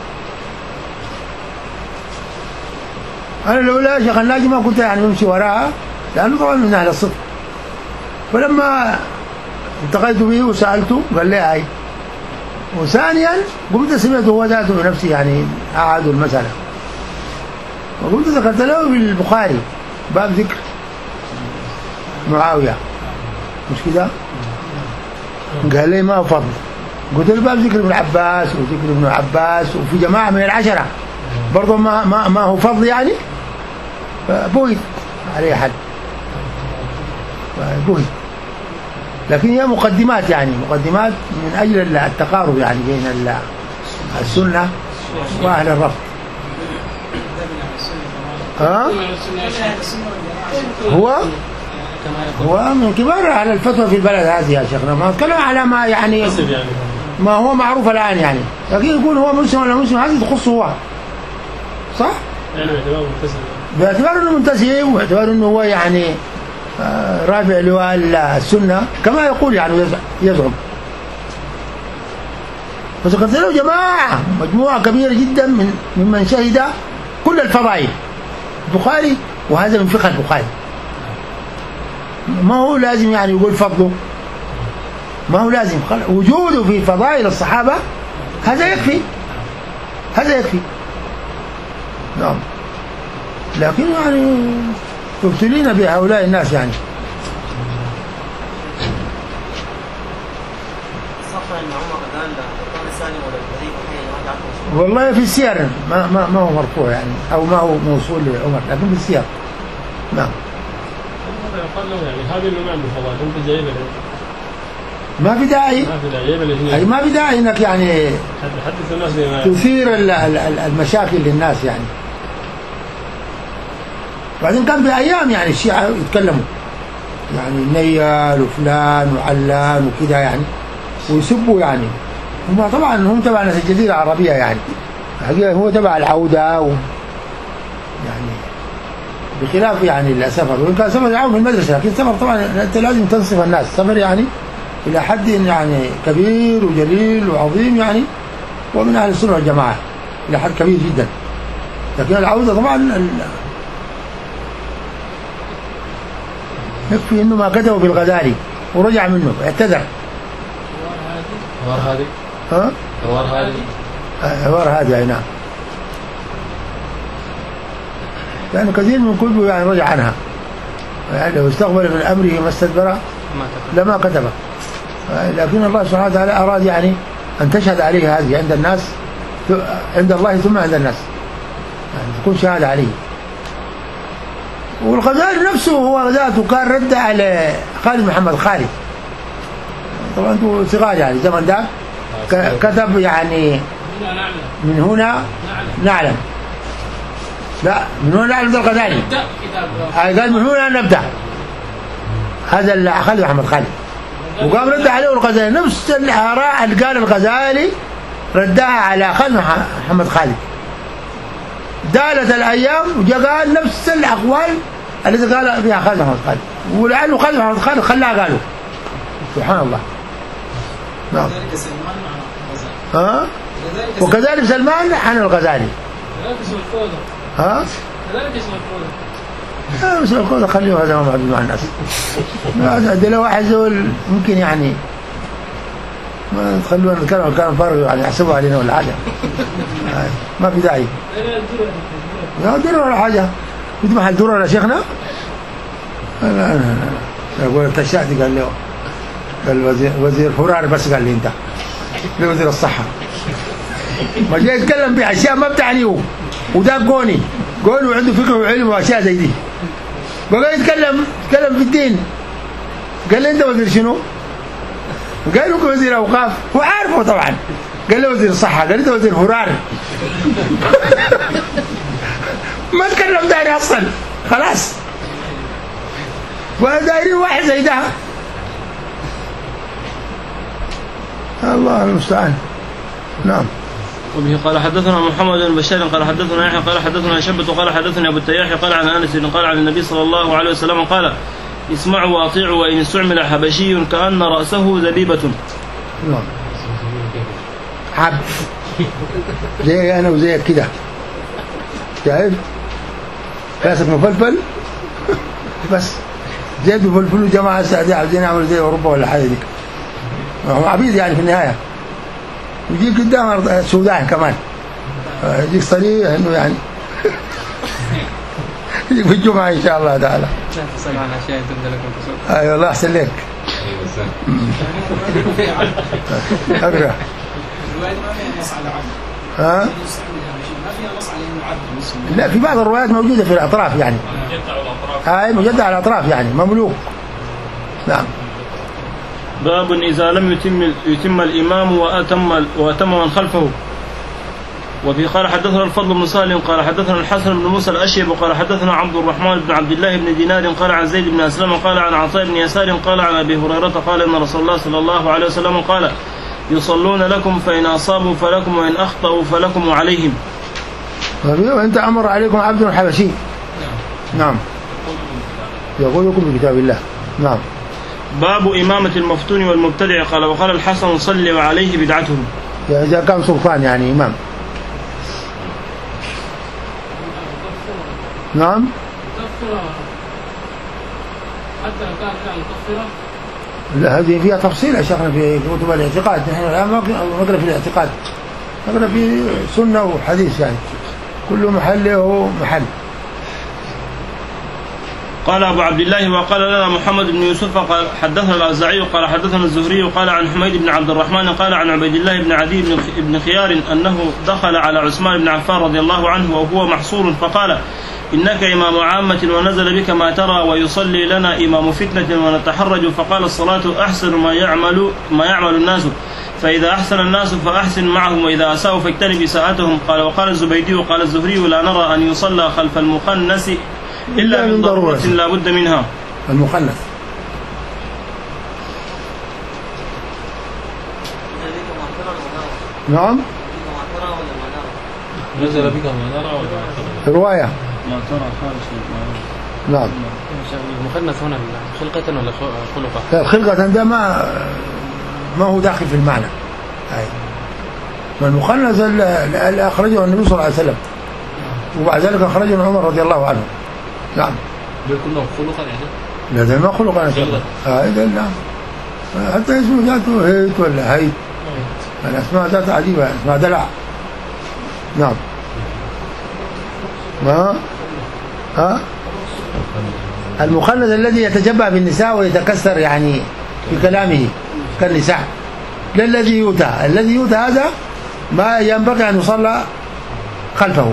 أنا لولا شيخ الناجي ما كنت يعني بمشي وراها، لأنه طبعا من أهل الصدق. فلما التقيت به وسألته قال لي هاي، وثانيا قمت سمعته هو ذاته بنفسي يعني أعاد المسألة، وقمت ذكرت له بالبخاري باب ذكر معاوية، مش كده؟ قال لي ما هو فضل. قلت له باب ذكر ابن عباس وذكر ابن عباس وفي جماعة من العشرة برضه ما ما ما هو فضل يعني، فبويت عليه حد بويت. لكن هي مقدمات يعني، مقدمات من أجل التقارب يعني بين السنة وأهل الرفض. ها؟ هو هو من كبار أهل الفتوى في البلد هذه يا شيخنا، ما نتكلم على ما يعني ما هو معروف الآن يعني، لكن يقول هو مسلم ولا مسلم هذه تخصه هو، صح؟ يعني باعتباره منتسب، باعتبار انه منتسب واعتبار انه هو يعني رافع لواء السنة كما يقول يعني يزعم. فذكرت له جماعة مجموعة كبيرة جدا من ممن شهد كل الفضائل البخاري، وهذا من فقه البخاري. ما هو لازم يعني يقول فضله، ما هو لازم وجوده في فضائل الصحابة، هذا يكفي، هذا يكفي. نعم. لكن يعني تبتلين بهؤلاء الناس يعني. والله في السير ما ما ما هو مرفوع يعني، او ما هو موصول لعمر، لكن في السير. نعم. هذا يقال له يعني هذا اللي ما عنده فضائل، انت جايبه ما في داعي، ما في داعي جايبه الاثنين، اي ما في داعي انك يعني حدث الناس بما تثير المشاكل للناس يعني. بعدين كان في ايام يعني الشيعة يتكلموا يعني نيال وفلان وعلان وكذا يعني، ويسبوا يعني. هم طبعا هم تبع ناس الجزيرة العربية يعني، حقيقة هو تبع العودة و يعني بخلاف يعني السفر. وإن كان سفر يعاون في المدرسة، لكن سفر طبعا أنت لازم تنصف الناس، سفر يعني إلى حد يعني كبير وجليل وعظيم يعني، ومن أهل السنة والجماعة إلى حد كبير جدا. لكن العودة طبعا يكفي إنه ما كتبه بالغزالي ورجع منه اعتذر حوار هذه ها؟ حوار هذه حوار هذه أي نعم. يعني كثير من كتبه يعني رجع عنها، يعني لو استقبل من أمره ما استدبر لما كتبه، لكن الله سبحانه وتعالى أراد يعني أن تشهد عليه هذه عند الناس، عند الله ثم عند الناس، يعني تكون شهادة عليه. والغزالي نفسه هو ذاته كان رد على خالد محمد خالد، طبعا انتم صغار يعني زمن ده، كتب يعني من هنا نعلم، لا من هنا نعلم ده الغزالي، قال من هنا نبدأ، هذا خالد محمد خالد، وقام رد عليه الغزالي نفس الآراء اللي قال الغزالي ردها على خالد محمد خالد. دالت الأيام وجاء قال نفس الأقوال التي قال فيها خالد محمد خالد، ولأنه خالد محمد خالد خلاها قالوا. سبحان الله. نعم. ها؟ وكذلك سلمان عن الغزالي. ها؟ كذلك اسم الفوضى. ها اسم الفوضى خليه هذا ما مع الناس. ده لو واحد زول ممكن يعني ما تخلونا نتكلم كلام فارغ يعني يحسبوا علينا ولا حاجة. ما في داعي. لا درة ولا حاجة. كنت محل درة يا شيخنا؟ لا لا لا. أقول التشاتي قال له قال وزير وزير فرار بس قال لي أنت لوزير الصحة. ما جاي يتكلم بأشياء ما بتعنيه وده قوني قوني وعنده فكر وعلم وأشياء زي دي. بقى يتكلم يتكلم في الدين. قال لي أنت وزير شنو؟ قال له وزير أوقاف وعارفه طبعا. قال له وزير الصحة. قال له وزير فرار. ما تكلم داري أصلا خلاص. ودايرين واحد زي ده. الله المستعان. نعم. وبه قال حدثنا محمد بن بشار قال حدثنا يحيى قال حدثنا شبة قال حدثنا أبو التياح قال عن أنس قال عن النبي صلى الله عليه وسلم قال اسمعوا واطيعوا وإن استعمل حبشي كأن رأسه زبيبة. نعم. عبد زي أنا وزيك كده شايف كاسك مفلفل بس زيد وفلفل وجماعة السعودية عاوزين يعملوا زي أوروبا ولا حاجة دي، هم عبيد يعني في النهاية. ويجيك قدام السودان كمان يجيك صريح إنه يعني يجيك في الجمعة إن شاء الله تعالى. لا تسأل عن أشياء تبدأ لكم تسأل. أيوة الله أحسن لك. أقرأ. الرواية ما فيها نص على عبد. ها؟ ما فيها نص على إنه عبد. لا في بعض الروايات موجودة في الأطراف يعني. هاي مجدة على الأطراف يعني مملوك. نعم. باب إذا لم يتم يتم الإمام وأتم وأتم من خلفه. وفي قال حدثنا الفضل بن سالم قال حدثنا الحسن بن موسى الأشيب وقال حدثنا عبد الرحمن بن عبد الله بن دينار قال عن زيد بن أسلم قال عن عطاء بن يسار قال عن أبي هريرة قال إن رسول الله صلى الله عليه وسلم قال يصلون لكم فإن أصابوا فلكم وإن أخطأوا فلكم وعليهم. وأنت أمر عليكم عبد حبشي. نعم. يقول لكم بكتاب الله. نعم. باب إمامة المفتون والمبتدع قال وقال الحسن صلي وعليه بدعته. يعني إذا كان سلطان يعني إمام. نعم. حتى لو كان فعلا مكفرة. لا هذه فيها تفصيل يا شيخنا في كتب الاعتقاد. نحن الآن ما نقرأ في الاعتقاد، نقرأ في سنة وحديث يعني كل محل له محل. قال أبو عبد الله وقال لنا محمد بن يوسف قال حدثنا الأوزاعي قال حدثنا الزهري وقال عن حميد بن عبد الرحمن قال عن عبيد الله بن عدي بن خيار أنه دخل على عثمان بن عفان رضي الله عنه وهو محصور فقال إنك إمام عامة ونزل بك ما ترى ويصلي لنا إمام فتنة ونتحرج. فقال الصلاة أحسن ما يعمل ما يعمل الناس، فإذا أحسن الناس فأحسن معهم وإذا أساءوا فاجتنب إساءتهم. قال وقال الزبيدي وقال الزهري لا نرى أن يصلى خلف المخنث إلا من ضرورة لا بد منها. المخنث نعم. نزل بك ما نرى ولا رواية ما ترى خارج. نعم. المخنث هنا خلقة ولا خلقة؟ خلقة ده ما ما هو داخل في المعنى. أي والمخنث اللي أخرجه النبي صلى الله عليه وسلم وبعد ذلك أخرجه عمر رضي الله عنه. نعم. دول كلهم خلقا يعني؟ لا ده ما خلقا يا شيخ. آه إذا نعم. حتى اسمه ذاته هيت ولا هيت الأسماء ذات عجيبة، أسماء دلع. نعم. ما ها المخنث الذي يتجبع بالنساء ويتكسر يعني في كلامه كالنساء، لا الذي يؤتى. الذي يؤتى هذا ما ينبغي أن يصلى خلفه.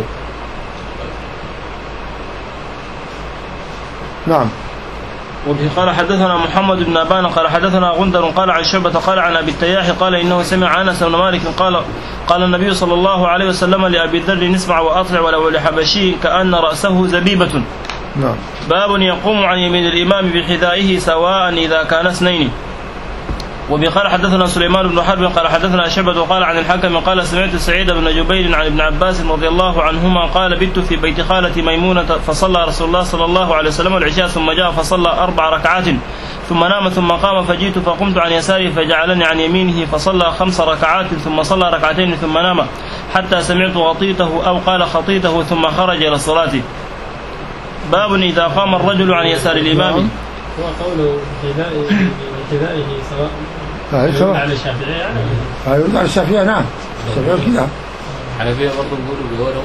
نعم. وبه قال حدثنا محمد بن أبان قال حدثنا غندر قال عن شعبة قال عن أبي التياح قال إنه سمع أنس بن مالك قال قال النبي صلى الله عليه وسلم لأبي الذر نسمع وأطلع ولو لحبشي كأن رأسه زبيبة. نعم. باب يقوم عن يمين الإمام بحذائه سواء إذا كان اثنين. وبه قال حدثنا سليمان بن حرب قال حدثنا شعبة وقال عن الحكم قال سمعت سعيد بن جبير عن ابن عباس رضي الله عنهما قال بت في بيت خالة ميمونة فصلى رسول الله صلى الله عليه وسلم العشاء ثم جاء فصلى أربع ركعات ثم نام ثم قام فجئت فقمت عن يساره فجعلني عن يمينه فصلى خمس ركعات ثم صلى ركعتين ثم نام حتى سمعت غطيته أو قال خطيته ثم خرج إلى الصلاة. باب إذا قام الرجل عن يسار الإمام. هو قوله حذائه سواء يرد على الشافعية يعني؟ يرد على الشافعية. نعم. الشافعية كده. الحنفية برضه بيقولوا بيوروا.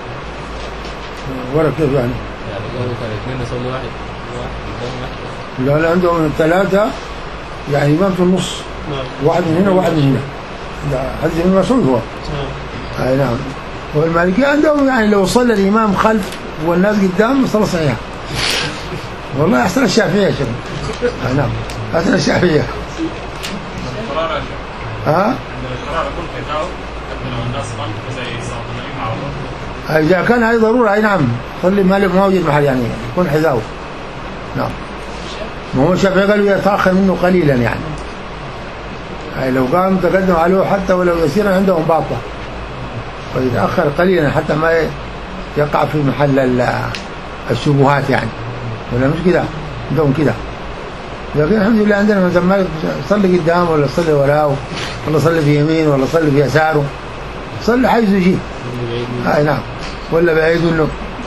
ورا كيف يعني؟ يعني قالوا كان اثنين يصلي واحد واحد قدام واحد. لا لا عندهم ثلاثة يعني إمام في النص. واحد من هنا وواحد من هنا. ده حديث ابن مسعود هو. أي نعم. والمالكية عندهم يعني لو صلى الإمام خلف والناس قدام صلاة صحيحة. والله أحسن الشافعية يا شيخ. أي نعم. أحسن الشافعية. القرار يا شيخ. ها؟ عند القرار يكون حذاءه حتى لو الناس خلف زي صلاة النبي مع الله. إذا كان هذه ضرورة أي نعم صلي مالك ما وجد محل يعني يكون حذاؤه. نعم. ما هو الشافعي قالوا يتأخر منه قليلا يعني. أي لو قام تقدم عليه حتى ولو يسيرا عندهم باطلة. فيتأخر قليلا حتى ما يقع في محل الشبهات يعني. ولا مش كده؟ عندهم كده. لكن الحمد لله عندنا مثلا مالك صلي قدامه ولا صلي وراه ولا صلي في يمين ولا صلي في يساره. صلي حيث يجي. اي نعم. ولا بعيد منه.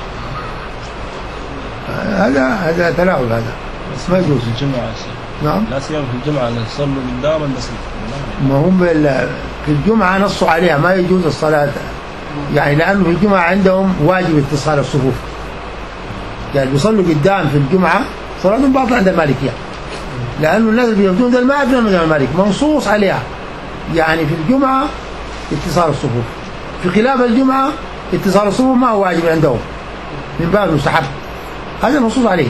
هذا هذا تلاعب هذا. بس ما يجوز الجمعة. نعم. لا سيما في الجمعة نصلوا قدام المسجد. ما هم في الجمعة نصوا عليها ما يجوز الصلاة يعني لأنه في الجمعة عندهم واجب اتصال الصفوف. يعني بيصلوا قدام في الجمعة صلاتهم باطلة عند المالكية. لأنه الناس اللي بيفدون ده ما يفدون من المالك منصوص عليها. يعني في الجمعة اتصال الصفوف. في خلاف الجمعة اتصال الصفوف ما هو واجب عندهم من باب المستحب. هذا منصوص عليه.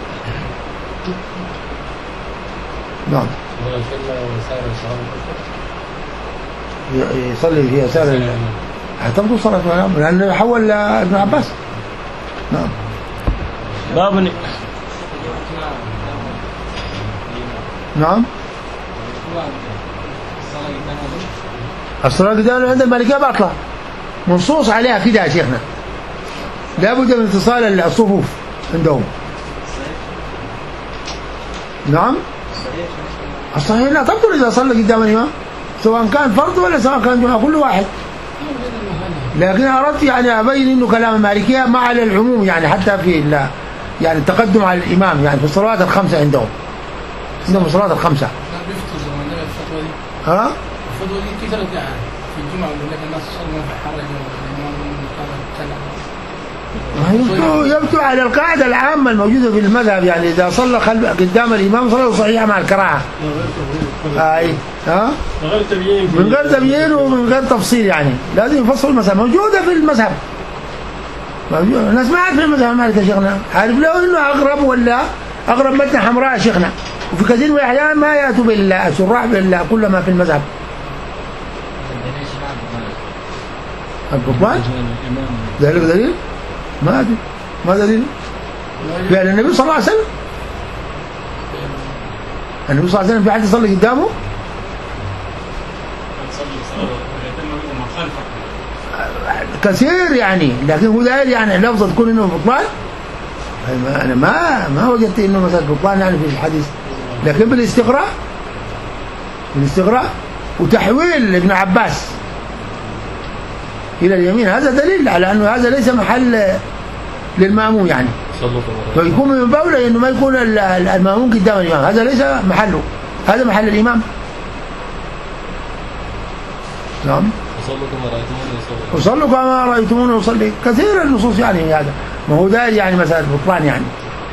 نعم. يصلي في يسار هتبدو صلاة الإمام لأنه حول ابن عباس. نعم. باب. نعم. الصلاة قدام عند المالكية باطلة منصوص عليها كده يا شيخنا. لابد من اتصال الصفوف عندهم. نعم. الصحيح لا تبطل إذا صلى قدام الإمام سواء كان فرض ولا سواء كان جمعة كل واحد. لكن أردت يعني أبين إنه كلام المالكية ما على العموم يعني حتى في يعني التقدم على الإمام يعني في الصلوات الخمسة عندهم. عندهم الصلوات الخمسة. ها؟ الفتوى دي كثرت يعني في الجمعة يقول لك الناس صلوا في حرج يبدو يبدو على القاعدة العامة الموجودة في المذهب يعني إذا صلى قدام الإمام صلاة صحيحة مع الكراهة. أي ها؟ من غير تبيين. من غير تبيين ومن غير تفصيل يعني لازم يفصل المذهب موجودة في المذهب. موجودة الناس ما عارف المذهب المالكي يا شيخنا عارف له إنه أقرب ولا أقرب متن حمراء يا شيخنا وفي كثير من الأحيان ما يأتوا بالشراح بالله كل ما في المذهب. البطلان ذلك دليل؟ ما أدري ما دليل؟ فعل النبي صلى الله عليه وسلم. النبي صلى الله عليه وسلم في حد يصلي قدامه؟ كثير يعني لكن هو داير يعني لفظة تكون إنه بطلان. أنا ما ما وجدت إنه مثلا بطلان يعني في الحديث لكن بالاستقراء بالاستقراء وتحويل ابن عباس إلى اليمين هذا دليل على أنه هذا ليس محل للمأموم يعني فيكون من بوله إنه ما يكون المأموم قدام الإمام هذا ليس محله هذا محل الإمام. نعم. وصلوا كما رأيتموني أصلي. وصلوا كما رأيتموني أصلي. كثير النصوص يعني هذا، ما هو ده يعني مثلا بطلان يعني.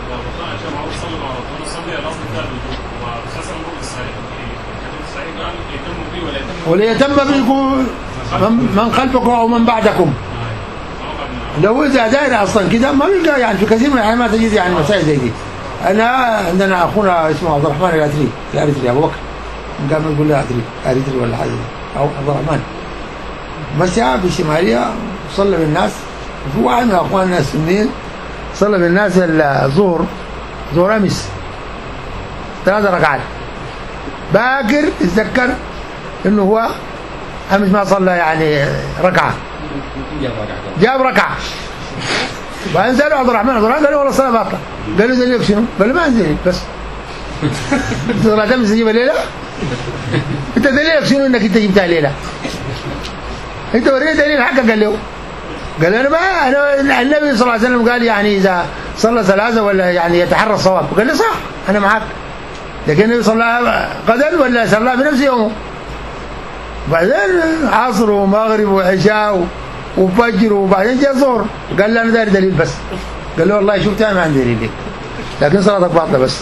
وليتم بكم من خلفكم أو من بعدكم. لو إذا داير أصلا كده ما بيلقى يعني في كثير من الأحيان ما تجد يعني مسائل زي دي. أنا عندنا أخونا اسمه عبد الرحمن الأتري، الأتري أبو بكر، قام يقول له أتري أتري ولا حاجة أو عبد الرحمن، مشى بالشمالية صلى بالناس. وفي واحد من أخواننا السنين صلى بالناس الظهر، ظهر أمس ثلاث ركعات. باكر اتذكر إنه هو أمس ما صلى يعني ركعة، جاب ركعة. بعدين سألوا عبد الرحمن، عبد الرحمن قال له والله الصلاة باطلة. قال له دليلك شنو؟ قال له ما عندي دليل بس. صلاة أمس تجيبها ليلة؟ أنت دليلك شنو إنك أنت جبتها ليلة؟ أنت وريني دليل حقك. قال له قال أنا ما أنا النبي صلى الله عليه وسلم قال يعني إذا صلى ثلاثة ولا يعني يتحرى الصواب. قال لي صح أنا معك، لكن النبي صلى غدا ولا صلى في نفس يومه. بعدين عصر ومغرب وعشاء وفجر وبعدين جاء ظهر. قال لي أنا داري دليل بس. قال له والله شفتها ما عندي دليل لكن صلاتك باطلة بس.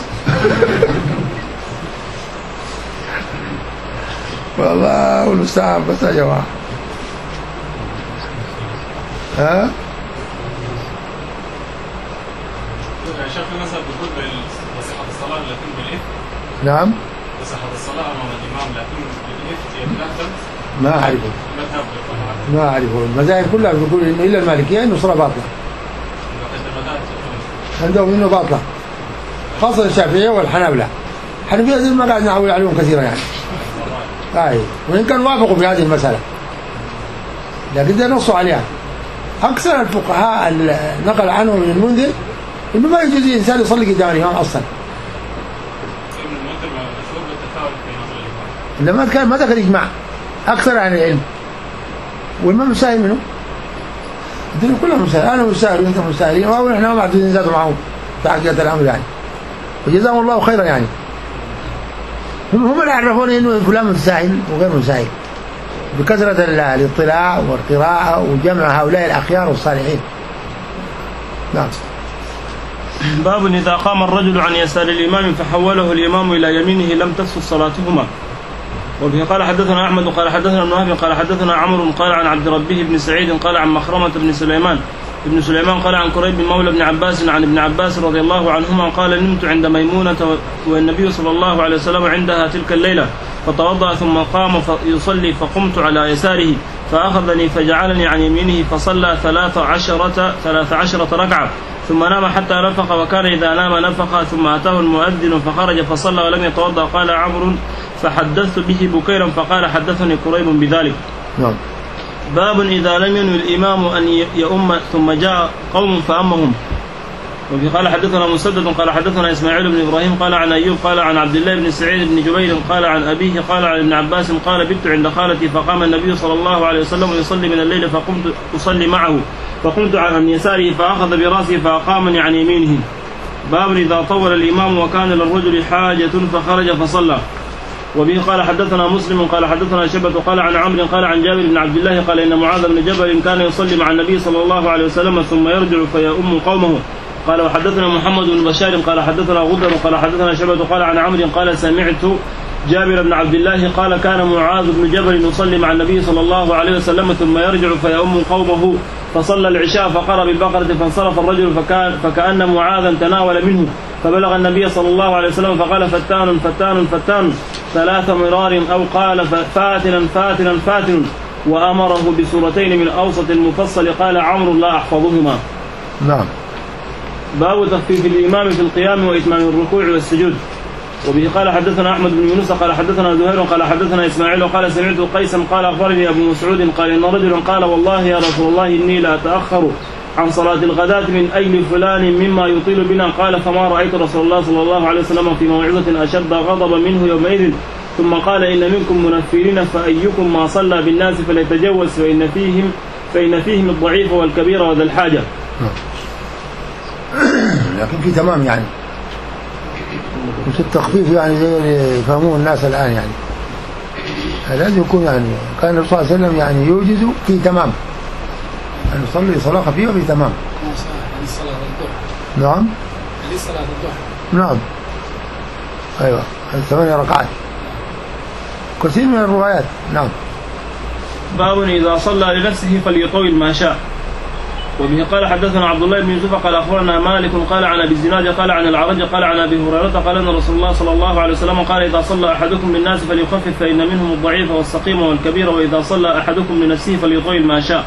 والله والمستعان بس يا جماعة. ها؟ شيخ في مسألة بتقول بصحة الصلاة لكن بالإثم. نعم. بصحة الصلاة أمام الإمام لكن بالإثم يتلازم. ما أعرفه. ما أعرفه. المذاهب كلها بتقول إنه إلا المالكية إنه صلاة باطلة. عندهم إنه باطلة. خاصة الشافعية والحنابلة. الحنفية دي ما قاعد نعول عليهم كثيرا يعني. أي وإن كان وافقوا في هذه المسألة. لكن ده نصوا عليها. أكثر الفقهاء نقل عنه من المنذر إنه ما يجوز الإنسان يصلي قدام الإمام أصلا. لما كان ما ذكر إجماع أكثر عن العلم. والإمام مسائل منه. الدنيا كلها مسائل، أنا مسائل وأنت مسائلين وأول إحنا ما معدودين ذاته معهم في حقيقة الأمر يعني. وجزاهم الله خيرا يعني. هم هم اللي عرفوني إنه فلان متساهل وغير متساهل. بكثرة الاطلاع والقراءة وجمع هؤلاء الأخيار والصالحين. نعم. باب إذا قام الرجل عن يسار الإمام فحوله الإمام إلى يمينه لم تفسد صلاتهما. وبه قال حدثنا أحمد قال حدثنا ابن وهب قال حدثنا عمرو قال عن عبد ربه بن سعيد قال عن مخرمة بن سليمان ابن سليمان قال عن كريب مولى بن عباس عن ابن عباس رضي الله عنهما قال نمت عند ميمونة والنبي صلى الله عليه وسلم عندها تلك الليلة فتوضأ ثم قام يصلي فقمت على يساره فأخذني فجعلني عن يمينه فصلى ثلاث عشرة ثلاث عشرة ركعة ثم نام حتى نفخ وكان إذا نام نفخ ثم أتاه المؤذن فخرج فصلى ولم يتوضأ. قال عمرو فحدثت به بكيرا فقال حدثني كريب بذلك. نعم. باب إذا لم ينوي الإمام أن يؤم ثم جاء قوم فأمهم. وفي قال حدثنا مسدد قال حدثنا إسماعيل بن إبراهيم قال عن أيوب قال عن عبد الله بن سعيد بن جبير قال عن أبيه قال عن ابن عباس قال بت عند خالتي فقام النبي صلى الله عليه وسلم يصلي من الليل فقمت أصلي معه فقمت عن يساره فأخذ برأسي فأقامني عن يمينه. باب إذا طول الإمام وكان للرجل حاجة فخرج فصلى. وبه قال حدثنا مسلم قال حدثنا شبة قال عن عمرو قال عن جابر بن عبد الله قال إن معاذ بن جبل كان يصلي مع النبي صلى الله عليه وسلم ثم يرجع فيؤم قومه. قال وحدثنا محمد بن بشار قال حدثنا غدر قال حدثنا شبة قال عن عمرو قال سمعت جابر بن عبد الله قال كان معاذ بن جبل يصلي مع النبي صلى الله عليه وسلم ثم يرجع فيؤم قومه فصلى العشاء فقرأ بالبقرة فانصرف الرجل فكان فكأن معاذا تناول منه فبلغ النبي صلى الله عليه وسلم فقال فتان فتان فتان ثلاث مرار أو قال فاتنا فاتنا فاتن وأمره بسورتين من أوسط المفصل. قال عمرو لا أحفظهما. نعم. باب تخفيف الإمام في القيام وإتمام الركوع والسجود. وبه قال حدثنا أحمد بن يونس قال حدثنا زهير قال حدثنا إسماعيل قال سمعت قيسا قال أخبرني أبو مسعود قال إن رجلا قال والله يا رسول الله إني لا أتأخر عن صلاة الغداة من أجل فلان مما يطيل بنا. قال فما رأيت رسول الله صلى الله عليه وسلم في موعظة أشد غضبا منه يومئذ. ثم قال إن منكم منفرين فأيكم ما صلى بالناس فليتجوز فإن فيهم فإن فيهم الضعيف والكبير وذا الحاجة. لكن في تمام يعني مش التخفيف يعني زي اللي يفهموه الناس الآن يعني لازم يكون يعني كان الرسول صلى الله عليه وسلم يعني يوجز في تمام أن يصلي صلاة خفيفة في تمام. الصلاة الضحى. نعم. هذه صلاة الضحى. نعم. أيوة ثمانية ركعات. كثير من الروايات. نعم. باب إذا صلى لنفسه فليطول ما شاء. وبه قال حدثنا عبد الله بن يوسف قال أخبرنا مالك قال عن أبي الزناد قال عن الأعرج قال عن أبي هريرة قال أن رسول الله صلى الله عليه وسلم قال إذا صلى أحدكم بالناس فليخفف فإن منهم الضعيف والسقيم والكبير وإذا صلى أحدكم لنفسه فليطول ما شاء.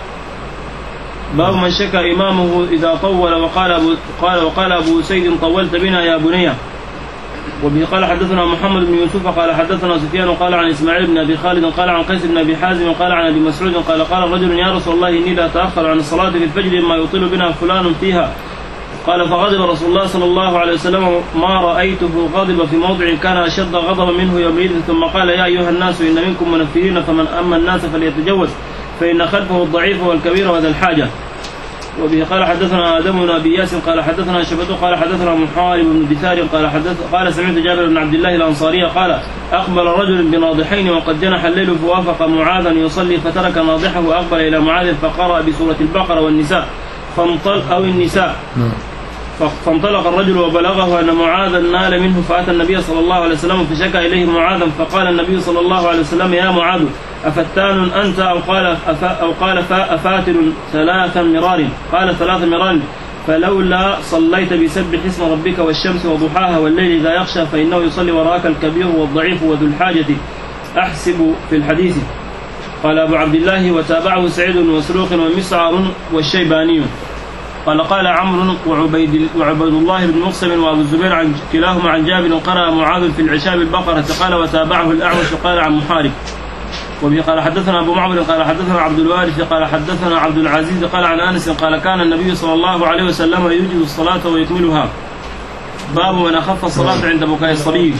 باب من شكى إمامه إذا طول وقال أبو قال وقال أبو سيد طولت بنا يا بني. وبه قال حدثنا محمد بن يوسف قال حدثنا سفيان قال عن إسماعيل بن أبي خالد قال عن قيس بن أبي حازم قال عن أبي مسعود قال قال رجل يا رسول الله إني لا أتأخر عن الصلاة في الفجر ما يطيل بنا فلان فيها. قال فغضب رسول الله صلى الله عليه وسلم ما رأيته غضب في موضع كان أشد غضب منه يومئذ ثم قال يا أيها الناس إن منكم منفرين فمن أما الناس فليتجوز فإن خلفه الضعيف والكبير وذا الحاجة. وبه قال حدثنا آدم بن أبي ياسر قال حدثنا شبته قال حدثنا محارب بن دثار قال حدث قال سمعت جابر بن عبد الله الأنصاري قال أقبل رجل بناضحين وقد جنح الليل فوافق معاذا يصلي فترك ناضحه وأقبل إلى معاذ فقرأ بسورة البقرة والنساء فانطلق أو النساء فانطلق الرجل وبلغه أن معاذا نال منه فأتى النبي صلى الله عليه وسلم فشكى إليه معاذا فقال النبي صلى الله عليه وسلم يا معاذ أفتان أنت أو قال أو قال أفاتر ثلاث مرار قال ثلاث مرار فلولا صليت بسبح اسم ربك والشمس وضحاها والليل إذا يغشى فإنه يصلي وراك الكبير والضعيف وذو الحاجة أحسب في الحديث. قال أبو عبد الله وتابعه سعيد وسروق ومسعر والشيباني. قال قال عمرو وعبيد وعبد الله بن مقسم وابو الزبير عن كلاهما عن جابر قرأ معاذ في العشاء بالبقرة قال وتابعه الأعمش قال عن محارب. وبه قال حدثنا أبو معمر قال حدثنا عبد الوارث قال حدثنا عبد العزيز قال عن أنس قال كان النبي صلى الله عليه وسلم يوجد الصلاة ويكملها. باب من أخف الصلاة عند بكاء الصبي.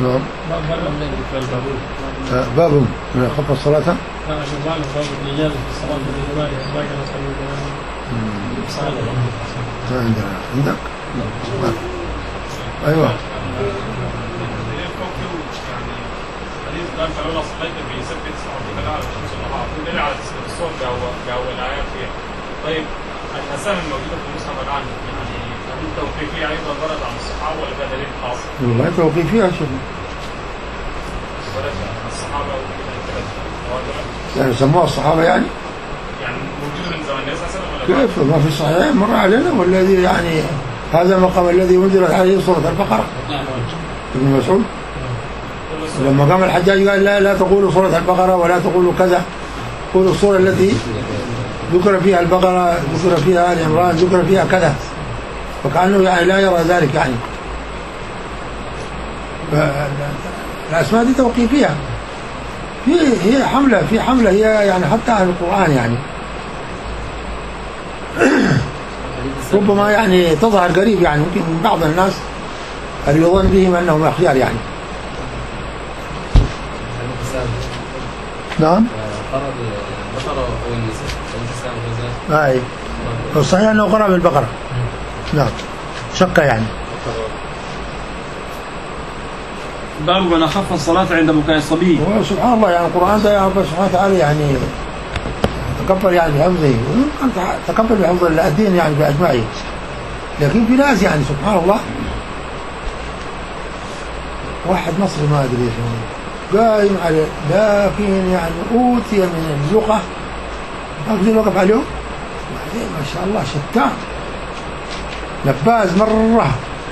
باب من أخف الصلاة. ما عندنا عندك ايوه قال فلولا صليت بسبح اسم ربك الاعلى والشمس وضحاها دليل على الصوت جو الايات فيها. طيب الاسامي الموجوده في المصحف الان يعني هل توقيفيه ايضا ورد عن الصحابه ولا ده دليل خاص؟ والله توقيفيه شوف ورد عن الصحابه وكذا يعني سموها الصحابه يعني يعني موجود من زمان اساسا ولا كيف ما في الصحيح مر علينا والذي يعني هذا المقام الذي انزلت عليه سوره البقره ابن مسعود لما قام الحجاج قال لا لا تقولوا سوره البقره ولا تقولوا كذا قولوا السوره التي ذكر فيها البقره ذكر فيها ال عمران ذكر فيها كذا فكانه يعني لا يرى ذلك يعني الاسماء دي توقيفيه في هي حمله في حمله هي يعني حتى عن القران يعني ربما يعني تظهر قريب يعني ممكن من بعض الناس اللي يظن بهم انهم اخيار يعني. نعم. قرأ بالبقرة أو النساء. أي. الصحيح أنه قرأ بالبقرة. نعم. شقة يعني. باب من أخف الصلاة عند بكاء الصبي. سبحان الله يعني القرآن ده يا رب سبحانه وتعالى يعني تقبل يعني بحفظه تقبل بحفظ الدين يعني بأجمعه. لكن في ناس يعني سبحان الله واحد مصري ما أدري اسمه قايم عليه لكن يعني أوتي من اللغة أقدر وقف عليه بعدين ما شاء الله شتان نباز مرة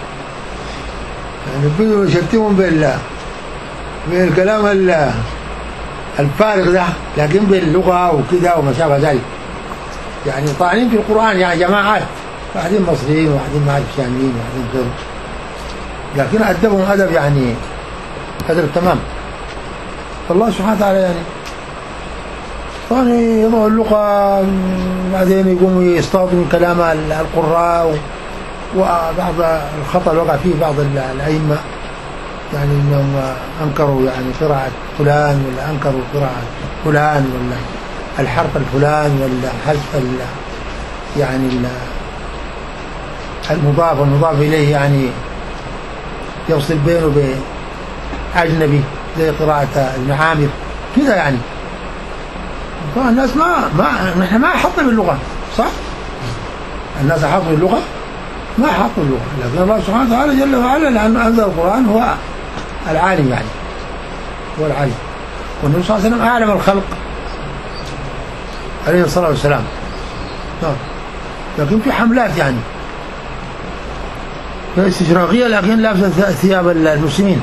يعني بدوا يشتمون بالله بالكلام الفارغ ده لكن باللغة وكذا وما شابه ذلك يعني طاعنين في القرآن يعني جماعات واحدين مصريين واحدين ما أعرف شاميين واحدين غيره لكن أدبهم أدب يعني أدب تمام. فالله سبحانه وتعالى يعني يعني يضع اللغة بعدين يقوموا يستوعبوا كلام القراء وبعض الخطأ وقع فيه بعض الأئمة يعني إنهم أنكروا يعني قراءة فلان ولا أنكروا قراءة فلان ولا الحرف الفلان ولا حذف يعني المضاف والمضاف إليه يعني يوصل بينه بأجنبي زي قراءة ابن عامر كده يعني. طبعا الناس ما ما نحن ما حطنا باللغة صح؟ الناس حطوا اللغة ما حطوا اللغة، لكن الله سبحانه وتعالى جل وعلا لأنه أنزل القرآن هو العالم يعني، هو العالم، والنبي صلى الله عليه وسلم أعلم الخلق عليه الصلاة والسلام. نعم. لكن في حملات يعني استشراقية لكن لابسة ثياب المسلمين.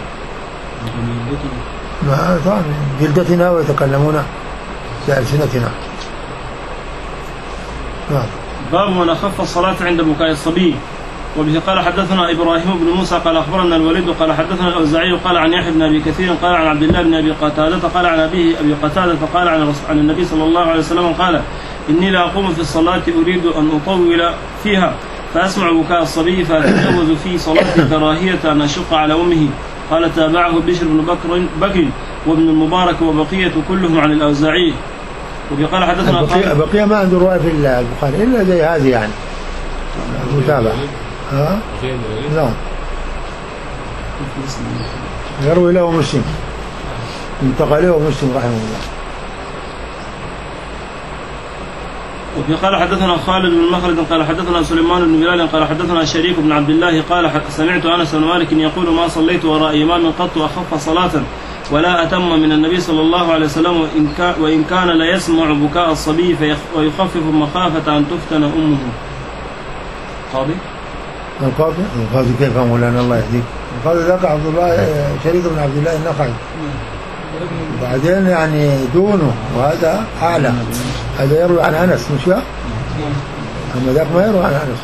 ما طبعا جلدتنا ويتكلمون بألسنتنا. نعم. باب من أخف الصلاة عند بكاء الصبي. وبه قال حدثنا إبراهيم بن موسى قال أخبرنا الوليد قال حدثنا الأوزاعي قال عن يحيى بن أبي كثير قال عن عبد الله بن أبي قتادة قال عن أبيه أبي قتادة قال عن عن النبي صلى الله عليه وسلم قال إني لا أقوم في الصلاة أريد أن أطول فيها فأسمع بكاء الصبي فأتجوز في صلاة كراهية أن أشق على أمه. قال تابعه بشر بن بكر بكر وابن المبارك وبقية كلهم عن الأوزاعي. وقال حدثنا بقية, بقية ما عنده رواية في البخاري إلا زي هذه يعني متابعة. ها؟ لا يروي له مسلم انتقله مسلم رحمه الله. وفي قال حدثنا خالد بن مخلد قال حدثنا سليمان بن بلال قال حدثنا شريك بن عبد الله قال سمعت أنس بن مالك يقول ما صليت وراء إمام قط أخف صلاة ولا أتم من النبي صلى الله عليه وسلم وإن كان لا يسمع بكاء الصبي ويخفف مخافة أن تفتن أمه. قاضي؟ القاضي؟ القاضي كيف مولانا الله يهديك؟ القاضي ذاك عبد الله شريك بن عبد الله النخعي بعدين يعني دونه وهذا أعلى، هذا يروي عن أنس مش كده؟ أما ذاك ما يروي عن أنس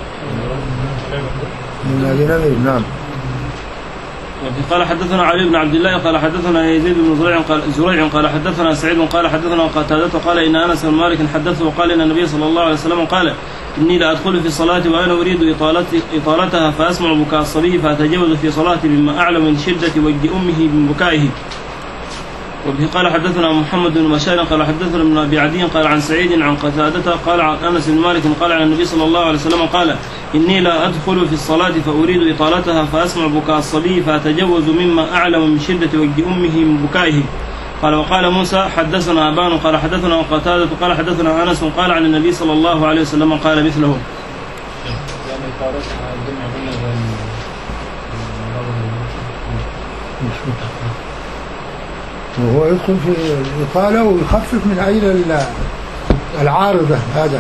من أبي نمر. نعم. قال حدثنا علي بن عبد الله قال حدثنا يزيد بن زريع قال زريع قال حدثنا سعيد قال حدثنا قتادة قال إن أنس بن مالك حدثه وقال إن النبي صلى الله عليه وسلم قال إني لا أدخل في الصلاة وأنا أريد إطالتها فأسمع بكاء الصبي فأتجوز في صلاتي مما أعلم من شدة وجد أمه من بكائه. وبه قال حدثنا محمد بن بشار قال حدثنا ابن أبي عدي قال عن سعيد عن قتادة قال عن أنس بن مالك قال عن النبي صلى الله عليه وسلم قال إني لا أدخل في الصلاة فأريد إطالتها فأسمع بكاء الصبي فأتجوز مما أعلم من شدة وجد أمه من بكائه. قال وقال موسى حدثنا أبان قال حدثنا قتادة قال حدثنا أنس قال عن النبي صلى الله عليه وسلم قال مثله. وهو يدخل في الإطالة ويخفف من عين العارضة هذا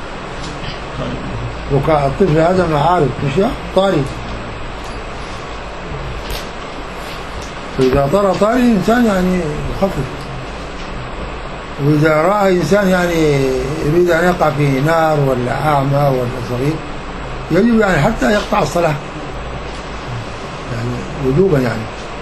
بكاء الطفل هذا معارض مش طاري، فإذا طار طاري إنسان يعني يخفف، وإذا رأى إنسان يعني يريد أن يقع في نار ولا أعمى ولا صغير يجب يعني حتى يقطع الصلاة يعني وجوبا يعني.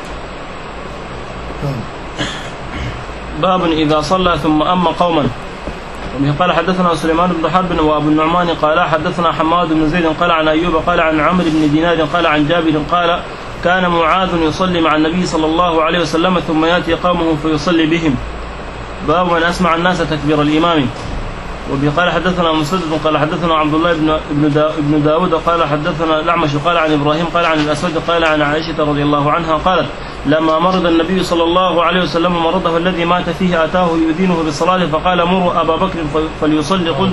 باب إذا صلى ثم أما قوما. قال حدثنا سليمان بن حرب وأبو النعمان قال حدثنا حماد بن زيد قال عن أيوب قال عن عمرو بن دينار قال عن جابر قال كان معاذ يصلي مع النبي صلى الله عليه وسلم ثم يأتي قومه فيصلي بهم. باب من أسمع الناس تكبير الإمام. وبه قال حدثنا مسدد قال حدثنا عبد الله بن ابن داود قال حدثنا الأعمش قال عن إبراهيم قال عن الأسود قال عن عائشة رضي الله عنها قالت لما مرض النبي صلى الله عليه وسلم مرضه الذي مات فيه أتاه يؤذنه بالصلاة فقال مروا أبا بكر فليصلي. قلت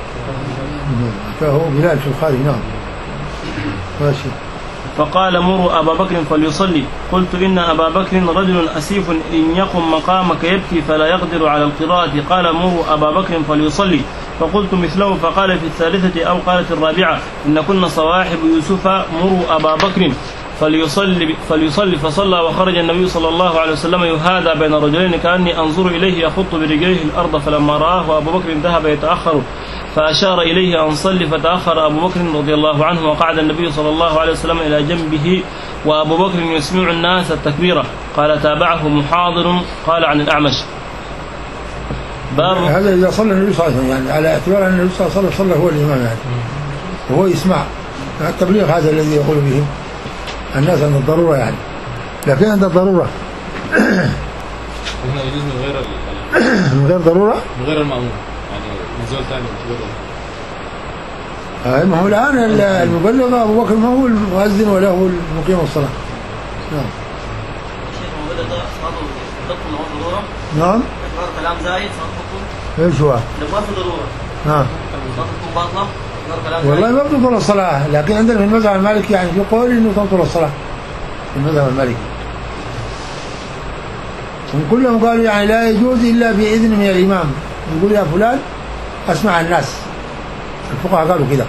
فهو بلال في الخارج. نعم ماشي. فقال مروا أبا بكر فليصلي. قلت إن أبا بكر رجل أسيف إن يقم مقامك يبكي فلا يقدر على القراءة. قال مروا أبا بكر فليصلي. فقلت مثله. فقال في الثالثة أو قالت الرابعة إن كنا صواحب يوسف مروا أبا بكر فليصلي, فليصلي فصلى وخرج النبي صلى الله عليه وسلم يهادى بين رجلين كأني أنظر إليه يخط برجليه الأرض فلما رآه أبو بكر ذهب يتأخر فأشار إليه أن صلي فتأخر أبو بكر رضي الله عنه وقعد النبي صلى الله عليه وسلم إلى جنبه وأبو بكر يسمع الناس التكبير. قال تابعه محاضر قال عن الأعمش. باب هذا إذا صلى النبي صلى الله عليه وسلم يعني على اعتبار أن النبي صلى الله عليه وسلم صلى هو الإمام يعني وهو يسمع التبليغ هذا الذي يقول به الناس عند الضرورة يعني، لكن عند الضرورة هنا يجوز من غير من غير ضرورة من غير المأمون يعني نزول ثاني آه ما هو الآن المبلغ أبو بكر ما هو المؤذن ولا هو المقيم الصلاة. نعم. الشيخ المبلغ ده صلاته تدخل ضرورة نعم. تكرار كلام زايد صلاة ايش هو؟ لو ما في ضرورة. ها. صلاة تكون باطلة. تكرار كلام زايد. والله ما بتبطل الصلاة، لكن عندنا في المذهب المالكي يعني في قول انه تبطل الصلاة. في المذهب المالكي. وكلهم قالوا يعني لا يجوز الا باذن من الامام، يقول يا فلان اسمع الناس. الفقهاء قالوا كده.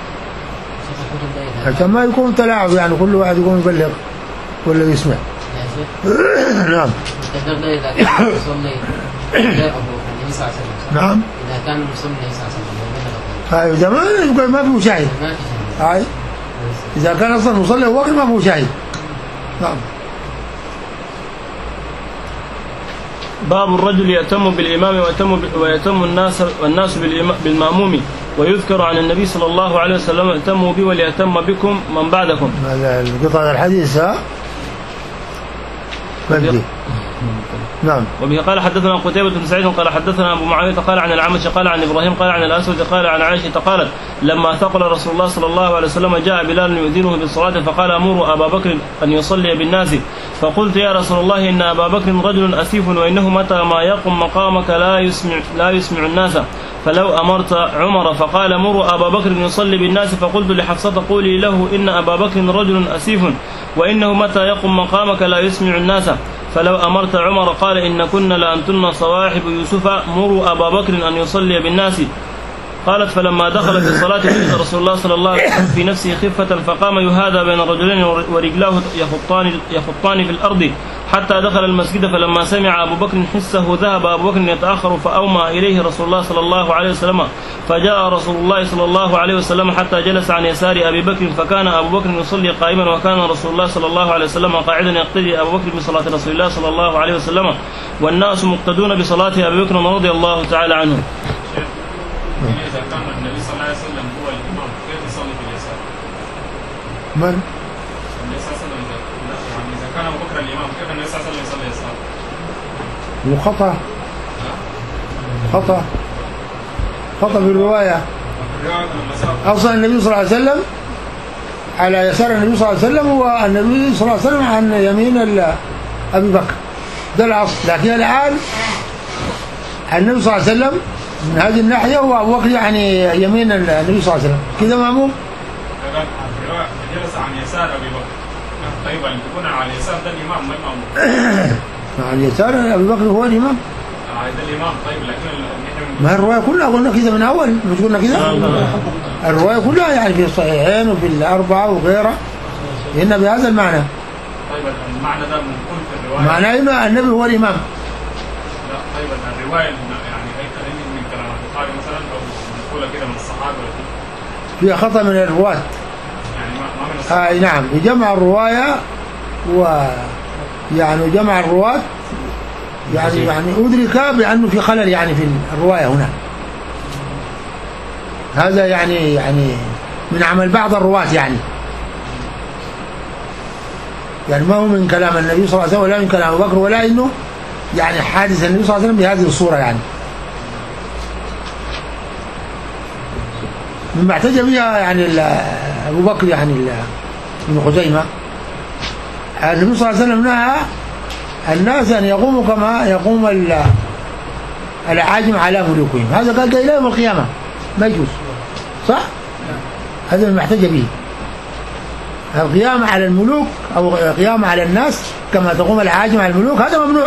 عشان ما يكون تلاعب يعني كل واحد يقوم يبلغ ولا يسمع. نعم. التكبير ده إذا كان المصلي غير أبو النبي صلى الله عليه وسلم. نعم. إذا كان المصلي النبي صلى الله عليه وسلم. هاي إذا ما يقول ما فيه شاهد. ما في شاهد. هاي. إذا كان أصلا مصلي أبو بكر ما فيه شاهد. نعم. باب الرجل يأتم بالإمام ويأتم ويأتم الناس والناس بالمأموم، ويذكر عن النبي صلى الله عليه وسلم ائتموا بي وليأتم بكم من بعدكم. القطع الحديث ها؟ بدي. نعم. وبه قال حدثنا قتيبة بن سعيد قال حدثنا أبو معاوية قال عن الأعمش قال عن إبراهيم قال عن الأسود قال عن عائشة قالت لما ثقل رسول الله صلى الله عليه وسلم جاء بلال يؤذنه بالصلاة فقال أمروا أبا بكر أن يصلي بالناس، فقلت يا رسول الله إن أبا بكر رجل أسيف وإنه متى ما يقم مقامك لا يسمع لا يسمع الناس، فلو أمرت عمر فقال مروا أبا بكر يصلي بالناس، فقلت لحفصة قولي له إن أبا بكر رجل أسيف وإنه متى يقم مقامك لا يسمع الناس، فلو أمرت عمر قال إن كنا لأنتن صواحب يوسف مروا أبا بكر أن يصلي بالناس. قالت فلما دخل في الصلاة وجد رسول الله صلى الله عليه وسلم في نفسه خفة فقام يهادى بين رجلين ورجلاه يخطان يخطان في الأرض حتى دخل المسجد، فلما سمع أبو بكر حسه ذهب أبو بكر يتأخر فأومى إليه رسول الله صلى الله عليه وسلم، فجاء رسول الله صلى الله عليه وسلم حتى جلس عن يسار أبي بكر، فكان أبو بكر يصلي قائما وكان رسول الله صلى الله عليه وسلم قاعدا يقتدي أبو بكر بصلاة رسول الله صلى الله عليه وسلم والناس مقتدون بصلاة أبي بكر رضي الله تعالى عنه. إذا كان النبي صلى الله عليه وسلم هو الإمام كيف يصلي باليسار؟ من؟ النبي صلى الله عليه وسلم يعني إذا كان أبو بكر الإمام كيف النبي صلى الله عليه وسلم يصلي يسار؟ وخطأ خطأ خطأ في الرواية. أصلا النبي صلى الله عليه وسلم على يسار النبي صلى الله عليه وسلم والنبي صلى الله عليه وسلم عن يمين أبي بكر، ده الأصل. لكن الآن النبي صلى الله عليه وسلم من هذه الناحية وأبو بكر يعني يمين النبي صلى الله عليه وسلم كذا مأموم. جلس عن يسار أبي بكر. طيب أن تكون على اليسار ده الإمام ما المأموم. على اليسار أبي بكر هو الإمام. ده الإمام. طيب لكن ما الرواية كلها قلنا كذا من أول، مش قلنا كذا؟ الرواية كلها يعني في الصحيحين وفي الأربعة وغيرها هنا بهذا المعنى. طيب المعنى ده بنكون في الرواية. معناه إنه النبي هو الإمام. لا طيب الرواية يعني هي كلام من كلام البخاري مثلا أو منقولة كده من الصحابة فيها خطأ من الرواة. يعني ما من الصحابة. آه نعم، يجمع الرواية و يعني جمع الرواة يعني يعني أدرك بأنه في خلل يعني في الرواية هنا. هذا يعني يعني من عمل بعض الرواة يعني. يعني ما هو من كلام النبي صلى الله عليه وسلم ولا من كلام أبو بكر ولا إنه يعني حادث النبي صلى الله عليه وسلم بهذه الصورة يعني. مما احتج بها يعني أبو بكر يعني ابن خزيمة النبي صلى الله عليه وسلم نهى الناس أن يقوموا كما يقوم العاجم على ملوكهم. هذا قال ده إلى يوم القيامة ما يجوز، صح؟ هذا مما احتج به. القيام على الملوك أو القيام على الناس كما تقوم العاجم على الملوك هذا ممنوع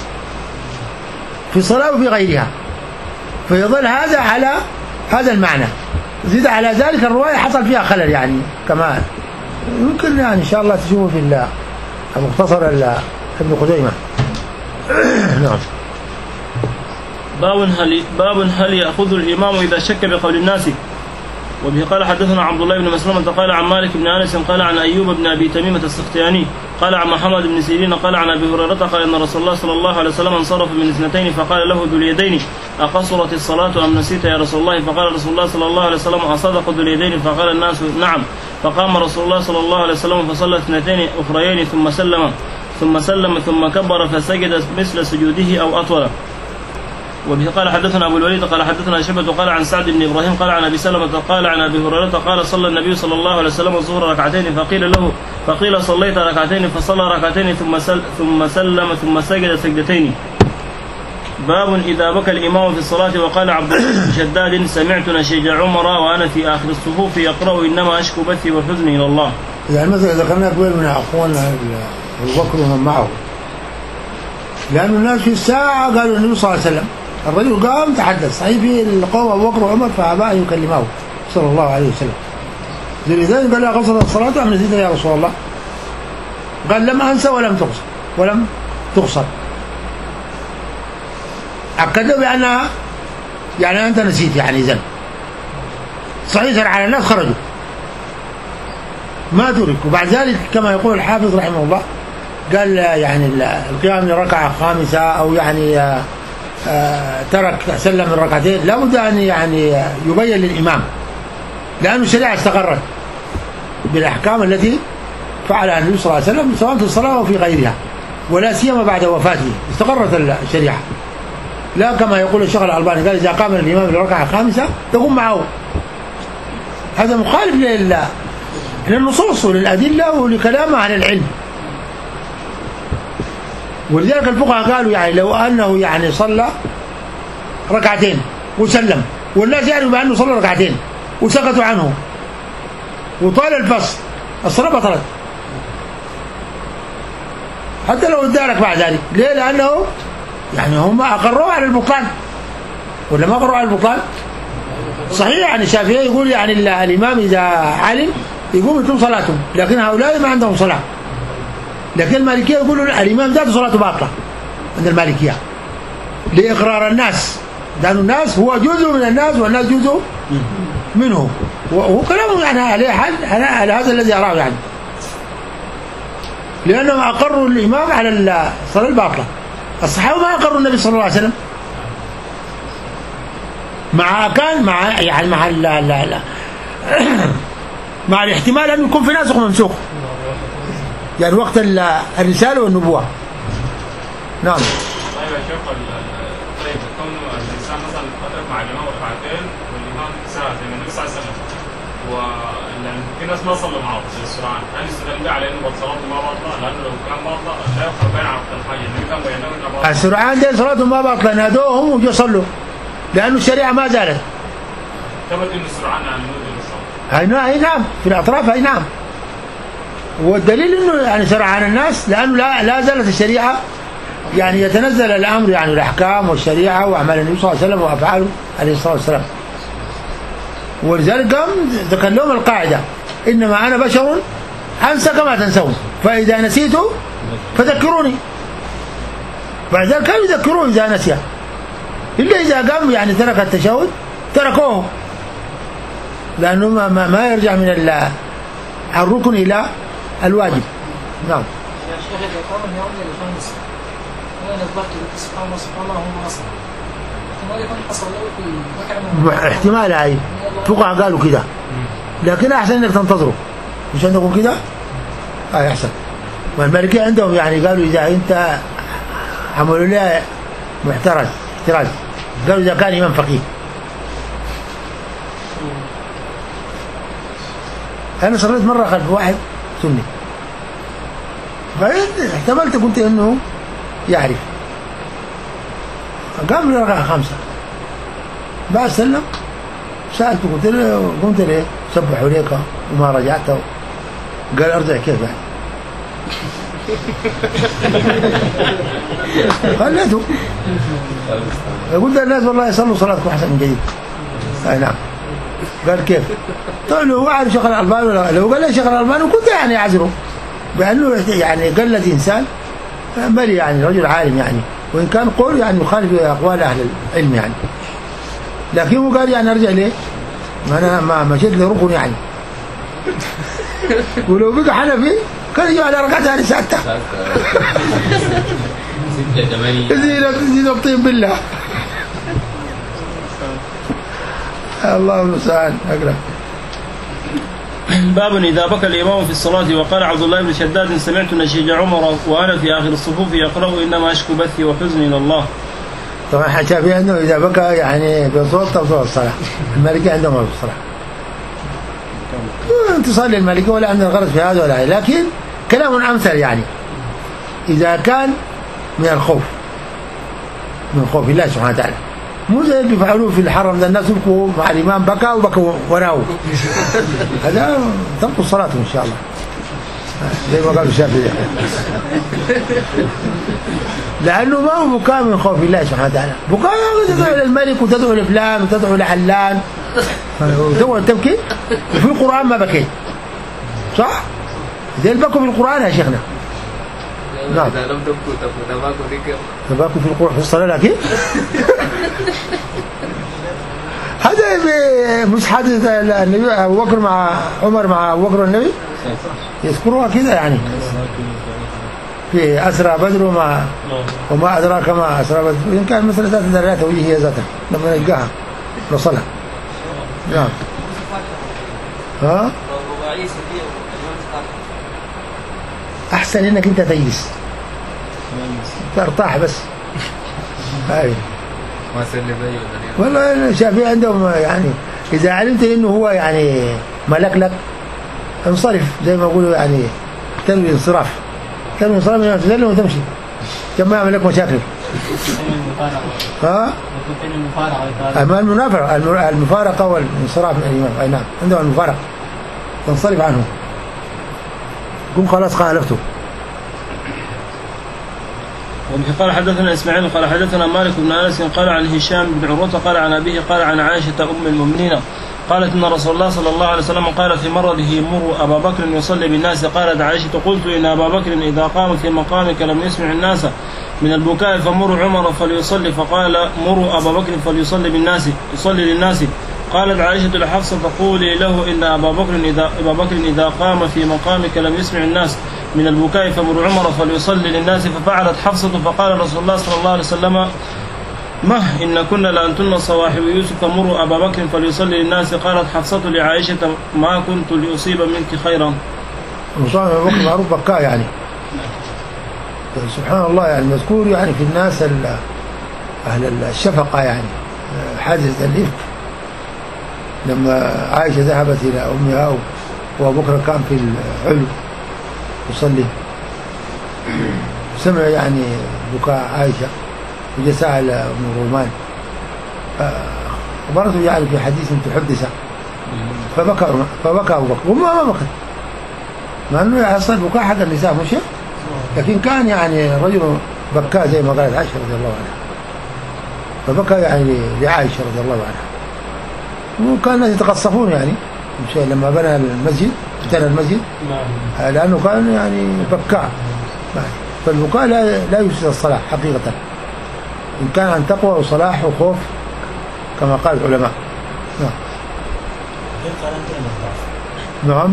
في الصلاة وفي غيرها، فيظل هذا على هذا المعنى. زيد على ذلك الرواية حصل فيها خلل يعني كمان يمكن يعني إن شاء الله تشوفوا في المختصر ابن خزيمة. نعم. باب هل باب هل يأخذ الإمام إذا شك بقول الناس. وبه قال حدثنا عبد الله بن مسلمة قال عن مالك بن أنس قال عن أيوب بن أبي تميمة السختياني قال عن محمد بن سيرين قال عن أبي هريرة قال إن رسول الله صلى الله عليه وسلم انصرف من اثنتين فقال له ذو اليدين أقصرت الصلاة أم نسيت يا رسول الله؟ فقال رسول الله صلى الله عليه وسلم أصدق ذو اليدين؟ فقال الناس نعم. فقام رسول الله صلى الله عليه وسلم فصلى اثنتين أخريين ثم سلم ثم سلم ثم كبر فسجد مثل سجوده أو أطول. وبه قال حدثنا أبو الوليد قال حدثنا شعبة قال عن سعد بن إبراهيم قال عن أبي سلمة قال عن أبي هريرة قال صلى النبي صلى الله عليه وسلم الظهر ركعتين فقيل له فقيل صليت ركعتين فصلى ركعتين ثم سل ثم سلم ثم سجد سجدتين. باب إذا بكى الإمام في الصلاة وقال عبد الله بن شداد سمعت نشيج عمر وأنا في آخر الصفوف يقرأ إنما أشكو بثي وحزني إلى الله. يعني مثلا ذكرنا قبل من أخواننا أبو بكر ومن معه، لأن الناس في الساعة قالوا النبي صلى الله عليه وسلم، الرجل قام تحدث صحيح في القوم أبو بكر وعمر فأبى أن يكلمه صلى الله عليه وسلم. لذلك قال له قصرت الصلاة أم نسيتها يا رسول الله؟ قال لم أنسى ولم تقصر ولم تقصر. أكدوا بأنها يعني أنت نسيت يعني إذن صحيح على الناس خرجوا ما ترك. وبعد ذلك كما يقول الحافظ رحمه الله قال يعني القيام لركعة خامسة أو يعني آآ آآ ترك سلم من ركعتين لابد أن يعني يبين للإمام، لأن الشريعة استقرت بالأحكام التي فعلها النبي صلى الله عليه وسلم سواء في الصلاة أو في غيرها، ولا سيما بعد وفاته استقرت الشريعة. لا كما يقول الشيخ الألباني قال إذا قام الإمام لركعة خامسة تقوم معه، هذا مخالف لله للنصوص وللأدلة ولكلام أهل العلم. ولذلك الفقهاء قالوا يعني لو أنه يعني صلى ركعتين وسلم والناس يعرفوا بأنه صلى ركعتين وسكتوا عنه وطال الفصل الصلاة بطلت حتى لو ادارك بعد ذلك. ليه؟ لأنه يعني هم أقروا على البطلان ولا ما أقروا على البطلان؟ صحيح يعني الشافعي يقول يعني الإمام إذا علم يقوم يتم صلاتهم، لكن هؤلاء ما عندهم صلاة. لكن المالكية يقولوا الإمام ذاته صلاته باطلة عند المالكية لإقرار الناس، لأن الناس هو جزء من الناس والناس جزء منه، وهو كلامه يعني عليه حل على هذا الذي أراه يعني، لأنهم أقروا الإمام على الصلاة الباطلة. الصحابة ما أقروا النبي صلى الله عليه وسلم مع كان مع يعني مع لا لا لا مع الاحتمال أن يكون في ناسخ ومنسوخ يعني وقت الرسالة والنبوة. نعم. طيب يا شيخ، طيب كون الإنسان مثلا أدرك مع الإمام ركعتين والإمام ساعة زي ما النبي صلى الله عليه وسلم، وفي ناس ما صلوا معه زي السرعان، هل يستدل على إنه صلاته ما باطلة؟ لأنه لو كان باطلة لا يفرق بين عقد الحاجة، النبي كان بينه إنه باطلة. السرعان دي صلاته ما باطلة، نادوهم وجوا صلوا لأنه الشريعة ما زالت. ثبت إنه السرعان عن نود الصلاة. أي نعم في الأطراف، أي نعم. والدليل إنه يعني سرعان الناس لأنه لا لا زالت الشريعة يعني يتنزل الأمر يعني الأحكام والشريعة وأعمال النبي صلى الله عليه وسلم وأفعاله عليه الصلاة والسلام. ولذلك قام ذكر لهم القاعدة إنما أنا بشر أنسى كما تنسون فإذا نسيت فذكروني. بعد ذلك كانوا يذكروه إذا نسي، إلا إذا قام يعني ترك التشهد تركوه، لأنه ما, ما يرجع من الركن إلى الواجب. نعم. يا شيخ إذا قام اليوم للخامس أنا نظرت سبحان الله سبحان الله هم أصلا احتمال يكون حصل له في احتمال هاي فقهاء قالوا كده، لكن أحسن إنك تنتظروا مش أن تقول كده هاي أحسن. والمالكية عندهم يعني قالوا إذا أنت عملوا لها محترز احتراز قالوا إذا كان إمام فقيه. أنا صليت مرة خلف واحد سني فاحتملت قلت إنه يعرف، قام لي ركعة خمسة بعد سلم سألته قلت له قمت ليه سبحوا ليك وما رجعت، قال أرجع كيف يعني خليته. قلت للناس والله يصلوا صلاتكم أحسن من جديد. أي نعم. قال كيف؟ قلت له هو عارف شيخ الألباني ولا لو قال لي شيخ الألباني كنت يعني أعذره بأنه يعني قلد إنسان بل يعني رجل عالم يعني، وإن كان قول يعني يخالف أقوال أهل العلم يعني، لكن هو قال يعني أرجع ليه؟ ما أنا ما مشيت لركن يعني ولو بقى حنفي كان يجي على ركعة ثانية ساعتها زين الطيب بالله. الله المستعان. أقرأ. باب إذا بكى الإمام في الصلاة وقال عبد الله بن شداد سمعت نشيج عمر وأنا في آخر الصفوف يقرأ إنما أشكو بثي وحزني إلى الله. طبعا حكى فيه أنه إذا بكى يعني بصوت أو صوت الصلاة، المالكية عندهم في الصلاة انتصال للمالكية ولا عندنا غرض في هذا ولا، لكن كلام أمثل يعني إذا كان من الخوف من خوف الله سبحانه وتعالى، مو زي اللي بيفعلوه في الحرم ده، الناس يبكوا مع الإمام بكى وبكوا وراه، هذا تبطل صلاتهم إن شاء الله زي ما قالوا الشافعي، لأنه ما هو بكاء من خوف الله سبحانه وتعالى، بكاء تدعو للملك وتدعو لفلان وتدعو لعلان وتدعو تبكي، وفي القرآن ما بكيت صح؟ زي البكوا في القرآن يا شيخنا. نعم. إذا لم تبكوا تباكوا ذكر. تباكوا في القرآن في الصلاة لكن هذا مش حادث النبي أبو بكر مع عمر مع أبو بكر والنبي يذكروها كده يعني في أسرى بدر وما وما أدراك ما أسرى بدر، إن كان مثل ذات ذرات وجهه هي ذاتها لما نلقاها نصلها. نعم. ها؟ أحسن إنك أنت تجلس ترتاح بس. هاي. ما سلي بي والله الشافعي عندهم يعني إذا علمت إنه هو يعني ملك لك انصرف زي ما يقولوا يعني تنوي انصراف، تنوي انصراف من اعتزال وتمشي كما يعمل لك مشاكل. ها؟ أما المنافرة المفارقة والانصراف من الإمام، أي نعم عندهم المفارقة تنصرف عنه قم خلاص خالفته. وبه قال حدثنا إسماعيل قال حدثنا مالك بن أنس قال عن هشام بن عروة قال عن أبيه قال عن عائشة أم المؤمنين قالت إن رسول الله صلى الله عليه وسلم قال في مرضه مروا أبا بكر يصلي بالناس. قالت عائشة قلت إن أبا بكر إذا قام في مقامك لم يسمع الناس من البكاء فمروا عمر فليصلي، فقال مروا أبا بكر فليصلي بالناس يصلي للناس. قالت عائشة لحفصة فقولي له إن أبا بكر إذا أبا بكر إذا قام في مقامك لم يسمع الناس من البكاء فمر عمر فليصلي للناس. ففعلت حفصة فقال رسول الله صلى الله عليه وسلم مه إن كنا لأنتن صواحب يوسف مروا أبا بكر فليصلي للناس. قالت حفصة لعائشة ما كنت لأصيب منك خيرا. وصار أبا بكر معروف بكاء يعني سبحان الله يعني مذكور يعني في الناس أهل الشفقة يعني حادث الإفك لما عائشة ذهبت إلى أمها وأبو بكر كان في العلو يصلي سمع يعني بكاء عائشة وجاء سأل ابن رومان فأخبرته يعني في حديث تحدثه فبكى فبكى أبو بكر وما ما بكى مع أنه يحصل بكاء حق النساء مش لكن كان يعني رجل بكاء زي ما قالت عائشة رضي الله عنها فبكى يعني لعائشة رضي الله عنها وكان الناس يتقصفون يعني مش لما بنى المسجد ابتنى المسجد لأنه كان يعني بكاء فالبكاء لا لا يفسد الصلاة حقيقة إن كان عن تقوى وصلاح وخوف كما قال العلماء. نعم. نعم.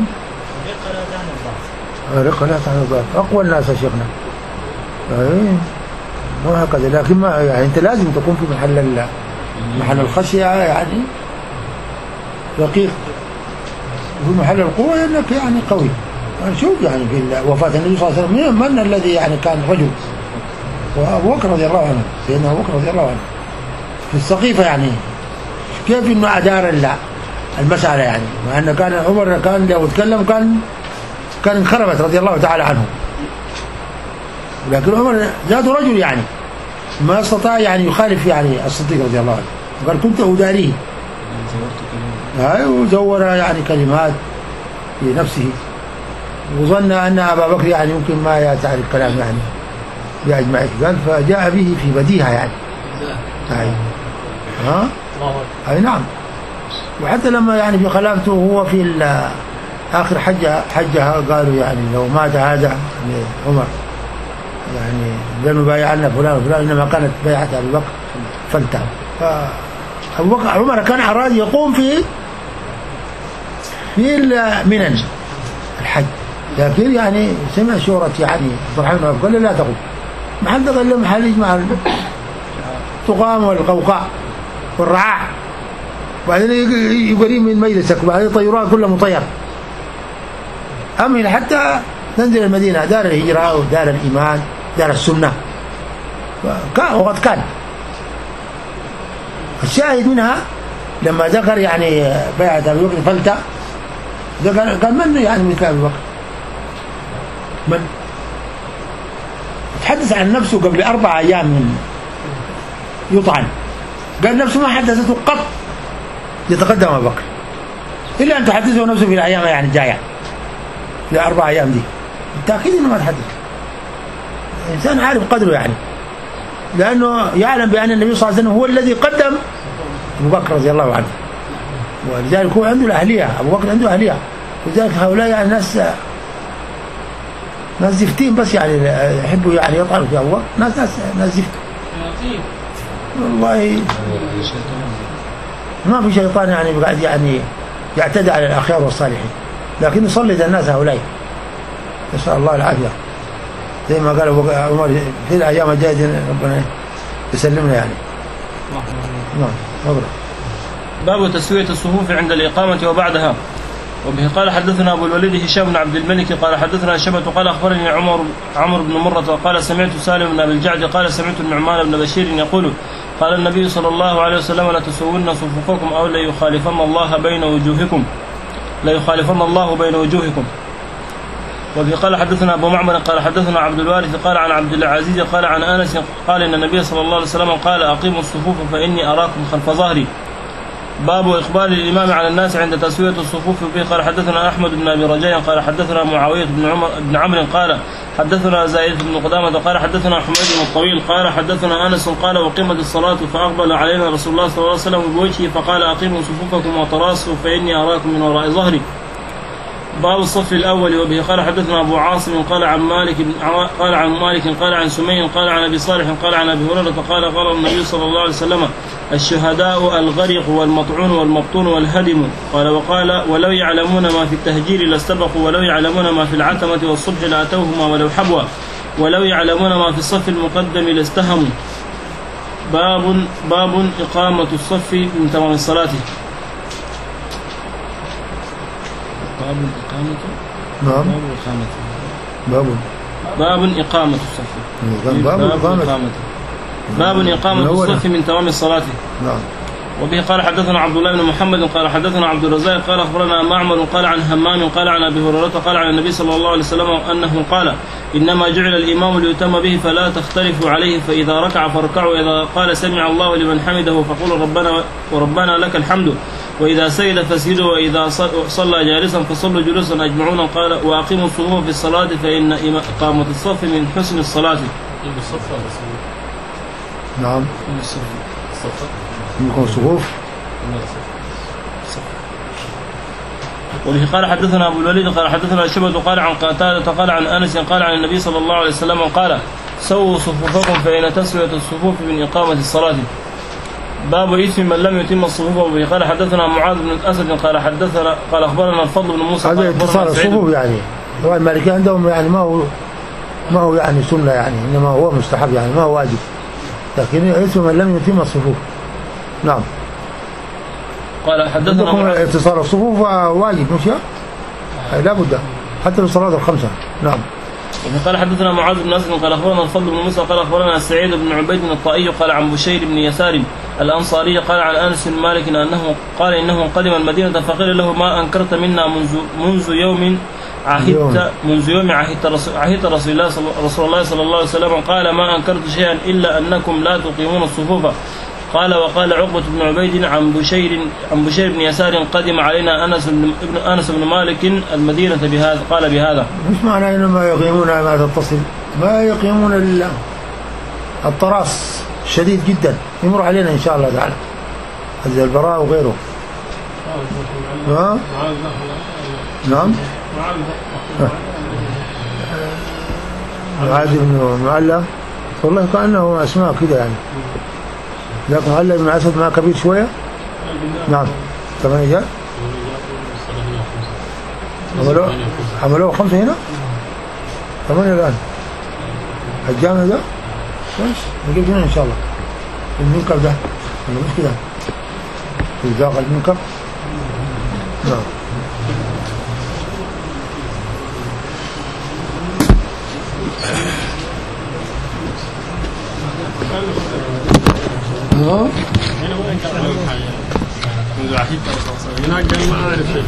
رقة لا تعني الضعف أقوى الناس يا شيخنا وهكذا لكن ما يعني أنت لازم تكون في محل محل الخشية يعني رقيق وفي محل القوة أنك يعني قوي. شوف يعني في وفاة النبي صلى الله عليه وسلم من الذي يعني كان رجل وأبو بكر رضي الله عنه سيدنا أبو بكر رضي الله عنه في السقيفة يعني كيف إنه أدار المسألة يعني مع أن كان عمر كان لو تكلم كان كان انخربت رضي الله تعالى عنه لكن عمر ذاته رجل يعني ما استطاع يعني يخالف يعني الصديق رضي الله عنه قال كنت أداريه وزور يعني كلمات في نفسه وظن أن أبا بكر يعني يمكن ما يسع الكلام يعني بأجمعه قال فجاء به في بديهة يعني أي ها أي نعم. وحتى لما يعني في خلافته هو في آخر حجة حجها قالوا يعني لو مات هذا يعني عمر يعني لأنه بايع عنا فلان وفلان إنما كانت بيعة أبي بكر فلتة. فأبو بكر عمر كان أراد يقوم في في المنن الحج لكن يعني سمع شورة يعني عبد الرحمن قال لا تقوم محل تقول له محل يجمع الطقام والقوقاء والرعاع وبعدين يقريب من مجلسك وبعدين طيران كله مطير أمن حتى تنزل المدينة دار الهجرة ودار الإيمان دار السنة وقد كان الشاهد منها لما ذكر يعني بيعة أبي بكر فلتة ذكر قال من يعني من أبي بكر من تحدث عن نفسه قبل أربع أيام من يطعن، قال نفسه ما حدثته قط يتقدم أبو بكر إلا أن تحدثه نفسه في الأيام يعني الجاية الأربع أيام دي، بالتأكيد إنه ما تحدث. الإنسان عارف قدره يعني، لأنه يعلم بأن النبي صلى الله عليه وسلم هو الذي قدم أبو بكر رضي الله عنه، ولذلك هو عنده الأهلية، أبو بكر عنده أهلية. ولذلك هؤلاء يعني ناس ناس زفتين بس يعني يحبوا يعني يطعنوا في أبو بكر، ناس ناس ناس زفت والله. ما في شيطان يعني قاعد يعني يعتدي على الأخيار والصالحين، لكن يصلد الناس هؤلاء، نسأل الله العافية. زي ما قال عمر في الأيام الجاية ربنا يسلمنا يعني. نعم. أقرأ. باب تسوية الصفوف عند الإقامة وبعدها. وبه قال حدثنا أبو الوليد هشام بن عبد الملك قال حدثنا شبة قال أخبرني عمر عمرو بن مرة قال سمعت سالم بن أبي الجعد قال سمعت النعمان بن بشير يقول قال النبي صلى الله عليه وسلم لا تسوون صفوفكم أو لا يخالفن الله بين وجوهكم لا يخالفن الله بين وجوهكم. وبه قال حدثنا أبو معمر قال حدثنا عبد الوارث قال عن عبد العزيز قال عن أنس قال إن النبي صلى الله عليه وسلم قال أقيموا الصفوف فإني أراكم خلف ظهري. باب إقبال الإمام على الناس عند تسوية الصفوف. به قال حدثنا أحمد بن أبي رجاء قال حدثنا معاوية بن عمر بن عمرو قال حدثنا زائد بن قدامة قال حدثنا حميد بن الطويل قال حدثنا أنس قال وقيمت الصلاة فأقبل علينا رسول الله صلى الله عليه وسلم بوجهه فقال أقيموا صفوفكم وتراصوا فإني أراكم من وراء ظهري. باب الصف الأول. وبه قال حدثنا أبو عاصم قال عن مالك قال عن مالك قال عن سمي قال عن أبي صالح قال عن أبي هريرة قال قال النبي صلى الله عليه وسلم الشهداء الغرق والمطعون والمبطون والهدم قال وقال ولو يعلمون ما في التهجير لاستبقوا ولو يعلمون ما في العتمة والصبح لأتوهما ولو حبوا ولو يعلمون ما في الصف المقدم لاستهموا. باب باب إقامة الصف من تمام الصلاة. باب إقامة نعم باب باب إقامة الصف باب إقامة باب إقامة الصف من تمام الصلاة. نعم. وبه قال حدثنا عبد الله بن محمد قال حدثنا عبد الرزاق قال أخبرنا معمر قال عن همام قال عن أبي هريرة قال عن النبي صلى الله عليه وسلم أنه قال إنما جعل الإمام ليتم به فلا تختلفوا عليه فإذا ركع فاركعوا وإذا قال سمع الله لمن حمده فقولوا ربنا وربنا لك الحمد وإذا سجد فاسجدوا وإذا صلى جالسا فصلوا جلوسا أجمعون قال وأقيموا الصفوف في الصلاة فإن إقامة الصف من حسن الصلاة. نعم يكون صفوف. وبه قال حدثنا أبو الوليد قال حدثنا شبة قال عن قتادة قال عن أنس قال عن النبي صلى الله عليه وسلم قال سووا صفوفكم فإن تسوية الصفوف من إقامة الصلاة. باب اسم من لم يتم الصفوف. وبه قال حدثنا معاذ بن الأسد قال حدثنا قال أخبرنا الفضل بن موسى هذا اتصال الصفوف يعني هو المالكية عندهم يعني ما هو ما هو يعني سنة يعني إنما هو مستحب يعني ما هو واجب، لكن اسم من لم يتم الصفوف. نعم. قال حدثنا اتصال الصفوف واجب مش لا بد حتى للصلاة الخمسة. نعم. قال حدثنا معاذ بن أسد قال أخبرنا الفضل بن موسى قال أخبرنا سعيد بن عبيد الطائي قال عن بشير بن يسار الأنصاري قال عن أنس بن مالك أنه قال إنه قدم المدينة فقيل له ما أنكرت منا منذ منذ يوم عهدت منذ يوم عهدت رسول, عهدت رسول الله صلى رسول الله صلى الله عليه وسلم قال ما أنكرت شيئا إلا أنكم لا تقيمون الصفوف. قال وقال عقبة بن عبيد عن بشير عن بشير بن يسار قدم علينا أنس بن أنس بن مالك المدينة بهذا قال بهذا. مش معنى إنما يقيمون ما تتصل ما يقيمون الطراس شديد جدا يمر علينا إن شاء الله تعالى هذا البراء وغيره. ها؟ نعم. معاذ بن معلى والله كأنه أسماء كده يعني، لكن معلى بن أسد ما كبير شوية. نعم. ثمانية جاء عملوه عملوه خمسة هنا ثمانية الآن الجامع ده كويس نجيب هنا إن شاء الله المنكر ده ولا مش كده في ذاق المنكر. نعم. هنا ما أنكر عليهم حاجة منذ عهد هناك قال ما أعرف